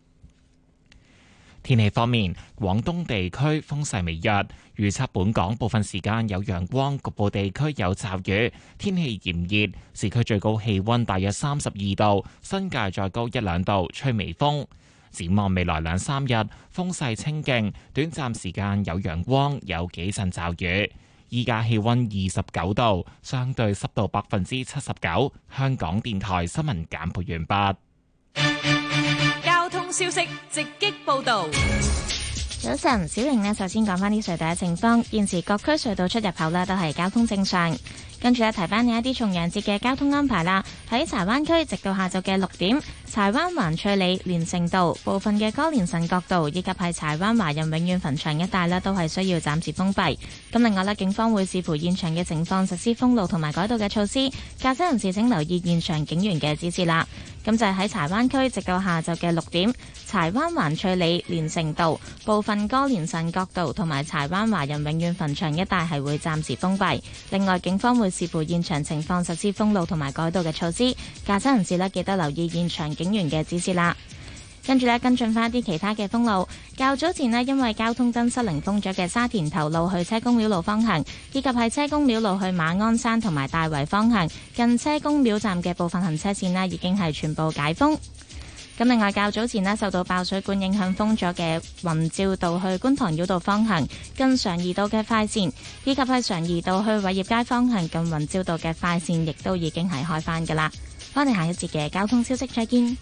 天氣方面，廣東地區風勢微弱，預測本港部分時間有陽光，局部地區有驟雨，天氣炎熱，市區最高氣溫大約三十二度，新界再高一兩度，吹微風。展望未來兩三日，風勢清勁，短暫時間有陽光，有幾陣驟雨。依家氣溫二十九度，相對濕度百分之七十九。香港電台新聞簡報完畢。 交通消息直擊報道。 早晨，小瑩呢，首先講翻啲隧道嘅情況。現時各區隧道出入口呢都係交通正常。跟住咧，提翻你一啲重陽節嘅交通安排啦。喺柴灣區，直到下晝嘅六點，柴灣環翠里連城道部分嘅歌連臣角道以及係柴灣華人永遠墳場一帶呢都係需要暫時封閉。咁另外呢，警方會視乎現場嘅情況實施封路同埋改道嘅措施。駕駛人士請留意現場警員嘅指示啦。咁就係喺柴灣區，直到下晝嘅六點，柴灣環翠里連城道部分歌連臣角道同埋柴灣華人永遠墳場一帶係會暫時封閉。另外，警方會視乎現場情況實施封路同埋改道嘅措施。駕駛人士呢，記得留意現場警員嘅指示啦。跟住呢，跟進翻啲其他嘅封路。較早前呢，因為交通燈失靈封咗嘅沙田頭路去車公廟路方向，以及係車公廟路去馬鞍山同埋大圍方向，近車公廟站嘅部分行車線呢，已經係全部解封。咁另外，較早前呢，受到爆水管影響封咗嘅雲照道去觀塘繞道方向，近常怡道嘅快線，以及係常怡道去偉業街方向近雲照道嘅快線，亦都已經係開返㗎喇。 翻嚟下一節嘅交通消息，再見。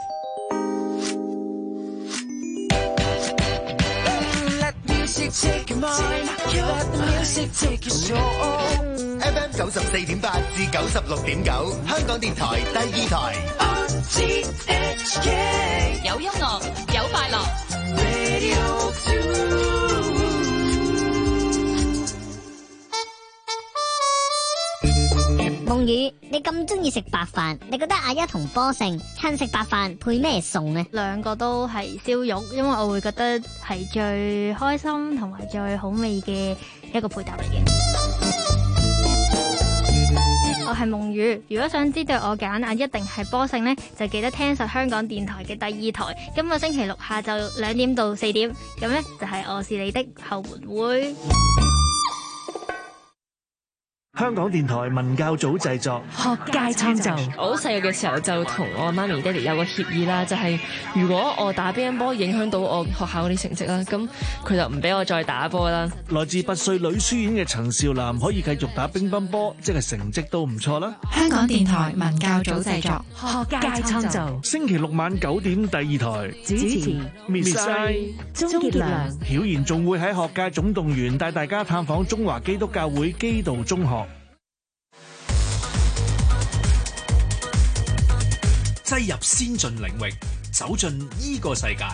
F M 九十四點八至九十六點九，香港電台第二台。 有音樂，有快樂。 夢雨，你咁中意食白飯，你覺得阿一同波勝趁食白飯配咩餸呢？ 兩個都係燒肉，因為我會覺得係最開心同埋最好味嘅一個配搭嚟嘅。我係夢雨，如果想知道我揀阿一定係波勝呢，就記得聽實香港電台嘅第二台。今個星期六下晝兩點到四點，咁呢就係我是你的後援會。 香港電台文教組製作學界參就。我好細個嘅時候就同我媽咪爹哋有個協議啦，就係、是、如果我打乒乓波影響到我學校嗰啲成績啦，咁佢就唔俾我再打波啦。 來自拔萃女書院嘅陳少南可以繼續打乒乓波，即係成績都唔錯啦。 香港電台文教組製作學界參就。 星期六晚九點第二台主持 Miss I 鍾傑良。 曉賢仲會喺學界總動員帶大家探訪中華基督教會基道中學。 擠入先進領域，走進依個世界。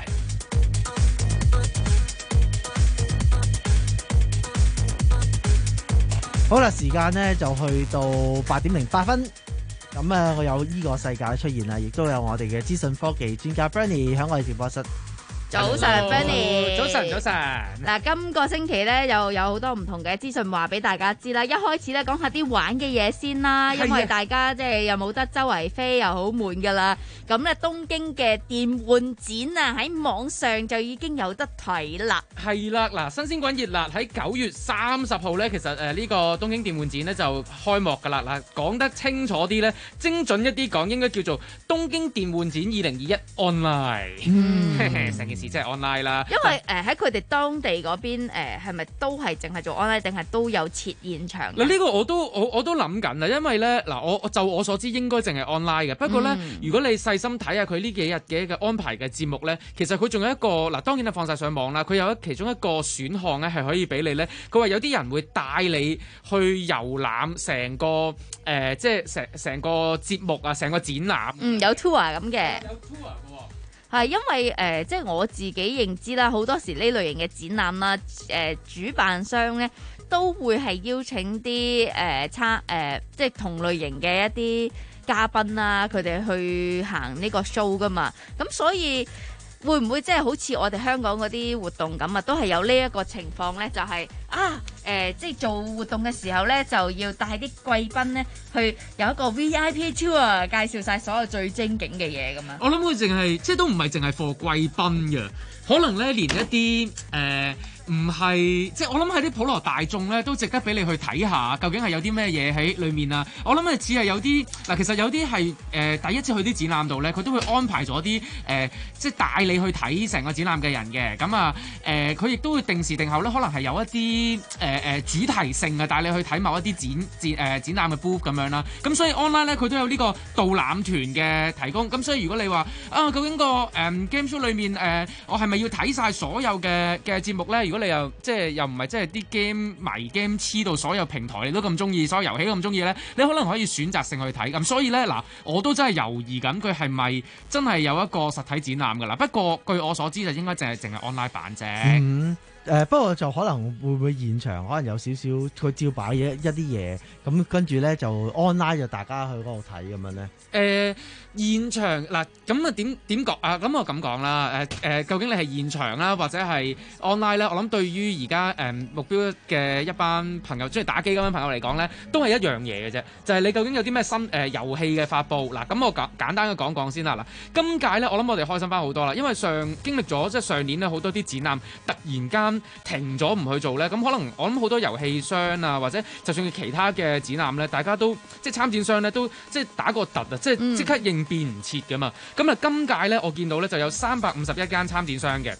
好啦，時間呢就去到八點零八分。咁啊，我有依個世界出現啦，亦都有我哋嘅資訊科技專家 Bernie 喺我哋直播室。 早晨 Benny， 早晨早晨。 嗱，今個星期咧又有好多唔同嘅資訊話俾大家知啦。一開始咧講下啲玩嘅嘢先啦，因為大家即係又冇得周圍飛，又好悶噶啦。咁咧東京嘅電玩展啊，喺網上就已經有得睇啦。 係啦，嗱，新鮮滾熱辣喺九月三十號咧，其實誒呢個東京電玩展咧就開幕噶啦。嗱，講得清楚啲咧，精準一啲講，應該叫做東京電玩展二零二一 online。嗯，成件事。即係 online 啦， 因為誒喺佢哋當地嗰邊誒係咪都係淨係做 online，定係都有設現場？ 嗱，呢個我都我我都諗緊啊，因為咧嗱，我就我所知應該淨係 online 嘅。不過咧，嗯、如果你細心睇下佢呢幾日嘅嘅安排嘅節目咧，其實佢仲有一個嗱，當然係放晒上網啦。佢有一其中一個選項咧係可以俾你咧，佢話有啲人會帶你去遊覽成個誒、呃，即係成成個節目啊，成個展覽。 嗯，有 tour 咁嘅。 有 tour 係因為誒、呃，即係我自己認知啦，好多時呢類型嘅展覽啦，誒、呃、主辦商咧都會係邀請啲誒參誒，即係同類型嘅一啲嘉賓啦，佢哋去行呢個 show 噶嘛，咁所以會唔會即係好似我哋香港嗰啲活動咁啊？都係有呢一個情況咧，就係、是、啊誒、呃，即係做活動嘅時候咧，就要帶啲貴賓咧去有一個 V I P tour， 介紹晒所有最精景嘅嘢咁樣。 我諗佢淨係即係都唔係淨係 for 貴賓嘅，可能咧連一啲誒。呃唔係，即係我諗喺啲普羅大眾咧，都值得俾你去睇下，究竟係有啲咩嘢喺裏面啊？我諗係似係有啲嗱，其實有啲係誒第一次去啲展覽度咧，佢都會安排咗啲誒，即係帶你去睇成個展覽嘅人嘅。咁啊誒，佢、呃、亦都會定時定候咧，可能係有一啲誒誒主題性啊，帶你去睇某一啲展展誒、呃、展覽嘅 booth 咁樣啦。咁所以 online 咧，佢都有呢個導覽團嘅提供。咁所以如果你話啊，究竟個誒、呃、game show 裏面誒、呃，我係咪要睇晒所有嘅嘅節目咧？如果你又即係又唔係即係啲 game 迷 game 黐到所有平台你都咁中意，所有遊戲都咁中意咧，你可能可以選擇性去睇。咁所以咧嗱，我都真係猶豫緊佢係咪真係有一個實體展覽㗎啦。不過據我所知就應該淨係淨係 online 版啫。 嗯誒、呃、不過就可能會唔會現場可能有少少佢照擺嘢一啲嘢，咁跟住咧就 online 就大家去嗰度睇咁樣咧。誒、 呃、現場嗱咁啊點點講啊？咁我咁講啦誒誒，究竟你係現場啦，或者係 online 咧？我諗對於而家誒目標嘅一班朋友，中意打機嗰班朋友嚟講咧，都係一樣嘢嘅啫。就係、是、你究竟有啲咩新誒、呃、遊戲嘅發布嗱？咁我簡簡單嘅講講先啦嗱。今屆咧，我諗我哋開心翻好多啦，因為上經歷咗即係上年咧好多啲展覽突然間停咗唔去做咧，咁可能我諗好多遊戲商啊，或者就算其他嘅展覽咧，大家都即係參展商咧都即係打個突啊，即係即刻應變唔切噶嘛。咁啊，今屆咧我見到咧就有三百五十一間參展商嘅。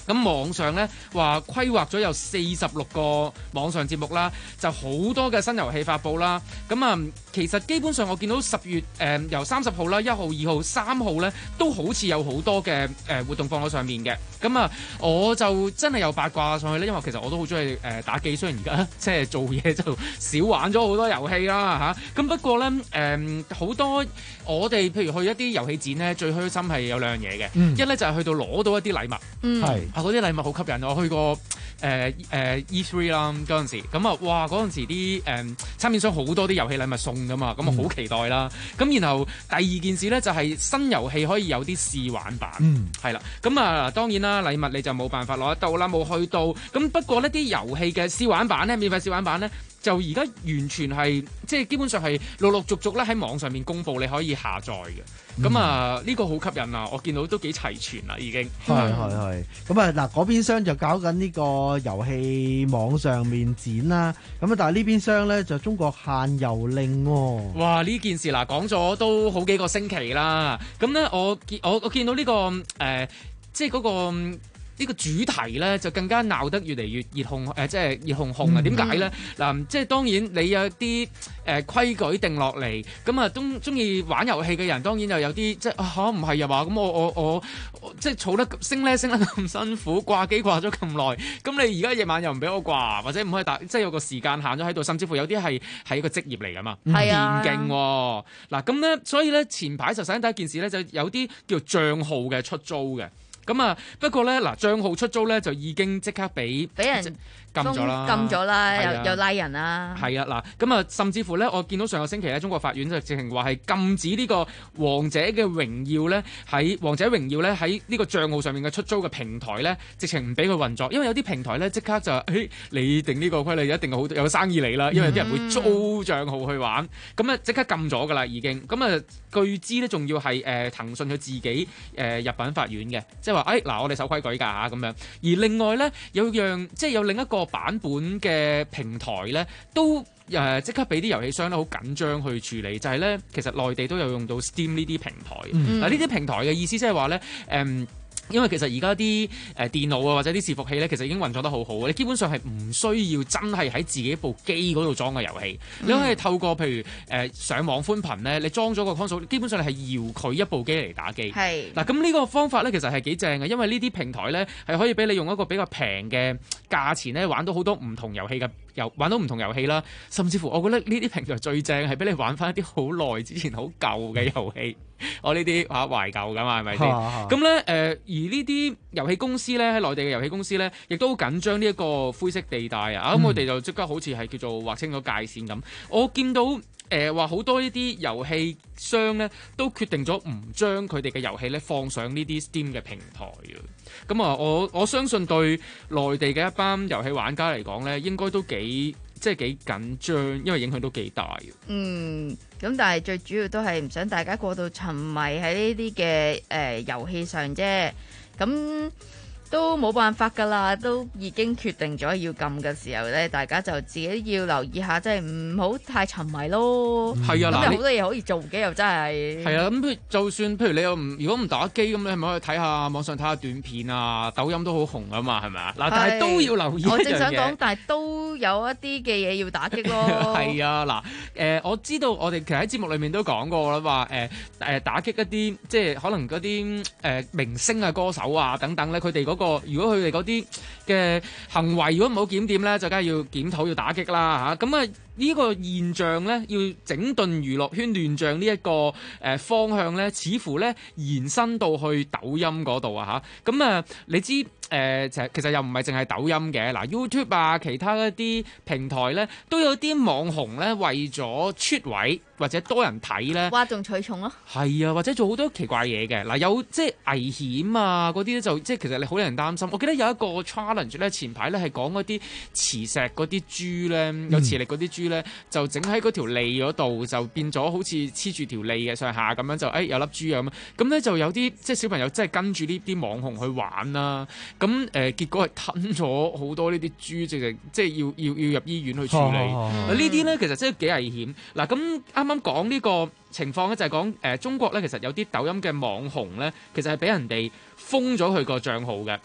咁網上咧話規劃咗有四十六個網上節目啦，就好多嘅新遊戲發布啦。咁啊，其實基本上我見到十月誒、呃、由三十號啦、一號、二號、三號咧，都好似有好多嘅誒、呃、活動放喺上面嘅。咁啊，我就真係有八卦上去咧，因為其實我都好中意誒打機，雖然而家即係做嘢就少玩咗好多遊戲啦嚇。咁、啊、不過咧誒好多我哋譬如去一啲遊戲展咧，最開心係有兩樣嘢嘅，嗯、一咧就係、是、去到攞到一啲禮物，係、嗯。嗰啲禮物好吸引，我去過誒誒、呃呃、E 三 啦嗰陣時，咁啊哇嗰陣時啲誒參展商好多啲遊戲禮物送噶嘛，咁啊好期待啦。咁、嗯、然後第二件事咧就係、是、新遊戲可以有啲試玩版，係啦、嗯。咁啊當然啦，禮物你就冇辦法攞得到啦，冇去到。咁不過呢啲遊戲嘅試玩版咧，免費試玩版咧，就而家完全係即係基本上係陸陸續續咧喺網上面公佈，你可以下載嘅。咁、嗯、啊，呢、這個好吸引啊！我見到都幾齊全啦，已經。 係係係。咁啊，嗱，嗰邊廂就搞緊呢個遊戲網上面展啦。咁啊，但係呢邊廂咧就中國限遊令喎、哦。 哇！呢件事嗱講咗都好幾個星期啦。咁咧，我見我我見到呢、這個誒、呃，即係嗰、那個。呢個主題咧就更加鬧得越嚟越熱烘，誒、呃、即係熱烘烘啊！點解咧？嗱、嗯，即係當然你有啲誒、呃、規矩定落嚟，咁啊中中意玩遊戲嘅人當然又有啲即係嚇唔係啊嘛？咁我我我，我即係儲得升咧升得咁辛苦，掛機掛咗咁耐，咁你而家夜晚又唔俾我掛，或者唔可以打，即係有個時間限咗喺度，甚至乎有啲係係一個職業嚟㗎嘛，電競喎。嗱咁咧，所以咧前排就首先第一件事咧，就有啲叫賬號嘅出租嘅。咁啊，不過咧嗱，帳號出租咧就已經即刻俾俾人禁咗啦， 禁咗啦， 啊、 又又拉人啦。 係啊，嗱，咁啊，甚至乎咧，我見到上個星期咧，中國法院就直情話係禁止呢個《王者嘅榮耀》咧喺《王者榮耀》咧喺呢個帳號上面嘅出租嘅平台咧，直情唔俾佢運作，因為有啲平台咧即刻就誒、哎，你定呢個規例一定好有生意嚟啦，因為有啲人會租帳號去玩，咁啊即刻禁咗㗎啦，已經。咁啊，據知咧仲要係誒、呃、騰訊佢自己誒、呃、入稟法院嘅，即係話誒嗱，我哋守規矩㗎嚇咁樣。而另外咧有樣即係有另一個版本嘅平台咧，都誒即刻俾啲遊戲商咧好緊張去處理，就係、是、咧其實內地都有用到 Steam 呢啲平台。嗱呢啲平台嘅意思即係話咧誒。嗯因為其實而家啲誒電腦啊或者啲伺服器咧，其實已經運作得好好，你基本上係唔需要真係喺自己部機嗰度裝個遊戲，嗯、你可以透過譬如誒、呃、上網寬頻咧，你裝咗個 console， 基本上你係遙距一部機嚟打機。係嗱，咁呢個方法咧其實係幾正嘅，因為呢啲平台咧係可以俾你用一個比較平嘅價錢咧玩到好多唔同遊戲嘅，遊玩到唔同遊戲啦，甚至乎我覺得呢啲平台最正係俾你玩翻一啲好耐之前好舊嘅遊戲。我呢啲嚇懷舊㗎嘛，係咪先？咁咧誒，而呢啲遊戲公司咧喺內地嘅遊戲公司咧，亦都好緊張呢一個灰色地帶啊！咁、嗯、我哋就即刻好似係叫做劃清咗界線咁。我見到誒話好多呢啲遊戲商咧都決定咗唔將佢哋嘅遊戲咧放上呢啲 Steam 嘅平台啊！咁啊，我我相信對內地嘅一班遊戲玩家嚟講咧，應該都幾即係幾緊張，因為影響都幾大嘅。嗯。 咁但係最主要都係唔想大家過度沉迷喺呢啲嘅誒遊戲上啫，咁都冇辦法㗎啦，都已經決定咗要禁嘅時候咧，大家就自己要留意下，即係唔好太沉迷咯。係啊，咁有好多嘢可以做嘅，又真係。係啊，咁譬如就算譬如你又唔如果唔打機咁，你係咪可以睇下網上睇下短片啊？抖音都好紅啊嘛，係咪啊？嗱，但係都要留意一樣嘢。我正想講，但係都有一啲嘅嘢要打擊咯。係啊，嗱，誒我知道我哋其實喺節目裏面都講過啦，話誒誒打擊一啲即係可能嗰啲誒明星啊、歌手啊等等咧，佢哋嗰個如果佢哋嗰啲嘅行為如果唔好檢點咧，就梗係要檢討要打擊啦嚇。咁啊呢個現象咧，要整頓娛樂圈亂象呢一個誒方向咧，似乎咧延伸到去抖音嗰度啊嚇。咁啊你知誒其實其實又唔係淨係抖音嘅，嗱 YouTube 啊其他一啲平台咧都有啲網紅咧為咗出位或者多人睇咧，嘩眾取寵咯。係啊，或者做好多奇怪嘢嘅嗱，有即係危險啊嗰啲咧就即係其實你好令人擔心。我記得有一個 challenge 咧，前排咧係講嗰啲磁石嗰啲珠咧，有磁力嗰啲珠咧，就整喺嗰條脷嗰度，就變咗好似黐住條脷嘅上下咁樣，就誒、哎、有粒珠咁。咁咧就有啲即係小朋友真係跟住呢啲網紅去玩啦。咁誒、呃、結果係吞咗好多呢啲珠，直情即係要要要入醫院去處理。啊、呢啲咧其實真係幾危險。嗱咁啱啱講呢個情況咧，就係講誒中國咧，其實有啲抖音嘅網紅咧，其實係俾人哋封咗佢個帳號嘅。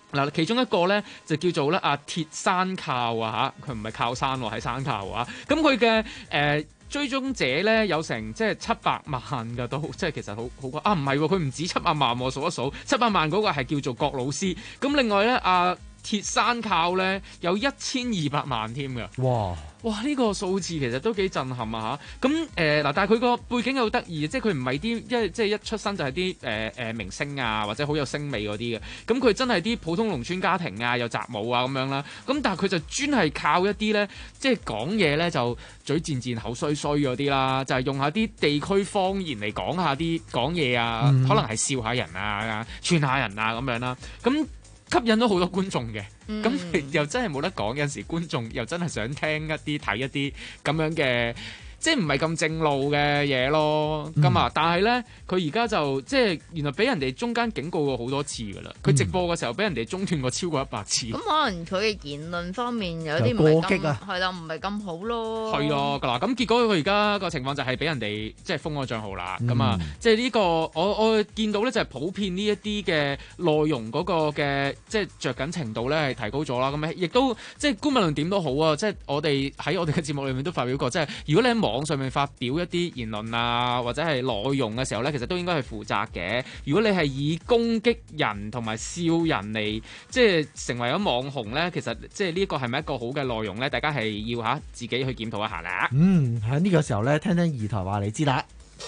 嗱，其中一個咧就叫做咧啊鐵山靠啊嚇，佢唔係靠山喎，係山靠啊。咁佢嘅誒追蹤者咧有成即係七百萬㗎都，即係其實好好啊，唔係喎，佢唔止七百萬喎，數一數七百萬嗰個係叫做郭老師。咁另外咧啊鐵山靠咧有一千二百萬添㗎。 哇！ 哇！呢、這個數字其實都幾震撼啊嚇！咁誒嗱，但係佢個背景又得意，即係佢唔係啲一即係一出生就係啲誒誒明星啊，或者好有聲味嗰啲嘅。咁佢真係啲普通農村家庭啊，有雜務啊咁樣啦。咁但係佢就專係靠一啲咧，即係講嘢咧就嘴賤賤口衰衰嗰啲啦，就係、是、用下啲地區方言嚟講下啲講嘢啊，嗯、可能係笑下人啊、串下人啊咁樣啦。咁吸引到好多觀眾嘅，咁、嗯、又真係冇得講。有陣時觀眾又真係想聽一啲睇一啲咁樣嘅，即係唔係咁正路嘅嘢咯。咁啊、嗯，但係咧，佢而家就即係原來俾人哋中間警告過好多次㗎啦。佢直播嘅時候俾人哋中斷過超過一百次。咁、嗯、 可能佢嘅言論方面有啲唔係咁係啦，唔係咁好咯。係啊，嗱，咁結果佢而家個情況就係俾人哋即係封咗賬號啦。咁、嗯、啊，即係呢、呢個我我見到咧就係普遍呢一啲嘅內容嗰個嘅即係着緊程度咧係提高咗啦。咁亦都即係官民論點都好啊。即係我哋喺我哋嘅節目裏面都發表過，即係如果你喺網上面發表一啲言論啊，或者係內容嘅時候咧，其實都應該係負責嘅。如果你係以攻擊人同埋笑人嚟，即係成為咗網紅咧，其實即係呢個係咪一個好嘅內容咧？大家係要嚇自己去檢討一下啦。 嗯，喺呢個時候咧，聽聽二台話你知啦。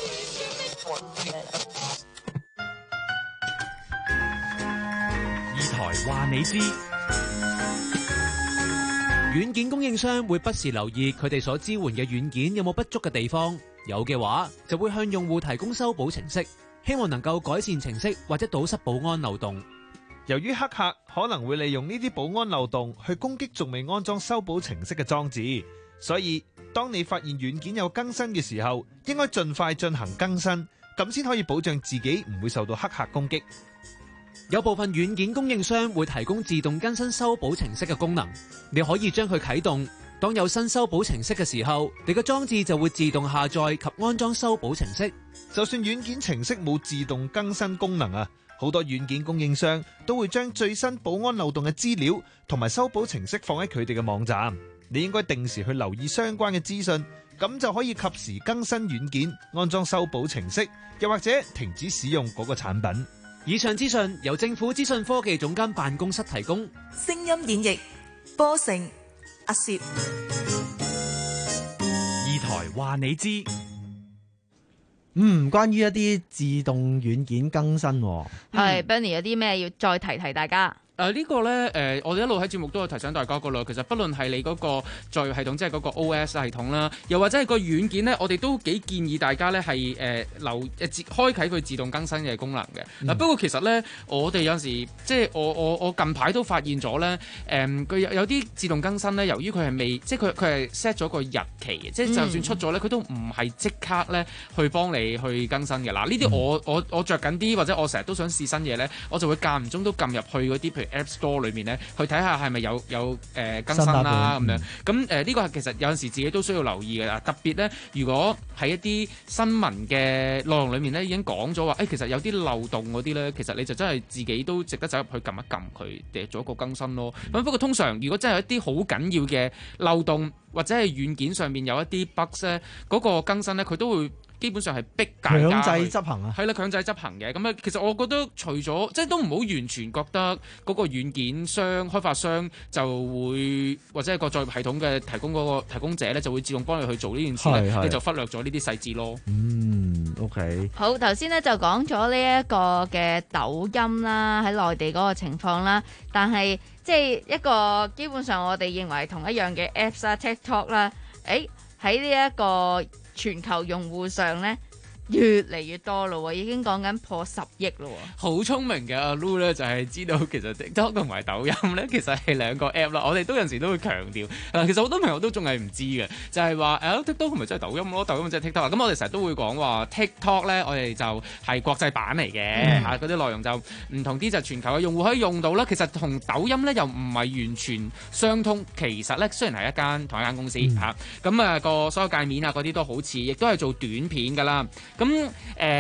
二台話你知。軟件供應商會不時留意佢哋所支援嘅軟件有冇不足嘅地方，有嘅話就會向用戶提供修補程式，希望能夠改善程式或者堵塞保安漏洞。 由於黑客可能會利用呢啲保安漏洞去攻擊仲未安裝修補程式嘅裝置，所以當你發現軟件有更新嘅時候，應該盡快進行更新，咁先可以保障自己唔會受到黑客攻擊。 有部分軟件供應商會提供自動更新修補程式嘅功能，你可以將佢啟動。當有新修補程式嘅時候，你嘅裝置就會自動下載及安裝修補程式。 就算軟件程式冇自動更新功能啊，好多軟件供應商都會將最新保安漏洞嘅資料同埋修補程式放喺佢哋嘅網站。你應該定時去留意相關嘅資訊，咁就可以及時更新軟件、安裝修補程式，又或者停止使用嗰個產品。 以上資訊由政府資訊科技總監辦公室提供。 聲音演繹波成阿攝。 二台話你知。 嗯，關於一啲自動軟件更新， 係、嗯、Benny 有啲咩要再提提大家？ 誒、呃這個、呢個咧誒，我哋一路喺節目都有提醒大家噶啦。其實不論係你嗰個載系統，即係嗰個 O S 系統啦，又或者係個軟件咧，我哋都幾建議大家咧係誒留誒自開啟佢自動更新嘅功能嘅。嗱、嗯，不過其實咧，我哋有陣時即係我我我近排都發現咗咧，誒、嗯、佢有有啲自動更新咧，由於佢係未即係佢佢係 set 咗個日期，即係就算出咗咧，佢都唔係即刻咧去幫你去更新嘅。嗱，呢啲我我我著緊啲，或者我成日都想試新嘢咧，我就會間唔中都撳入去嗰啲譬如 App Store 裏面咧，去睇下係咪有有誒、呃、更新啦咁樣。咁誒呢個係其實有陣時自己都需要留意嘅啦。特別咧，如果喺一啲新聞嘅內容裏面咧，已經講咗話，誒、欸、其實有啲漏洞嗰啲咧，其實你就真係自己都值得走入去撳一撳佢，誒做一個更新咯。咁、嗯、不過通常如果真係一啲好緊要嘅漏洞，或者係軟件上面有一啲 bugs 咧，嗰個更新咧，佢都會基本上係逼大家強制執行啊， 係啦，強制執行嘅。咁啊，其實我覺得除咗即係都唔好完全覺得嗰個軟件商、開發商就會或者係個載入系統嘅提供嗰個提供者咧，就會自動幫你去做呢件事咧，你就忽略咗呢啲細節咯。 嗯 ，OK。 好，頭先咧就講咗呢一個嘅抖音啦，喺內地嗰個情況啦，但係即係一個基本上我哋認為同一樣嘅 Apps 啦、TikTok 啦，誒喺呢一個全球用戶上咧越嚟越多咯，已經講緊破十億咯。 好聰明嘅阿 Lu 咧，就係知道其實 TikTok 同埋抖音咧，其實係兩個 app 啦。我哋都有陣時都會強調，嗱，其實好多朋友都仲係唔知嘅，就係話誒 TikTok 係咪真係抖音咯？抖音即係 TikTok。咁我哋成日都會講話 TikTok 咧，我哋就係國際版嚟嘅嚇，嗰啲內容就唔同啲，就全球嘅用戶可以用到啦。其實同抖音咧又唔係完全相通。其實咧雖然係一間同一間公司嚇，咁啊個所有界面啊嗰啲都好似，亦都係做短片㗎啦。咁誒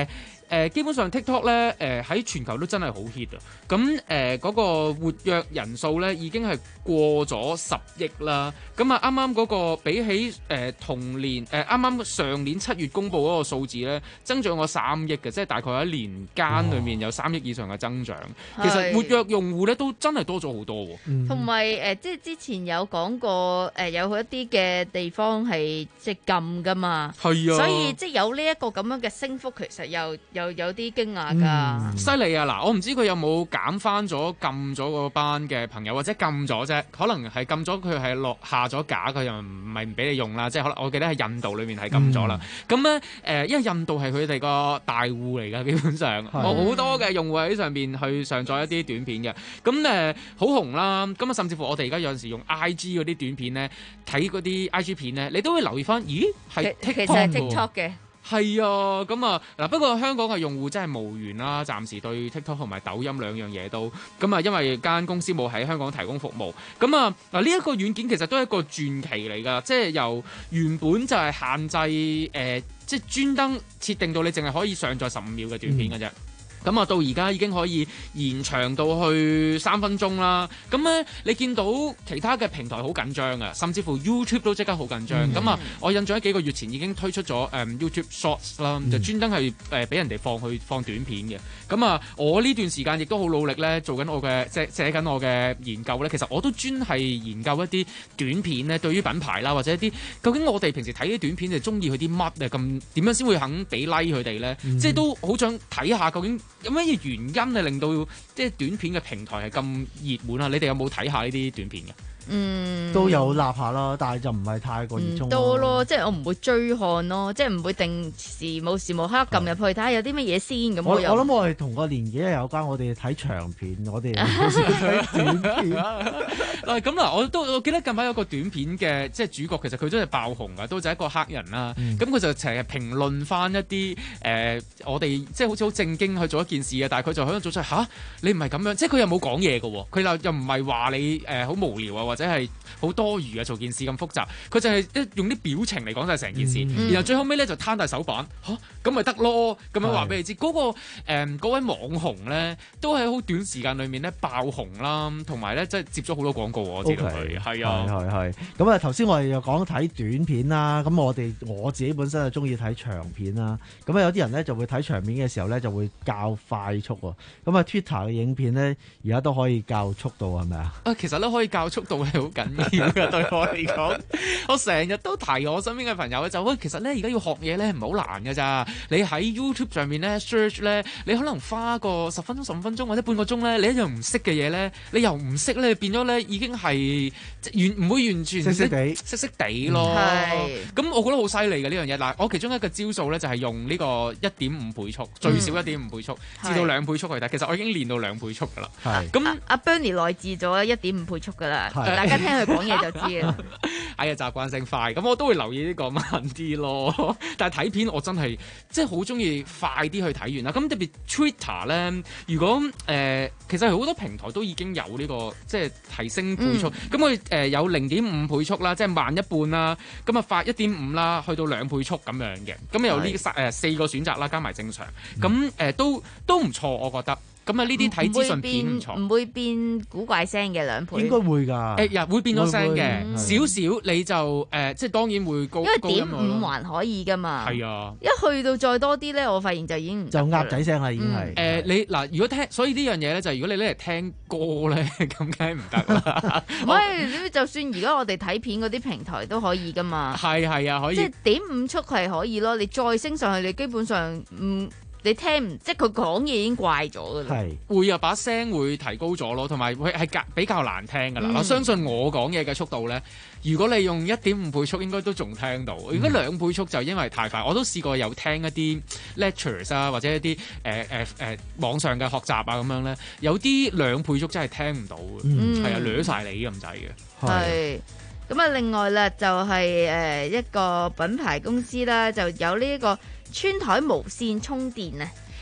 呃、基本上 TikTok 咧誒喺全球都真係好 hit 啊！咁誒嗰個活躍人數咧已經係過咗十億啦。咁啊啱啱嗰個比起誒、呃、同年誒啱啱上年七月公布嗰個數字咧，增長咗三億嘅，即係大概喺一年間裏面有三億以上嘅增長。其實活躍用戶咧都真係多咗好多喎。 同埋誒，即係之前有講過誒、呃，有一啲嘅地方係即係禁噶嘛。係啊，所以即係有呢一個咁樣嘅升幅，其實又又有啲驚訝㗎。 犀利啊！嗱，我唔知佢有冇減翻咗禁咗嗰班嘅朋友，或者禁咗啫，可能係禁咗佢係落下咗架，佢又唔係唔俾你用啦。即係可能我記得喺印度裏面係禁咗啦。咁咧誒，因為印度係佢哋個大戶嚟㗎，基本上好多嘅用戶喺上邊去上載一啲短片嘅。咁誒好紅啦。咁啊，甚至乎我哋而家有陣時用 I G 嗰啲短片咧，睇嗰啲 I G 片咧，你都會留意翻，咦係 TikTok 嘅。 係啊，咁啊嗱，不過香港嘅用戶真係無緣啦，暫時對 TikTok 同埋抖音兩樣嘢都咁啊，因為間公司冇喺香港提供服務。咁啊嗱，呢一個軟件其實都係一個傳奇嚟㗎，即係由原本就係限制誒、呃，即係專登設定到你淨係可以上載十五秒嘅短片㗎啫。嗯咁啊，到而家已經可以延長到去三分鐘啦。咁咧，你見到其他嘅平台好緊張啊，甚至乎 YouTube 都即刻好緊張。咁啊、嗯，我印象喺幾個月前已經推出咗誒、嗯、YouTube Shorts 啦，就專登係誒俾人哋放去放短片嘅。咁啊，我呢段時間亦都好努力咧，做緊我嘅即係寫緊我嘅研究咧。其實我都專係研究一啲短片咧，對於品牌啦，或者一啲究竟我哋平時睇啲短片就中意佢啲乜啊？咁點樣先會肯俾 like 佢哋咧？嗯、即係都好想睇下究竟有乜嘢原因係令到即係短片嘅平台係咁熱門啊？你哋有冇睇下呢啲短片嘅？ 嗯，都有立下啦，但係就唔係太過熱衷。 多咯，即係我唔會追看咯，即係唔會定時無時無刻撳入去睇下有啲乜嘢先咁。 我我諗我係同個年紀有關，我哋睇長片，我哋睇短片。 嗱咁嗱，我都我記得近排有個短片嘅即係主角，其實佢都係爆紅噶，都就係一個黑人啦。咁佢、嗯、就成日評論翻一啲誒、呃，我哋即係好似好正經去做一件事嘅，但係佢就喺度做出吓，你唔係咁樣，即係佢又冇講嘢嘅喎，佢又又唔係話你誒好、呃、無聊啊，或者係好多餘啊，做件事咁複雜，佢就係一用啲表情嚟講晒成件事，嗯、然後最後尾咧就攤大手板吓，咁咪得咯，咁樣話俾你知。嗰、那個誒嗰、呃、位網紅咧，都喺好短時間裏面咧爆紅啦，同埋咧即係接咗好多廣告，我知道佢係 Okay, 啊， 係係咁啊，頭先我哋又講睇短片啦，咁我哋我自己本身就中意睇長片啦。咁啊有啲人咧就會睇長片嘅時候咧就會較快速喎。咁啊 Twitter 嘅影片咧而家都可以較速度係咪啊？啊， 其實咧可以較速度係好緊要嘅，對我嚟講，我成日都提我身邊嘅朋友咧就喂，其實咧而家要學嘢咧唔係好難㗎咋。你喺 YouTube 上面咧 search 咧，你可能花個十分鐘、十五分鐘或者半個鐘咧，你一樣唔識嘅嘢咧，你又唔識咧，變咗咧已經係完唔會完全識識地識識地咯。咁、嗯、我覺得好犀利嘅呢樣嘢。嗱，我其中一個招數咧就係用呢個一點五倍速，最少一點五倍速、嗯、至到兩倍速去睇。其實我已經練到兩倍速㗎啦。咁阿 Bernie 內置咗一點五倍速㗎啦，大家聽佢講嘢就知啦。 哎呀，習慣性快，咁我都會留意呢個慢啲咯。但係睇片我真係即係好中意快啲去睇完啦。咁特別 Twitter 咧，如果誒、呃、其實好多平台都已經有呢、這個即係提升倍速。咁佢誒有零點五倍速啦，即係慢一半啦。咁啊快一點五啦，去到兩倍速咁樣嘅。咁有呢誒四個選擇啦，加埋正常。咁誒、呃、都都唔錯，我覺得。咁啊！呢啲睇資訊片唔錯， 唔會變古怪聲嘅兩倍， 應該會㗎。 誒，又會變咗聲嘅，少少你就誒，即係當然會高。 因為點五還可以㗎嘛。係啊，一去到再多啲咧，我發現就已經唔就鴨仔聲啦，已經係。 誒，你嗱，如果聽，所以呢樣嘢咧，就係如果你拎嚟聽歌咧，咁梗係唔得啦。 唔係，就算而家我哋睇片嗰啲平台都可以㗎嘛。 係係啊，可以。 即係點五速係可以咯，你再升上去，你基本上唔。你聽唔即係佢講嘢已經怪咗㗎啦， 係會啊，把聲會提高咗咯，同埋會係比較難聽㗎啦。嗯、我相信我講嘢嘅速度咧，如果你用一點五倍速，應該都仲聽到。如果兩倍速就因為太快，我都試過有聽一啲 lectures 啊，或者一啲誒誒誒網上嘅學習啊咁樣咧，有啲兩倍速真係聽唔到嘅，係、嗯、啊，掠晒你咁滯嘅。 係咁啊，另外咧就係、是、誒一個品牌公司啦，就有呢、這、一個。穿台無線充電啊！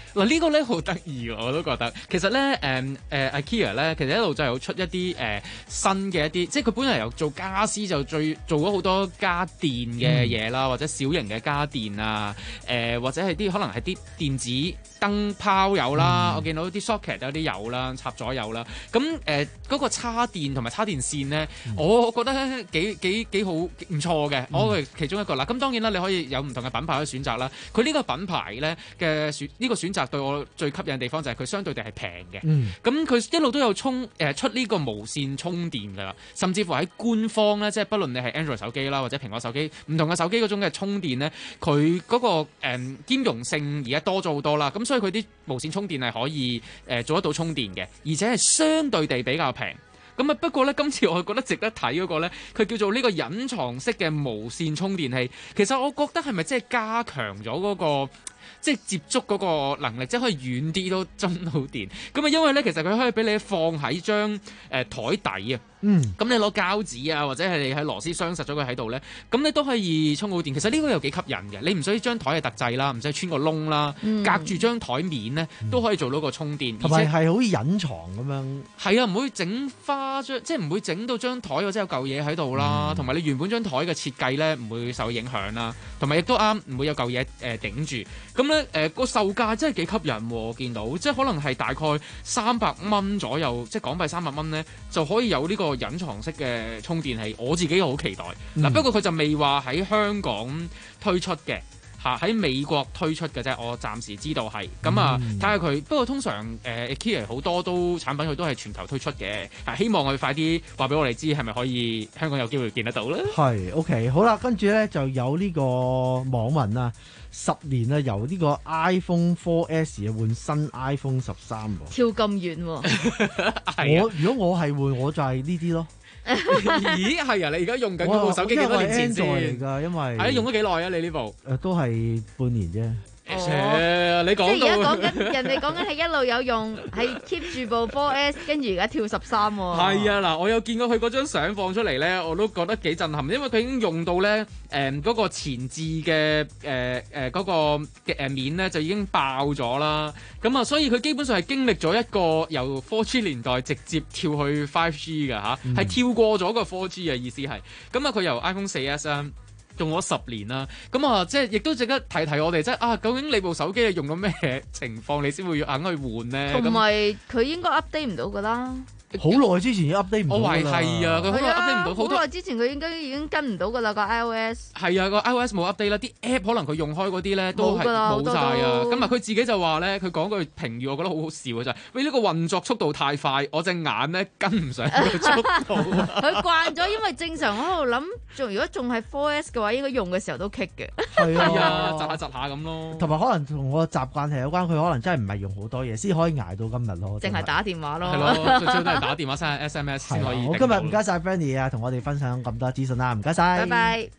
嗱呢個咧好得意我都覺得。其實咧誒誒 IKEA 咧，其實一路就有出一啲誒、呃、新嘅一啲，即係佢本來由做家私就最做咗好多家電嘅嘢啦，嗯、或者小型嘅家電啊，誒、呃、或者係啲可能係啲電子燈泡有啦，嗯、我見到啲 socket 有啲有啦，插座有啦。咁誒嗰個叉電同埋叉電線咧，嗯、我覺得幾幾幾好唔錯嘅，我係其中一個啦。咁當然啦，你可以有唔同嘅品牌可以選擇啦。佢呢個品牌咧嘅選呢個選擇對我最吸引嘅地方就係佢相對地係平嘅。咁佢、嗯、一路都有充誒、呃、出呢個無線充電㗎啦，甚至乎喺官方咧，即係不論你係 Android 手機啦或者蘋果手機，唔同嘅手機嗰種嘅充電咧，佢嗰、嗰個誒、呃、兼容性而家多咗好多啦。咁所以佢啲無線充電係可以誒、呃、做得到充電嘅，而且係相對地比較平。咁啊，不過咧，今次我覺得值得睇嗰個咧，佢叫做呢個隱藏式嘅無線充電器。其實我覺得係咪即係加強咗嗰個即係接觸嗰個能力，即係可以遠啲都充到電。咁啊，因為咧，其實佢可以俾你放喺張誒台底啊。嗯，咁你攞膠紙啊，或者係你喺螺絲雙實咗佢喺度咧，咁你都可以充到電。其實呢個又幾吸引嘅，你唔需要張台係特製啦，唔使要穿個窿啦，嗯、隔住張台面咧都可以做到個充電， 同埋係好隱藏咁樣。係啊，唔會整花張，即係唔會整到張台或者有嚿嘢喺度啦。同埋、嗯、你原本張台嘅設計咧唔會受影響啦，同埋亦都啱，唔會有嚿嘢誒頂住。咁咧誒個售價真係幾吸引喎，我見到即係可能係大概三百蚊左右，即係港幣三百蚊咧就可以有呢、呢個。個隱藏式嘅充電器，我自己好期待。嗱、嗯，不過佢就未話喺香港推出嘅，嚇喺美國推出嘅啫。我暫時知道係咁啊，睇下佢。不過通常誒 IKEA 好多都產品佢都係全球推出嘅，啊，希望佢快啲話俾我哋知係咪可以香港有機會見得到咧？ 係 OK 好啦，跟住咧就有呢個網民啊，十年啊由呢個 iPhone 四 S 換新 iPhone 十三喎， 跳咁遠喎。 我如果我係換，我就係呢啲咯。 咦，係啊！你而家用緊嗰部手機幾多年前先？ 嚟㗎，因為係用咗幾耐啊？你呢部？誒、 呃，都係半年啫。 哦，你講到即係而家講緊人哋講緊係一路有用，係 keep 住部 四 S， 跟住而家跳十三喎。 係啊，嗱，我有見過佢嗰張相放出嚟咧，我都覺得幾震撼，因為佢已經用到咧誒嗰個前置嘅誒誒嗰個嘅誒面咧就已經爆咗啦。咁啊，所以佢基本上係經歷咗一個由 四 G 年代直接跳去五 G 嘅嚇，係、嗯、跳過咗個四 G 嘅意思係。咁啊，佢由 iPhone 四 S 啊。用咗十年啦，咁啊，即係亦都值得提提我哋，即係啊，究竟你部手機係用到咩情況，你先會肯去換咧？ 同埋佢應該 update 唔到㗎啦。 好耐之前已經 update 唔到啦。我懷係啊，佢好耐 update 唔到。 好耐之前佢應該已經跟唔到㗎啦個 iOS。 係啊，個 iOS 冇 update 啦，啲 app 可能佢用開嗰啲咧都係冇曬啊。咁啊，佢自己就話咧，佢講句評語，我覺得好好笑嘅就係，喂，呢個運作速度太快，我隻眼咧跟唔上個速度。 佢慣咗，因為正常我喺度諗，仲如果仲係 四 S 嘅話，應該用嘅時候都棘嘅。 係啊，窒下窒下咁咯。 同埋可能同我習慣係有關，佢可能真係唔係用好多嘢，先可以捱到今日咯。 淨係打電話咯。 係咯，最主要都係打電話 send S M S 先可以。 我今日唔該晒 Fanny 啊，同我哋分享咁多資訊啦，唔該晒。 拜拜。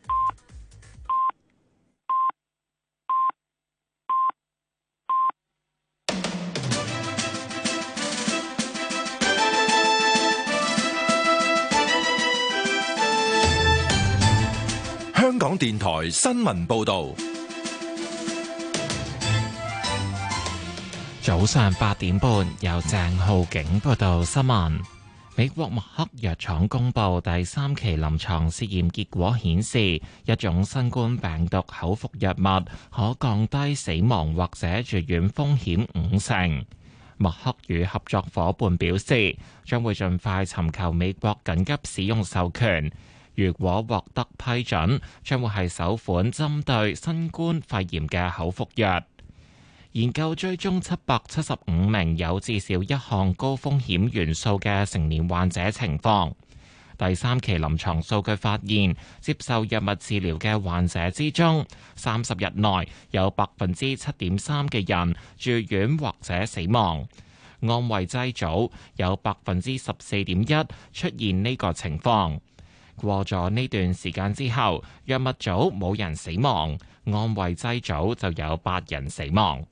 香港電台新聞報道。 早上八點半，由鄭浩景報道新聞。美國默克藥廠公布第三期臨床試驗結果顯示，一種新冠病毒口服藥物可降低死亡或者住院風險五成。默克與合作夥伴表示，將會盡快尋求美國緊急使用授權。如果獲得批准，將會係首款針對新冠肺炎嘅口服藥。研究追蹤七百七十五名有至少一項高風險元素嘅成年患者情況。第三期臨床數據發現，接受藥物治療嘅患者之中，三十日內有百分之七點三嘅人住院或者死亡。安慰劑組有百分之十四點一出現呢個情況。過咗呢段時間之後，藥物組冇人死亡，安慰劑組就有八人死亡。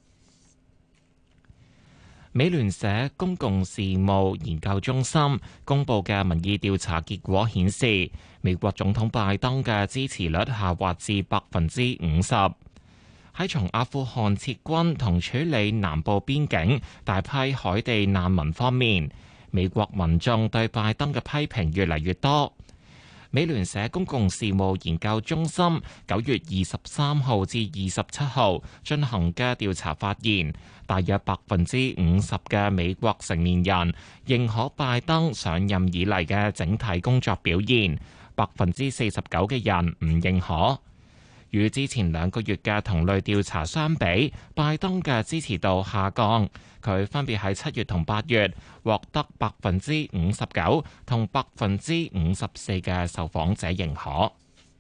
美聯社公共事務研究中心公布嘅民意調查結果顯示，美國總統拜登嘅支持率下滑至百分之五十。 喺從阿富汗撤軍同處理南部邊境大批海地難民方面，美國民眾對拜登嘅批評越嚟越多。美聯社公共事務研究中心九月二十三號至二十七號進行嘅調查發現，大約百分之五十嘅美國成年人認可拜登上任以嚟嘅整體工作表現，百分之四十九嘅人唔認可。與之前兩個月嘅同類調查相比，拜登嘅支持度下降，佢分別喺七月同八月獲得百分之五十九同百分之五十四嘅受訪者認可。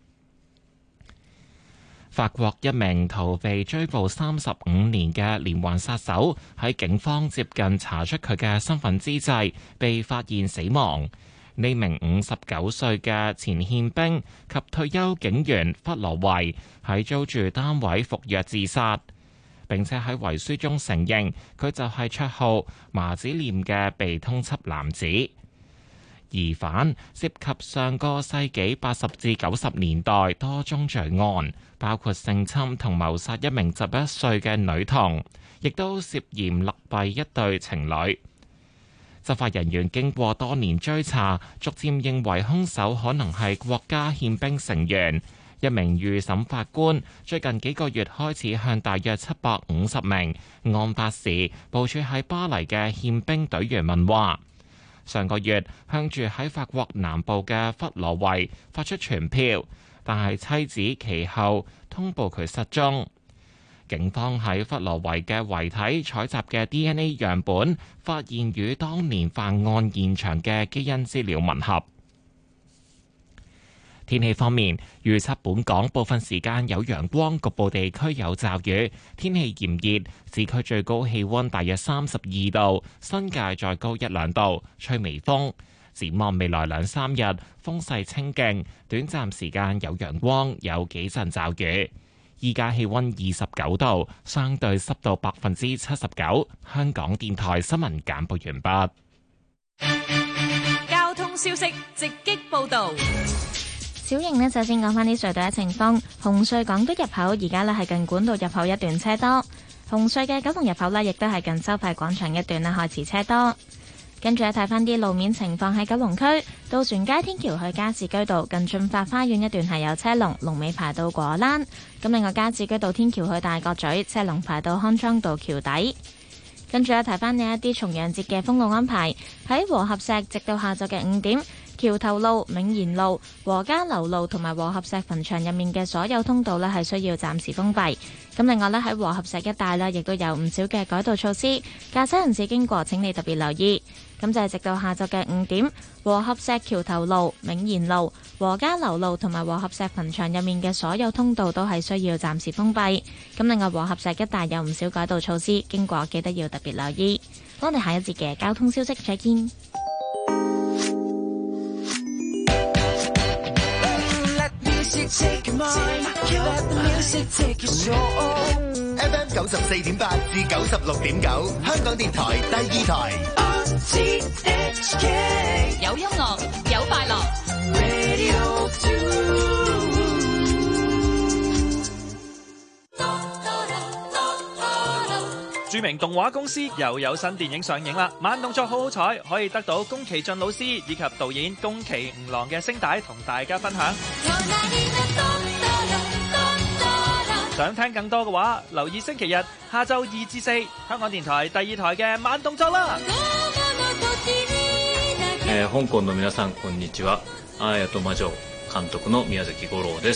法國一名逃避追捕三十五年嘅連環殺手喺警方接近查出佢嘅身份之際，被發現死亡。呢名五十九歲嘅前憲兵及退休警員弗羅維喺租住單位服藥自殺，並且喺遺書中承認佢就係綽號麻子臉嘅被通緝男子。疑犯涉及上個世紀八十至九十年代多宗罪案，包括性侵同謀殺一名十一歲嘅女童，亦都涉嫌勒斃一對情侶。執法人員經過多年追查，逐漸認為兇手可能係國家憲兵成員。一名預審法官最近幾個月開始向大約七百五十名案發時部署喺巴黎嘅憲兵隊員問話。上個月向住喺法國南部嘅弗羅維發出傳票，但係妻子其後通報佢失蹤。警方喺弗羅維嘅遺體採集嘅 D N A 樣本，發現與當年犯案現場嘅基因資料吻合。天氣方面，預測本港部分時間有陽光，局部地區有驟雨，天氣炎熱，市區最高氣溫大約三十二度，新界再高一兩度，吹微風。展望未來兩三日，風勢清勁，短暫時間有陽光，有幾陣驟雨。依家氣溫二十九度，相對濕度百分之七十九。香港電台新聞簡報完畢。交通消息直擊報道。 小瑩呢，首先講翻啲隧道嘅情況。紅隧港島入口而家呢係近管道入口一段車多，紅隧嘅九龍入口呢亦都係近收費廣場一段呢開始車多。跟住咧睇翻啲路面情況，喺九龍區渡船街天橋去加士居道近駿發花園一段係有車龍，龍尾排到果欄。咁另外加士居道天橋去大角咀車龍排到康莊道橋底。跟住咧睇翻呢一啲重陽節嘅封路安排，喺和合石直到下晝嘅五點，橋頭路、銘賢路、和家樓路同埋和合石墳場入面嘅所有通道呢係需要暫時封閉。咁另外呢，喺和合石一帶呢亦都有唔少嘅改道措施，駕駛人士經過請你特別留意。咁就係直到下晝嘅五點，和合石橋頭路、銘賢路、和家樓路同埋和合石墳場入面嘅所有通道都係需要暫時封閉。咁另外和合石一帶有唔少改道措施，經過記得要特別留意。我哋下一節嘅交通消息再見。 F M 九十四點八至九十六點九，香港電台第二台。 有音樂，有快樂。 著名動畫公司又有新電影上映啦！慢動作好好彩，可以得到宮崎駿老師以及導演宮崎吾朗嘅聲帶同大家分享。想聽更多嘅話，留意星期日下晝二至四，香港電台第二台嘅慢動作啦！ えー、香港の皆さんこんにちは。アーヤと魔女監督の宮崎吾朗です。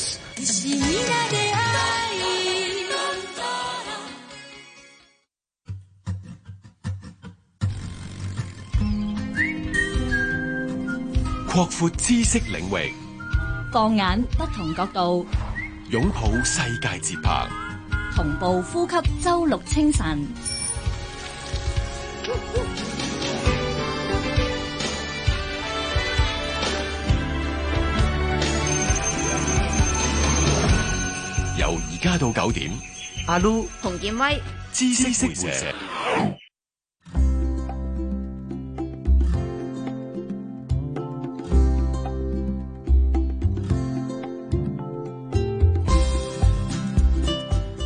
擴闊知識領域， 放眼不同角度， 擁抱世界節拍， 同步呼吸周六清晨。 由而家到九點， 阿 Lu、洪建威， 知識會社。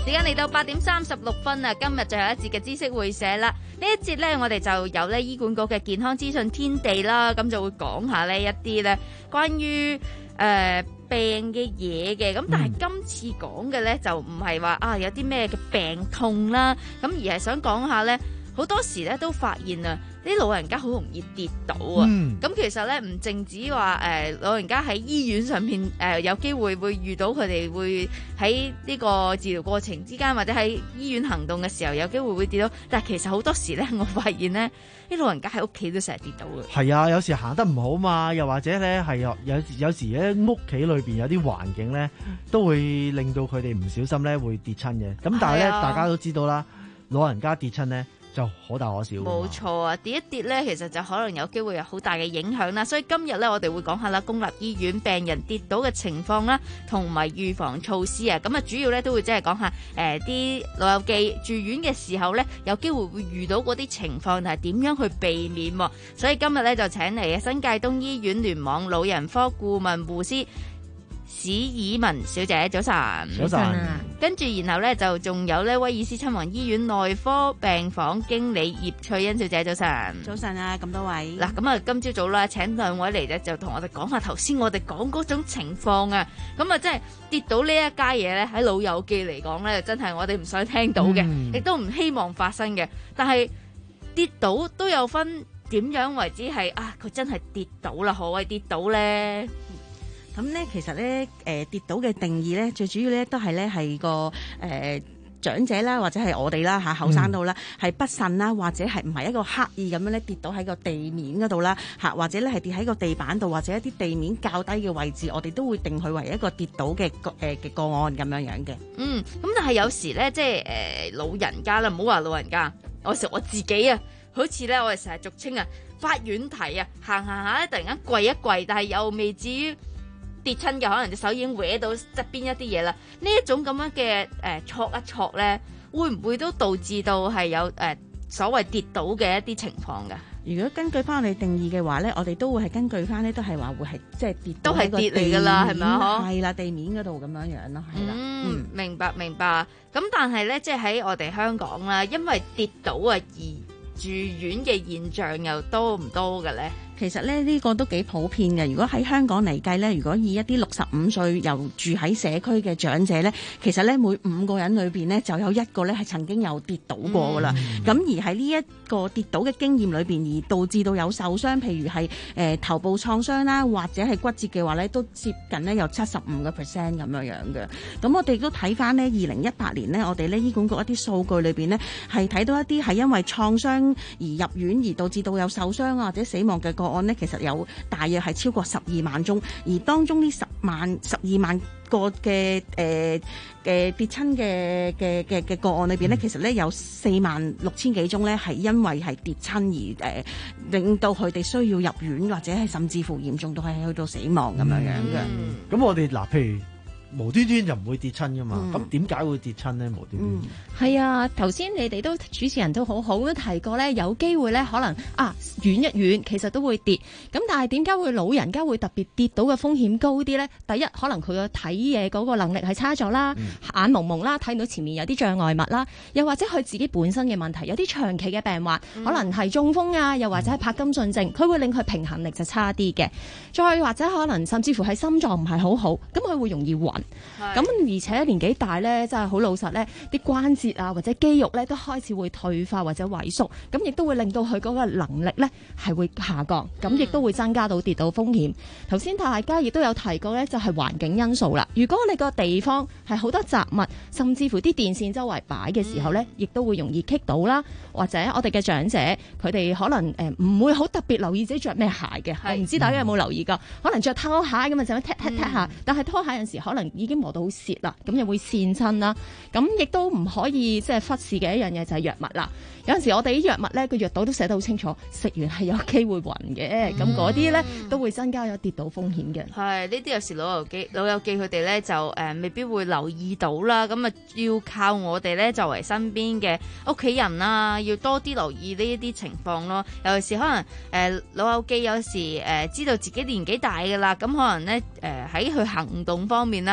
時間嚟到八點三十六分啊！今日最後一節嘅知識會社啦，呢一節呢，我哋就有呢醫管局嘅健康資訊天地啦，咁就會講下呢一啲呢關於誒、呃、病嘅嘢嘅，咁但係今次講嘅呢，就唔係話啊有啲咩嘅病痛啦，咁而係想講下呢，好多時呢都發現啊，啲老人家好容易跌倒啊！咁、嗯、其實咧唔淨止話誒老人家喺醫院上面誒、呃、有機會會遇到佢哋會喺呢個治療過程之間或者喺醫院行動嘅時候有機會會跌倒，但係其實好多時咧我發現咧啲老人家喺屋企都成日跌倒嘅。係啊，有時行得唔好嘛，又或者咧係有有有時咧屋企裏邊有啲環境咧都會令到佢哋唔小心咧會跌親嘅。咁但係咧、啊、大家都知道啦，老人家跌親咧就可大可小。冇錯啊，跌一跌咧，其實就可能有機會有好大嘅影響啦。所以今日咧，我哋會講下啦，公立醫院病人跌倒嘅情況啦，同埋預防措施啊。咁啊，主要咧都會即係講下誒啲、呃、老友記住院嘅時候咧，有機會會遇到嗰啲情況，但係點樣去避免。所以今日咧就請嚟嘅新界東醫院聯網老人科顧問護師史以文小姐，早晨。早晨啊！跟住然後咧就仲有咧威爾斯親王醫院內科病房經理葉翠欣小姐，早晨。早晨啊，咁多位。嗱，咁啊今朝早啦，請兩位嚟咧就同我哋講下頭先我哋講嗰種情況啊。咁啊，即係跌倒呢一家嘢咧，喺老友記嚟講咧，真係我哋唔想聽到嘅，亦、嗯、都唔希望發生嘅。但係跌倒都有分點樣為之係啊？佢真係跌倒啦，何謂跌倒咧？ 咁咧，其實咧，誒、呃、跌倒嘅定義咧，最主要咧都係咧係個誒、呃、長者啦，或者係我哋啦嚇後生到啦，係、嗯、不慎啦，或者係唔係一個刻意咁樣咧跌倒喺個地面嗰度啦嚇，或者咧係跌喺個地板度，或者一啲地面較低嘅位置，我哋都會定佢為一個跌倒嘅個誒嘅個案咁樣樣嘅。嗯，咁但係有時咧，即係誒、呃、老人家啦，唔好話老人家，我成我自己啊，好似咧我哋成日俗稱啊發軟蹄啊，行行下咧突然間跪一跪，但係又未至於跌親嘅，可能隻手已經搲到側邊一啲嘢啦。呢一種咁樣嘅誒挫一挫咧，會唔會都導致到係有誒、呃、所謂跌倒嘅一啲情況㗎？如果根據翻我哋定義嘅話咧，我哋都會係根據翻咧，都係話會係即係跌到都係跌嚟㗎啦，係咪啊？係啦，地面嗰度咁樣樣咯，係啦。嗯，明白明白。咁但係咧，即係喺我哋香港啦，因為跌倒啊而住院嘅現象又多唔多嘅咧？其實咧呢個都幾普遍嘅。如果喺香港嚟計咧，如果以一啲六十五歲又住喺社區嘅長者咧，其實咧每五個人裏邊咧就有一個咧係曾經有跌倒過噶啦。咁、嗯、而喺呢一個跌倒嘅經驗裏邊，而導致到有受傷，譬如係誒、呃、頭部創傷啦，或者係骨折嘅話咧，都接近咧有七十五個 percent 咁樣樣嘅。咁我哋都睇翻呢，二零一八年呢，我哋呢醫管局一啲數據裏邊呢，係睇到一啲係因為創傷而入院而導致到有受傷啊或者死亡嘅個案呢，其實有大約係超過十二萬宗，而當中呢十萬十二萬個嘅誒嘅跌親嘅嘅嘅嘅個案裏邊呢，其實呢有四萬六千幾宗呢係因為係跌親而誒、呃、令到佢哋需要入院或者係甚至乎嚴重到係去到死亡咁樣樣嘅。咁、嗯、我哋嗱，譬如無端端就唔會跌親噶嘛，咁點解會跌親呢？無端端係、嗯、啊，頭先你哋都主持人都好好咁提過咧，有機會咧可能啊軟一軟，其實都會跌。咁但係點解會老人家會特別跌倒嘅風險高啲咧？第一，可能佢個睇嘢嗰個能力係差咗啦，嗯、眼蒙蒙啦，睇唔到前面有啲障礙物啦，又或者佢自己本身嘅問題，有啲長期嘅病患，嗯、可能係中風啊，又或者係柏金遜症，佢會令佢平衡力就差啲嘅。再或者可能甚至乎係心臟唔係好好，咁佢會容易暈。咁而且年紀大咧，真係好老實咧，啲關節啊或者肌肉咧都開始會退化或者萎縮，咁亦都會令到佢嗰個能力咧係會下降，咁亦都會增加到跌倒風險。頭先大家亦都有提過咧，就係環境因素啦。如果你個地方係好多雜物，甚至乎啲電線周圍擺嘅時候咧，亦都會容易棘到啦。或者我哋嘅長者，佢哋可能誒唔會好特別留意自己着咩鞋嘅，我唔知大家有冇留意過，可能着拖鞋咁啊，就咁踢踢踢下，但係拖鞋有陣時可能已經磨到好蝕啦，咁又會跣親啦。咁亦都唔可以即係忽視嘅一樣嘢就係藥物啦。有陣時我哋啲藥物咧個藥袋都寫得好清楚，食完係有機會暈嘅，咁嗰啲咧都會增加咗跌倒風險嘅。係呢啲有時老友記老友記佢哋咧就誒、呃、未必會留意到啦，咁啊要靠我哋咧作為身邊嘅屋企人啦，要多啲留意呢一啲情況咯。尤其是可能誒、呃、老友記有時誒、呃、知道自己年紀大㗎啦，咁可能咧誒喺佢行動方面啦。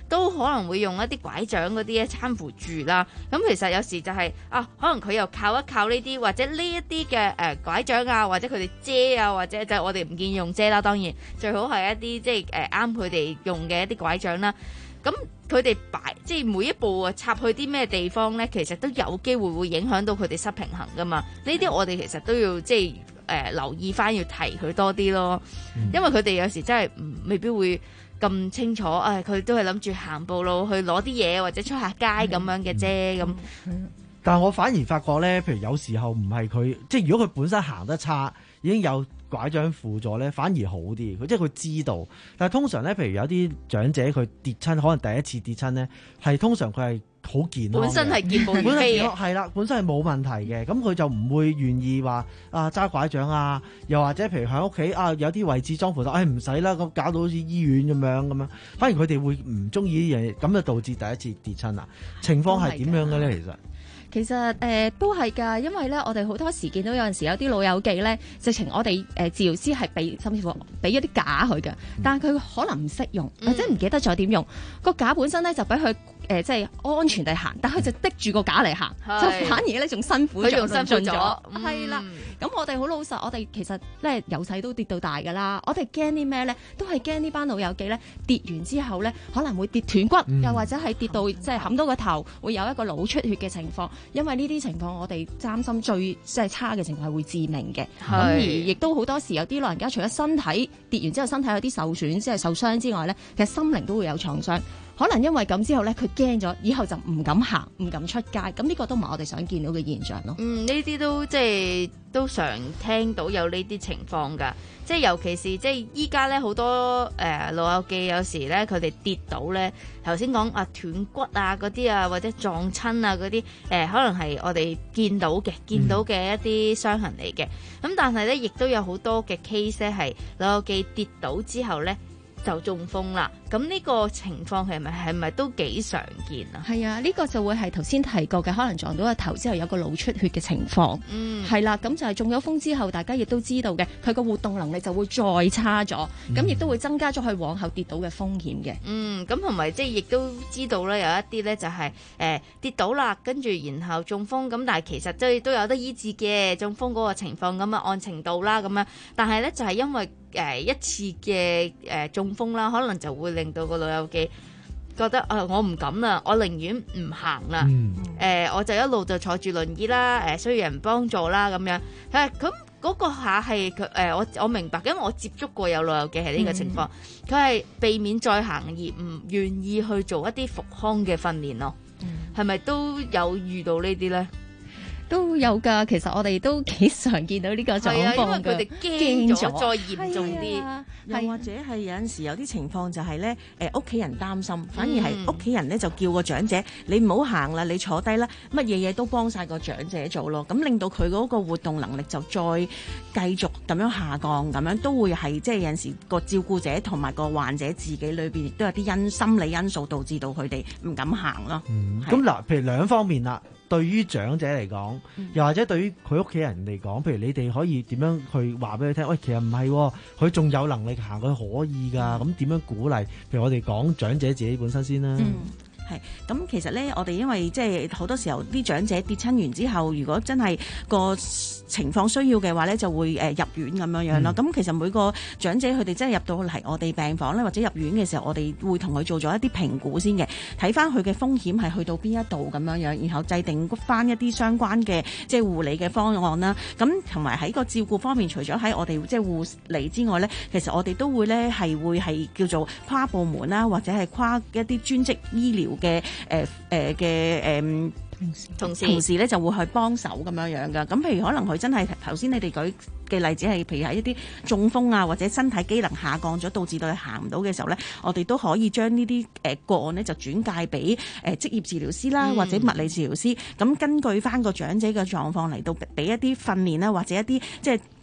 都可能會用一啲拐杖嗰啲咧攙扶住啦。咁其實有時就係、是、啊，可能佢又靠一靠呢啲，或者呢一啲嘅誒拐杖啊，或者佢哋遮啊，或者就係我哋唔建議用遮啦。當然最好係一啲即係誒啱佢哋用嘅一啲拐杖啦。咁佢哋擺即係每一步啊插去啲咩地方咧，其實都有機會會影響到佢哋失平衡噶嘛。呢啲我哋其實都要即係誒、呃、留意翻，要提佢多啲咯。因為佢哋有時真係未必會咁清楚，誒、哎、佢都係諗住行步路去攞啲嘢，或者出下街咁樣嘅啫咁。 但係我反而發覺咧，譬如有時候唔係佢，即係如果佢本身行得差，已經有拐杖輔助咧，反而好啲。佢即係佢知道，但係通常咧，譬如有啲長者佢跌親，可能第一次跌親咧，係通常佢係好健康嘅， 本身係健步如飛嘅， 係啦，本身係冇問題嘅。咁佢就唔會願意話啊揸拐杖啊，又或者譬如喺屋企啊有啲位置裝扶手，誒唔使啦，咁搞到好似醫院咁樣咁樣。反而佢哋會唔中意呢樣嘢，咁就導致第一次跌親啊。情況係點樣嘅咧？其實？ 其實誒、呃、都係㗎，因為咧我哋好多時見到有陣時有啲老友記咧，直情我哋誒、呃、治療師係俾甚至乎俾一啲架佢嘅，但係佢可能唔識用，或者唔記得咗點用個架本身咧，就俾佢誒即係安全地行，但佢就滴住個架嚟行，就反而咧仲辛苦咗， 佢仲辛苦咗， 係啦。咁我哋好老實，我哋其實咧由細都跌到大㗎啦。我哋驚啲咩咧？都係驚呢班老友記咧跌完之後咧，可能會跌斷骨，嗯、又或者係跌到即係冚到個頭，會有一個腦出血嘅情況。因為呢啲情況，我哋擔心最即係差嘅情況係會致命嘅。咁而亦都好多時有啲老人家除咗身體跌完之後身體有啲受損，即係受傷之外咧，其實心靈都會有創傷。可能因為咁之後咧，佢驚咗，以後就唔敢行，唔敢出街。咁呢個都唔係我哋想見到嘅現象咯。 嗯，呢啲都即係都常聽到有呢啲情況㗎。即係尤其是即係依家咧好多誒、呃、老友記有時咧佢哋跌倒咧，頭先講啊斷骨啊嗰啲啊，或者撞親啊嗰啲誒，可能係我哋見到嘅見到嘅一啲傷痕嚟嘅。咁、嗯、但係咧，亦都有好多嘅 case 咧係老友記跌倒之後咧就中風啦。咁呢個情況係咪係咪都幾常見啊？ 係啊，呢、呢個就會係頭先提過嘅，可能撞到個頭之後有個腦出血嘅情況。嗯，係啦，咁就係中咗風之後，大家亦都知道嘅，佢個活動能力就會再差咗，咁亦、嗯、都會增加咗佢往後跌倒嘅風險嘅。 嗯，咁同埋即係亦都知道咧，有一啲咧就係、是、誒、呃、跌倒啦，跟住然後中風，咁但係其實即係都有得醫治嘅中風嗰個情況咁啊，按程度啦咁樣。但係咧就係、是、因為誒、呃、一次嘅誒、呃、中風啦，可能就會令到個老友記覺得啊、呃，我唔敢啦，我寧願唔行啦，誒、嗯呃，我就一路就坐住輪椅啦，誒、呃，需要人幫助啦，咁樣，誒，咁嗰個下係佢，誒，我我明白，因為我接觸過有老友記係呢個情況，佢係、嗯、避免再行而唔願意去做一啲復康嘅訓練咯，係咪、嗯、都有遇到呢啲咧？ 都有㗎，其實我哋都幾常見到呢個狀況㗎。係啊，因為佢哋驚咗，再嚴重啲。 啊、又或者係有陣時有啲情況就係咧，誒屋企人擔心，反而係屋企人咧就叫個長者、嗯、你唔好行啦，你坐低啦，乜嘢嘢都幫晒個長者做咯。咁令到佢嗰個活動能力就再繼續咁樣下降，咁樣都會係即係有陣時個照顧者同埋個患者自己裏邊亦都有啲因心理因素導致到佢哋唔敢行咯。 咁嗱、嗯，譬如兩方面啦。對於長者嚟講，又或者對於佢屋企人嚟講，譬如你哋可以點樣去話俾佢聽？喂，其實唔係，佢仲有能力行，佢可以㗎。咁點樣鼓勵？譬如我哋講長者自己本身先啦。 嗯係，咁其實咧，我哋因為即係好多時候啲長者跌親完之後，如果真係個情況需要嘅話咧，就會誒入院咁樣樣咯。咁、嗯、其實每個長者佢哋真係入到嚟我哋病房咧，或者入院嘅時候，我哋會同佢做咗一啲評估先嘅，睇翻佢嘅風險係去到邊一度咁樣樣，然後制定翻一啲相關嘅即係護理嘅方案啦。咁同埋喺個照顧方面，除咗喺我哋即係護理之外咧，其實我哋都會咧係會係叫做跨部門啦，或者係跨一啲專職醫療嘅誒誒嘅誒同事同事咧就會去幫手咁樣樣噶。咁譬如可能佢真係頭先你哋舉嘅例子係，譬如係一啲中風啊，或者身體機能下降咗，導致到佢行唔到嘅時候咧，我哋都可以將呢啲誒個案咧就轉介俾誒職業治療師啦，嗯、或者物理治療師。咁根據翻個長者嘅狀況嚟到俾一啲訓練啦，或者一啲即係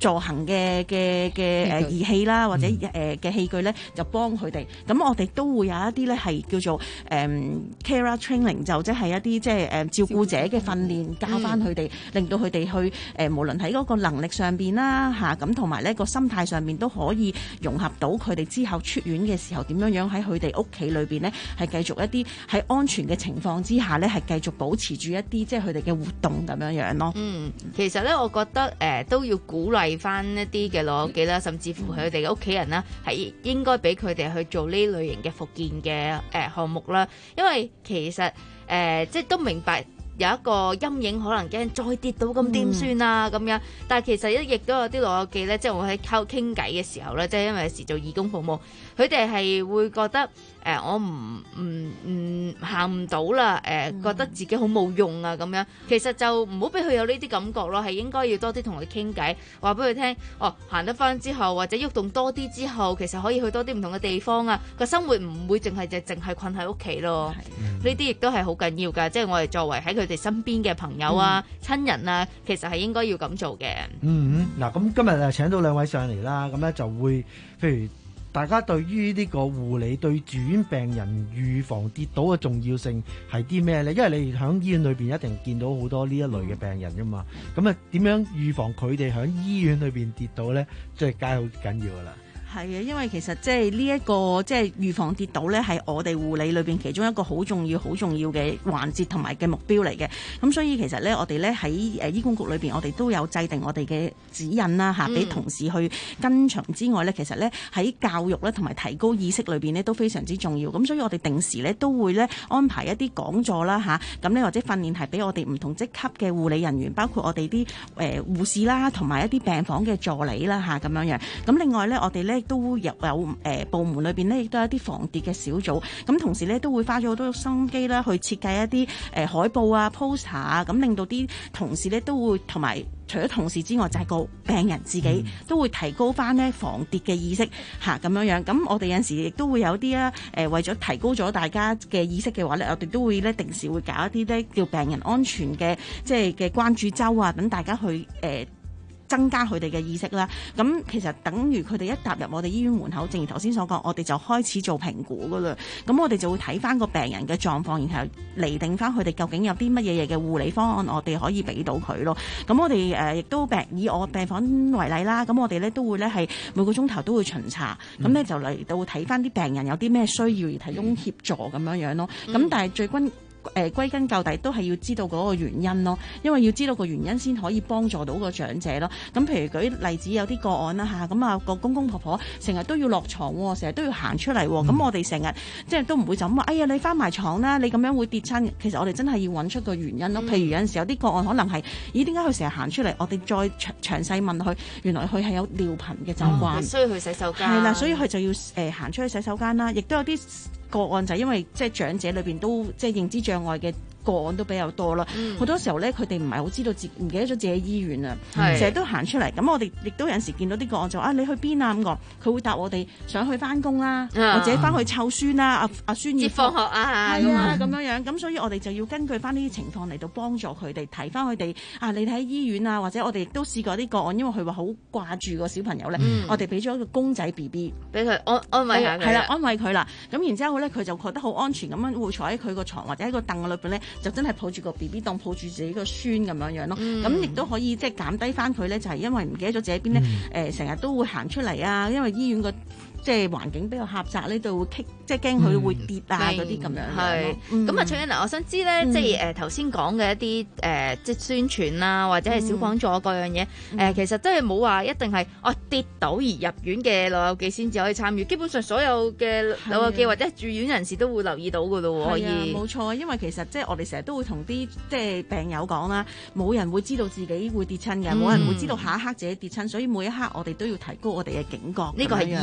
助行嘅嘅嘅誒儀器啦，或者誒嘅器具咧，就幫佢哋。咁我哋都會有一啲咧係叫做誒、嗯、carer training，就即係一啲即係誒照顧者嘅訓練，教翻佢哋，令到佢哋去誒、呃、無論喺嗰個能力上邊啦嚇，咁同埋咧個心態上面都可以融合到佢哋之後出院嘅時候點樣樣喺佢哋屋企裏邊咧係繼續一啲喺安全嘅情況之下咧係繼續保持住一啲即係佢哋嘅活動咁樣樣咯。 嗯，其實咧我覺得誒、呃、都要鼓勵翻一啲嘅老友記啦，甚至乎佢哋嘅屋企人啦，係應該俾佢哋去做呢類型嘅復健嘅誒項目啦，因為其實誒、呃、即係都明白。有一個陰影，可能驚再跌到咁點算啊咁樣，但係其實亦都有啲老友記咧，即係我喺溝傾偈嘅時候咧，即係因為有時做義工服務，佢哋係會覺得誒、呃、我唔唔唔行唔到啦，誒、呃、覺得自己好冇用啊咁樣，其實就唔好俾佢有呢啲感覺咯，係應該要多啲同佢傾偈，話俾佢聽，哦行得翻之後或者喐動多啲之後，其實可以去多啲唔同嘅地方啊，個生活唔會淨係就淨係困喺屋企咯，呢啲亦都係好緊要㗎，即係我哋作為喺佢哋身邊嘅朋友啊、親、嗯、人啊，其實係應該要咁做嘅。 嗯，嗱，咁今日誒請到兩位上嚟啦，咁咧就會，譬如大家對於呢個護理對住院病人預防跌倒嘅重要性係啲咩咧？因為你喺醫院裏邊一定見到好多呢一類嘅病人噶嘛，咁啊點樣預防佢哋喺醫院裏邊跌倒咧？即係梗係好緊要噶啦。 係啊，因為其實即係呢一個即係預防跌倒咧，係我哋護理裏邊其中一個好重要、好重要嘅環節同埋嘅目標嚟嘅。咁所以其實咧，我哋咧喺誒醫管局裏邊，我哋都有制定我哋嘅指引啦嚇，俾同事去跟隨之外咧，其實咧喺教育咧同埋提高意識裏邊咧都非常之重要。咁所以我哋定時咧都會咧安排一啲講座啦嚇，咁咧或者訓練係俾我哋唔同職級嘅護理人員，包括我哋啲誒護士啦，同埋一啲病房嘅助理啦嚇咁樣樣。咁另外咧，我哋咧都有有誒、呃、部門裏邊咧，亦都有一啲防跌嘅小組。咁同時咧，都會花咗好多心機啦，去設計一啲誒、呃、海報啊、poster 啊，咁令到啲同事咧都會同埋除咗同事之外，就係、是、個病人自己、嗯、都會提高翻咧防跌嘅意識嚇咁樣樣。咁我哋有陣時亦都會有啲啊誒，為咗提高咗大家嘅意識嘅話咧，我哋都會咧定時會搞一啲咧叫病人安全嘅即係嘅關注周啊，等大家去誒。呃增加佢哋嘅意識啦，咁其實等於佢哋一踏入我哋醫院門口，正如頭先所講，我哋就開始做評估噶啦。咁我哋就會睇翻個病人嘅狀況，然後釐定翻佢哋究竟有啲乜嘢嘢嘅護理方案，我哋可以俾到佢咯。咁我哋誒亦都病以我病房為例啦，咁我哋咧都會咧係每個鐘頭都會巡查，咁咧、嗯、就嚟到睇翻啲病人有啲咩需要而提供協助咁樣樣咯。咁、嗯、但係最關誒、呃、歸根究底都係要知道嗰個原因咯，因為要知道個原因先可以幫助到個長者咯。咁譬如舉例子有啲個案啦嚇，咁啊個公公婆婆成日都要落床，成日都要行出嚟，咁、嗯、我哋成日即係都唔會就咁話，哎呀你翻埋床啦，你咁樣會跌親。其實我哋真係要揾出個原因咯。嗯、譬如有陣時有啲個案可能係，咦點解佢成日行出嚟？我哋再詳詳細問佢，原來佢係有尿頻嘅習慣， 需要去洗手間。 係啦，所以佢就要誒行、呃、出去洗手間啦。亦都有啲個案就係因為即係長者裏邊都即係認知障礙嘅個案都比較多啦，好、嗯、多時候咧佢哋唔係好知道自唔記得咗自己喺醫院啊，成日都行出嚟。咁我哋亦都有陣時見到啲個案就啊，你去邊啊咁講，佢會答我哋想去翻工啦，啊、或者翻去湊孫啦，阿阿孫要放學啊， 係啊咁樣樣。咁所以我哋就要根據翻呢啲情況嚟到幫助佢哋，提翻佢哋啊，你睇醫院啊，或者我哋亦都試過啲個案，因為佢話好掛住個小朋友咧，嗯、我哋俾咗一個公仔 B B 俾佢安安慰下佢， 係啦，安慰佢啦。咁然之後咧，佢就覺得好安全咁樣會坐喺佢個床或者喺個凳裏邊咧，就真係抱住個 B B 當抱住自己個孫咁樣樣咯。咁亦都可以即係減低翻佢咧，就係、是、因為唔記得咗自己邊咧，誒成日都會行出嚟啊，因為醫院個即係環境比較狹窄呢度會棘，即係驚佢會跌啊嗰啲咁樣。 係咁啊，翠欣嗱，我想知咧，嗯、即係誒頭先講嘅一啲誒、呃、即係宣傳啊，或者係小講座各樣嘢，誒、嗯呃、其實真係冇話一定係哦跌倒而入院嘅老友記先至可以參與，基本上所有嘅老友記或者住院人士都會留意到㗎咯喎。可以冇錯，因為其實即係我哋成日都會同啲即係病友講啦，冇人會知道自己會跌親嘅，冇、嗯、人會知道下一刻自己跌親，所以每一刻我哋都要提高我哋嘅警覺。 呢個係意外嚟㗎。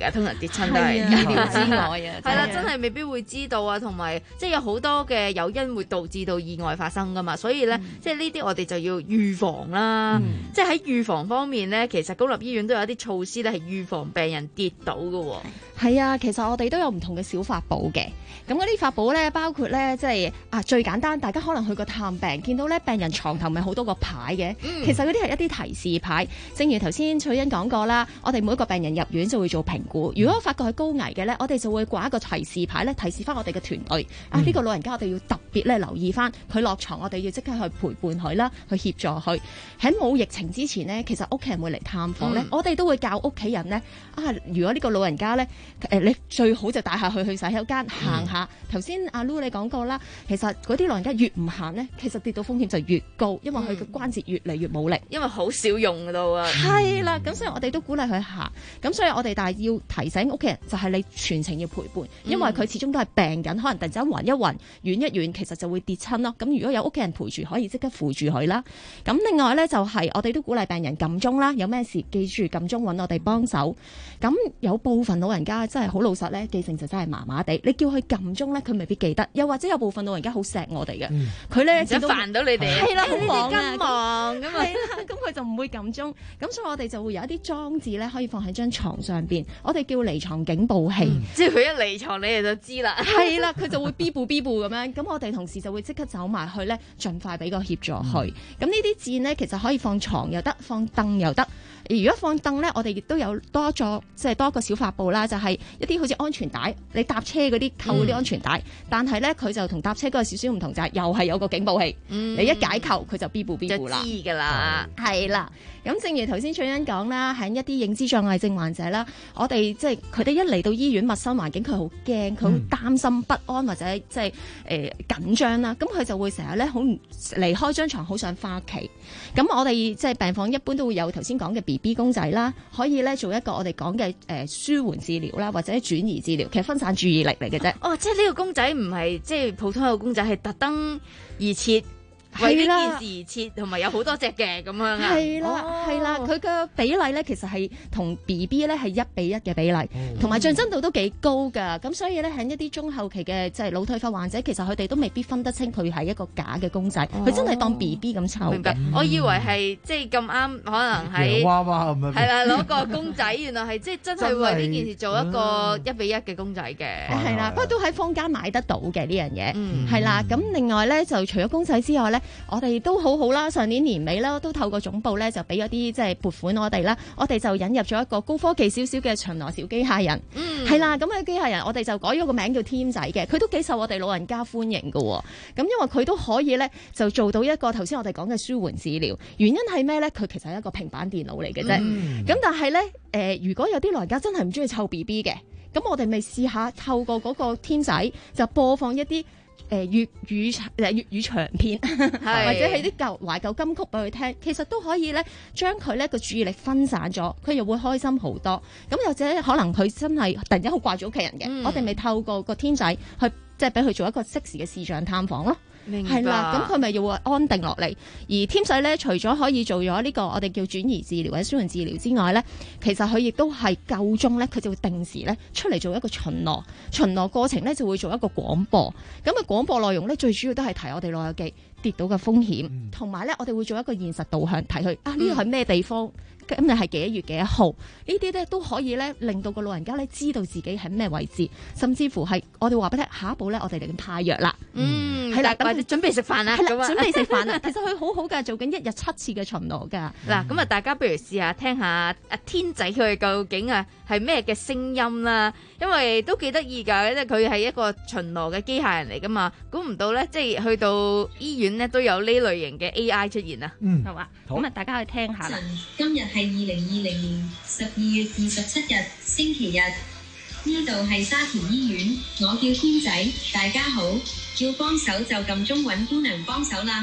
㗎，通常跌親都係係啊意料之外啊係啦， 真係真係未必會知道啊，同埋即係有好多嘅誘因會導致到意外發生噶嘛，所以咧、嗯、即係呢啲我哋就要預防啦。嗯、即係喺預防方面咧，其實公立醫院都有一啲措施咧係預防病人跌倒㗎喎。 係啊，其實我哋都有唔同嘅小法寶嘅。咁嗰啲法寶咧，包括咧，即係啊最簡單，大家可能去過探病，見到咧病人床頭咪好多個牌嘅。嗯、其實嗰啲係一啲提示牌。正如頭先翠欣講過啦，我哋每一個病人入院就會做評估。如果發覺係高危嘅咧，我哋就會掛一個提示牌咧，提示翻我哋嘅團隊、嗯、啊呢、呢個老人家我哋要特別咧留意翻佢落床，我哋要即刻去陪伴佢啦，去協助佢。喺冇疫情之前呢，其實屋企人會嚟探訪咧，嗯、我哋都會教屋企人咧啊，如果呢個老人家咧誒、呃，你最好就帶下去去洗手間行下。頭先阿 Lu 你講過啦，其實嗰啲老人家越唔行咧，其實跌到風險就越高，因為佢嘅關節越嚟越冇力， 因為好少用到啊。 係啦，咁所以我哋都鼓勵佢行。咁所以我哋但係要提醒屋企人，就係你全程要陪伴，因為佢始終都係病緊，可能突然之間暈一暈、軟一軟，其實就會跌親咯。咁如果有屋企人陪住，可以即刻扶住佢啦。咁另外咧就係我哋都鼓勵病人撳鐘啦，有咩事記住撳鐘揾我哋幫手。咁有部分老人家真係好老實咧，記性就真係麻麻地。你叫佢撳鐘咧，佢未必記得。又或者有部分老人家好錫我哋嘅，佢咧就煩到你哋， 係啦，好忙啊， 咁忙咁啊， 咁佢就唔會撳鐘。咁所以我哋就會有一啲裝置咧，可以放喺張床上邊，我哋叫離床警報器。 嗯、即係佢一離床，你哋就知啦。 係啦，佢就會 B 步 B 步咁樣。咁我哋同事就會即刻走埋去咧，盡快俾個協助去。咁呢啲墊咧，其實可以放床又得，放凳又得。如果放凳咧，我哋亦都有多咗，即係多個小發布啦，就係、是、一啲好似安全帶，你搭車嗰啲扣嗰啲安全帶，嗯、但係咧佢就同搭車嗰個少少唔同，就係又係有個警報器，嗯、你一解扣佢就 B 步 B 步啦， 就知㗎啦， 係啦。咁正如頭先翠欣講啦，喺一啲認知障礙症患者啦，我哋即係佢哋一嚟到醫院陌生環境，佢好驚，佢好擔心不安或者即係誒緊張啦，咁佢就會成日咧好唔離開張床，好想翻屋企。咁我哋即係病房一般都會有頭先講嘅 B B 公仔啦，可以咧做一個我哋講嘅誒舒緩治療啦，或者轉移治療，其實分散注意力嚟嘅啫。 哦，即係呢個公仔唔係即係普通嘅公仔，係特登而設。為呢件事而設，同埋有好多隻嘅咁樣啊！ 係啦，係啦，佢嘅比例咧，其實係同 B B 咧係一比一嘅比例，同埋、哦、象徵度都幾高㗎。咁所以咧，喺一啲中後期嘅即係腦退化患者，其實佢哋都未必分得清佢係一個假嘅公仔，佢、哦、真係當 B B 咁湊。 明白，嗯、我以為係即係咁啱，可能喺娃娃咁樣。係啦，攞個公仔，原來係即係真係為呢件事做一個一比一嘅公仔嘅。 係啦，不過都喺坊間買得到嘅呢樣嘢。係啦，咁另外咧就除咗公仔之外咧，我哋都好好啦。上年年尾啦，都透過總部咧就俾咗啲即係撥款我哋啦。我哋就引入咗一個高科技少少嘅巡邏小機械人。嗯，係啦，咁嘅機械人我哋就改咗個名叫添仔嘅，佢都幾受我哋老人家歡迎㗎。咁因為佢都可以咧就做到一個頭先我哋講嘅舒緩治療。原因係咩咧？佢其實係一個平板電腦嚟嘅啫。咁、嗯、但係咧誒，如果有啲老人家真係唔中意湊 B B 嘅，咁我哋咪試下透過嗰個添仔就播放一啲誒粵語誒粵語長片，或者係啲舊懷舊金曲俾佢聽，其實都可以咧將佢咧個注意力分散咗，佢又會開心好多。咁或者可能佢真係突然間好掛住屋企人嘅，嗯、我哋咪透過個添仔去即係俾佢做一個適時嘅視像探訪咯。係啦，咁佢咪要安定落嚟。而添仔咧，除咗可以做咗呢個我哋叫轉移治療或者舒緩治療之外咧，其實佢亦都係夠鐘咧，佢就會定時咧出嚟做一個巡邏。巡邏過程咧就會做一個廣播。咁啊廣播內容咧最主要都係提我哋老友記跌倒嘅風險，同埋咧我哋會做一個現實導向，提佢啊呢個係咩地方。今日係幾多月幾多號？呢啲咧都可以咧令到個老人家咧知道自己喺咩位置，甚至乎係我哋話俾你聽，下一步咧我哋嚟緊派藥啦。嗯，係啦，咁你準備食飯啦，係啦，準備食飯啦。其實佢好好㗎，做緊一日七次嘅巡邏㗎。 嗱，咁啊，大家不如試下聽下阿天仔佢究竟啊係咩嘅聲音啦，因為都幾得意㗎，即係佢係一個巡邏嘅機械人嚟㗎嘛。估唔到咧，即係去到醫院咧都有呢類型嘅 A I 出現啊。 嗯，係嘛？咁啊，大家去聽下啦。 今日係二零二零年十二月二十七日星期日，呢度係沙田醫院，我叫天仔，大家好，要幫手就撳鐘揾姑娘幫手啦。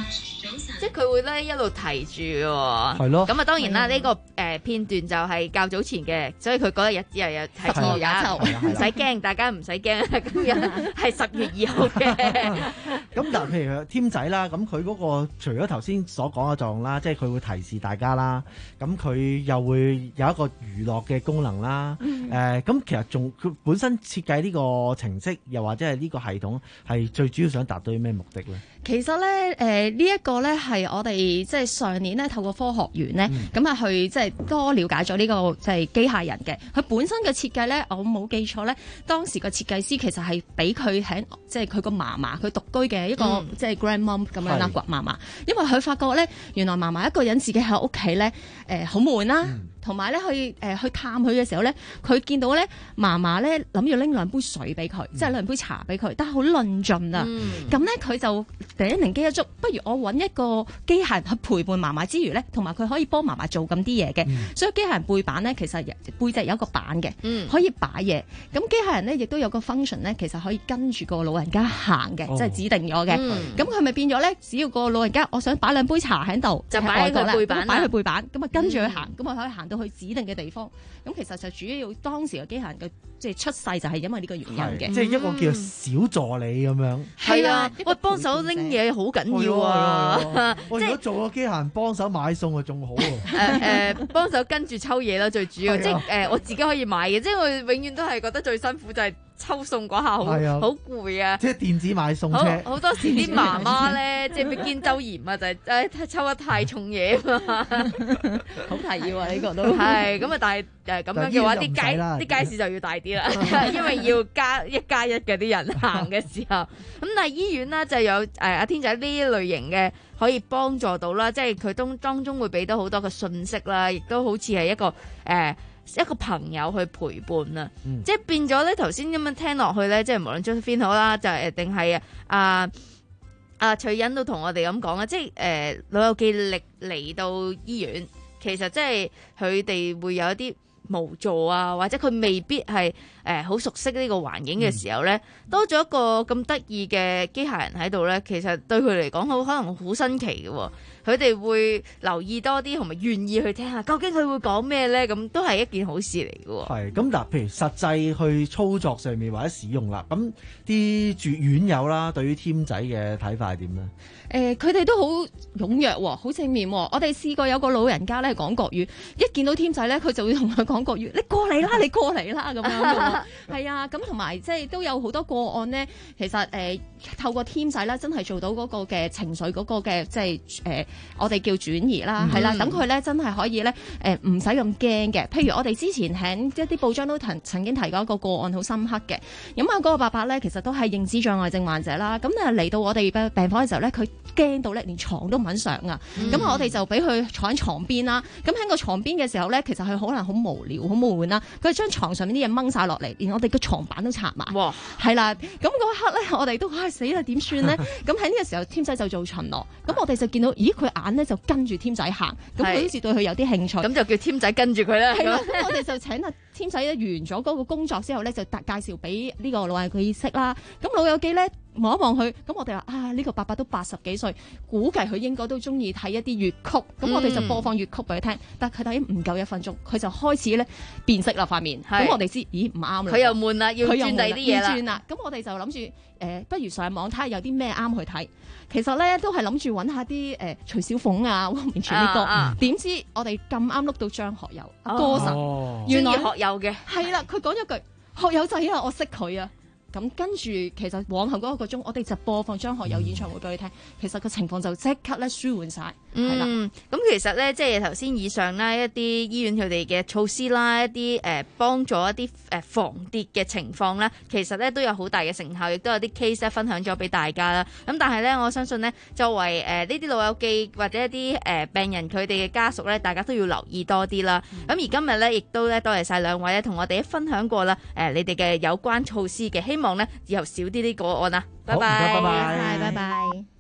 即係佢會咧一路提住嘅喎。 係咯。 咁啊當然啦，呢個誒片段就係較早前嘅，所以佢嗰日日子又有提前廿七，唔使驚，大家唔使驚，今日係十月二號嘅。 咁但係譬如添仔啦，咁佢嗰個除咗頭先所講嘅作用啦，即係佢會提示大家啦，咁佢又會有一個娛樂嘅功能啦。誒、嗯，咁、呃、其實仲佢本身設計呢個程式，又或者係呢個系統，係最主要想達到啲咩目的咧？ 其實咧，誒呢一個咧係我哋即係上年咧透過科學園咧，咁啊、嗯、去即係多了解咗呢個即係機械人嘅。佢本身嘅設計咧，我冇記錯咧，當時個設計師其實係俾佢喺即係佢個嫲嫲佢獨居嘅一個、嗯、即係 grandmom 咁樣啦，嫲嫲。因為佢發覺咧，原來嫲嫲一個人自己喺屋企咧，誒好悶啦。嗯同埋咧，去誒、呃、去探佢嘅時候咧，佢見到咧嫲嫲咧諗住拎兩杯水俾佢，嗯、即係兩杯茶俾佢，但係好論盡啊。咁咧佢就突然靈機一觸，不如我揾一個機械人去陪伴嫲嫲之餘咧，同埋佢可以幫嫲嫲做咁啲嘢嘅。嗯、所以機械人背板咧，其實背脊有一個板嘅，嗯、可以擺嘢。咁機械人咧亦都有個 function 咧，其實可以跟住個老人家行嘅，哦、即係指定咗嘅。咁佢咪變咗咧？只要個老人家我想擺兩杯茶喺度，就擺喺佢背板，擺佢背板，咁啊跟住佢行，咁啊、嗯、可以行到去指定嘅地方，咁其實就主要當時嘅機械人嘅即係出世就係因為呢個原因嘅， 即係一個叫小助理咁樣。 係啊，喂，幫手拎嘢好緊要啊！ 我如果做個機械人幫手買餸啊，仲好喎。 誒誒，幫手跟住抽嘢啦，最主要即係誒我自己可以買嘅，即係我永遠都係覺得最辛苦就係抽餸嗰下好好攰啊！ 即係電子買餸車， 好多時啲媽媽咧，即係咩肩周炎啊，就係誒抽得太重嘢啊， 好提議啊！呢個都係咁啊，但係誒咁樣嘅話，啲街啲街市就要大啲啦，因為要加一加一嘅啲人行嘅時候。咁但係醫院咧就有誒阿天仔呢一類型嘅可以幫助到啦，即係佢當當中會俾到好多嘅信息啦，亦都好似係一個誒。呃一個朋友去陪伴啊，嗯、即係變咗咧。頭先咁樣聽落去咧，即係無論 Josephine 好啦，就係定係啊啊翠欣都同我哋咁講啊，即係誒、呃、老友記嚟嚟到醫院，其實即係佢哋會有一啲無助啊，或者佢未必係誒好熟悉呢個環境嘅時候咧，嗯、多咗一個咁得意嘅機械人喺度咧，其實對佢嚟講好可能好新奇嘅喎。佢哋會留意多啲，同埋願意去聽下，究竟佢會講咩咧？咁都係一件好事嚟嘅喎。 係咁嗱，譬如實際去操作上面或者使用啦，咁啲住院友啦，對於添仔嘅睇法係點咧？誒、 呃，佢哋都好踴躍，好正面。我哋試過有個老人家咧講國語，一見到添仔咧，佢就會同佢講國語，你過嚟啦，你過嚟啦咁樣嘅。係啊，咁同埋即係都有好多個案呢。其實誒、呃、透過添仔啦，真係做到嗰個嘅情緒嗰個嘅即係誒。呃我哋叫轉移啦，係啦、嗯，等佢咧真係可以咧，誒唔使咁驚嘅。譬如我哋之前喺一啲報章都曾曾經提過一個個案，好深刻嘅。咁啊，嗰個伯伯咧，其實都係認知障礙症患者啦。咁啊嚟到我哋嘅病房嘅時候咧，佢驚到咧連床都唔肯上啊。咁、嗯、我哋就俾佢坐喺床邊啦。咁喺個床邊嘅時候咧，其實佢可能好無聊、好悶啦。佢將床上面啲嘢掹晒落嚟，連我哋嘅床板都拆埋。哇！係啦，咁嗰刻咧，我哋都唉死啦，點算咧？咁喺呢個時候，添仔就做巡邏。咁我哋就見到，咦？佢眼咧就跟住添仔行，咁佢好似對佢有啲興趣，咁就叫添仔跟住佢啦。係啦，咁我哋就請阿添仔咧完咗嗰個工作之後咧，就介紹俾呢個老友記識啦。咁老友記咧望一望佢，咁我哋話啊，呢、這個伯伯都八十幾歲，估計佢應該都中意睇一啲粵曲。咁、嗯、我哋就播放粵曲俾佢聽，但係佢睇唔夠一分鐘，佢就開始咧變色啦塊面。咁是我哋知，咦唔啱啦，佢又悶啦，要轉第啲嘢啦。咁我哋就諗住誒，不如上網睇下有啲咩啱去睇。其實咧都係諗住揾下啲誒徐小鳳啊、汪明荃啲歌，點、啊啊、知我哋咁啱碌到張學友、啊、歌神，哦、原來學友嘅係啦，佢講咗句學友仔啊，我識佢啊。咁跟住，其實往後嗰一個鐘，我哋就播放張學友演唱會俾佢聽。嗯、其實個情況就即刻咧舒緩晒。係啦。嗯，咁其實咧，即係頭先以上啦，一啲醫院佢哋嘅措施啦，一啲誒幫助一啲誒防跌嘅情況咧，其實咧都有好大嘅成效，亦都有啲 case 咧分享咗俾大家啦。咁但係咧，我相信咧，作為誒呢啲老友記或者一啲誒、呃、病人佢哋嘅家屬咧，大家都要留意多啲啦。咁、嗯、而今日咧，亦都咧多謝晒兩位咧，同我哋分享過啦。誒、呃，你哋嘅有關措施嘅，希望咧以後少啲啲個案啦。拜拜，拜拜，拜拜。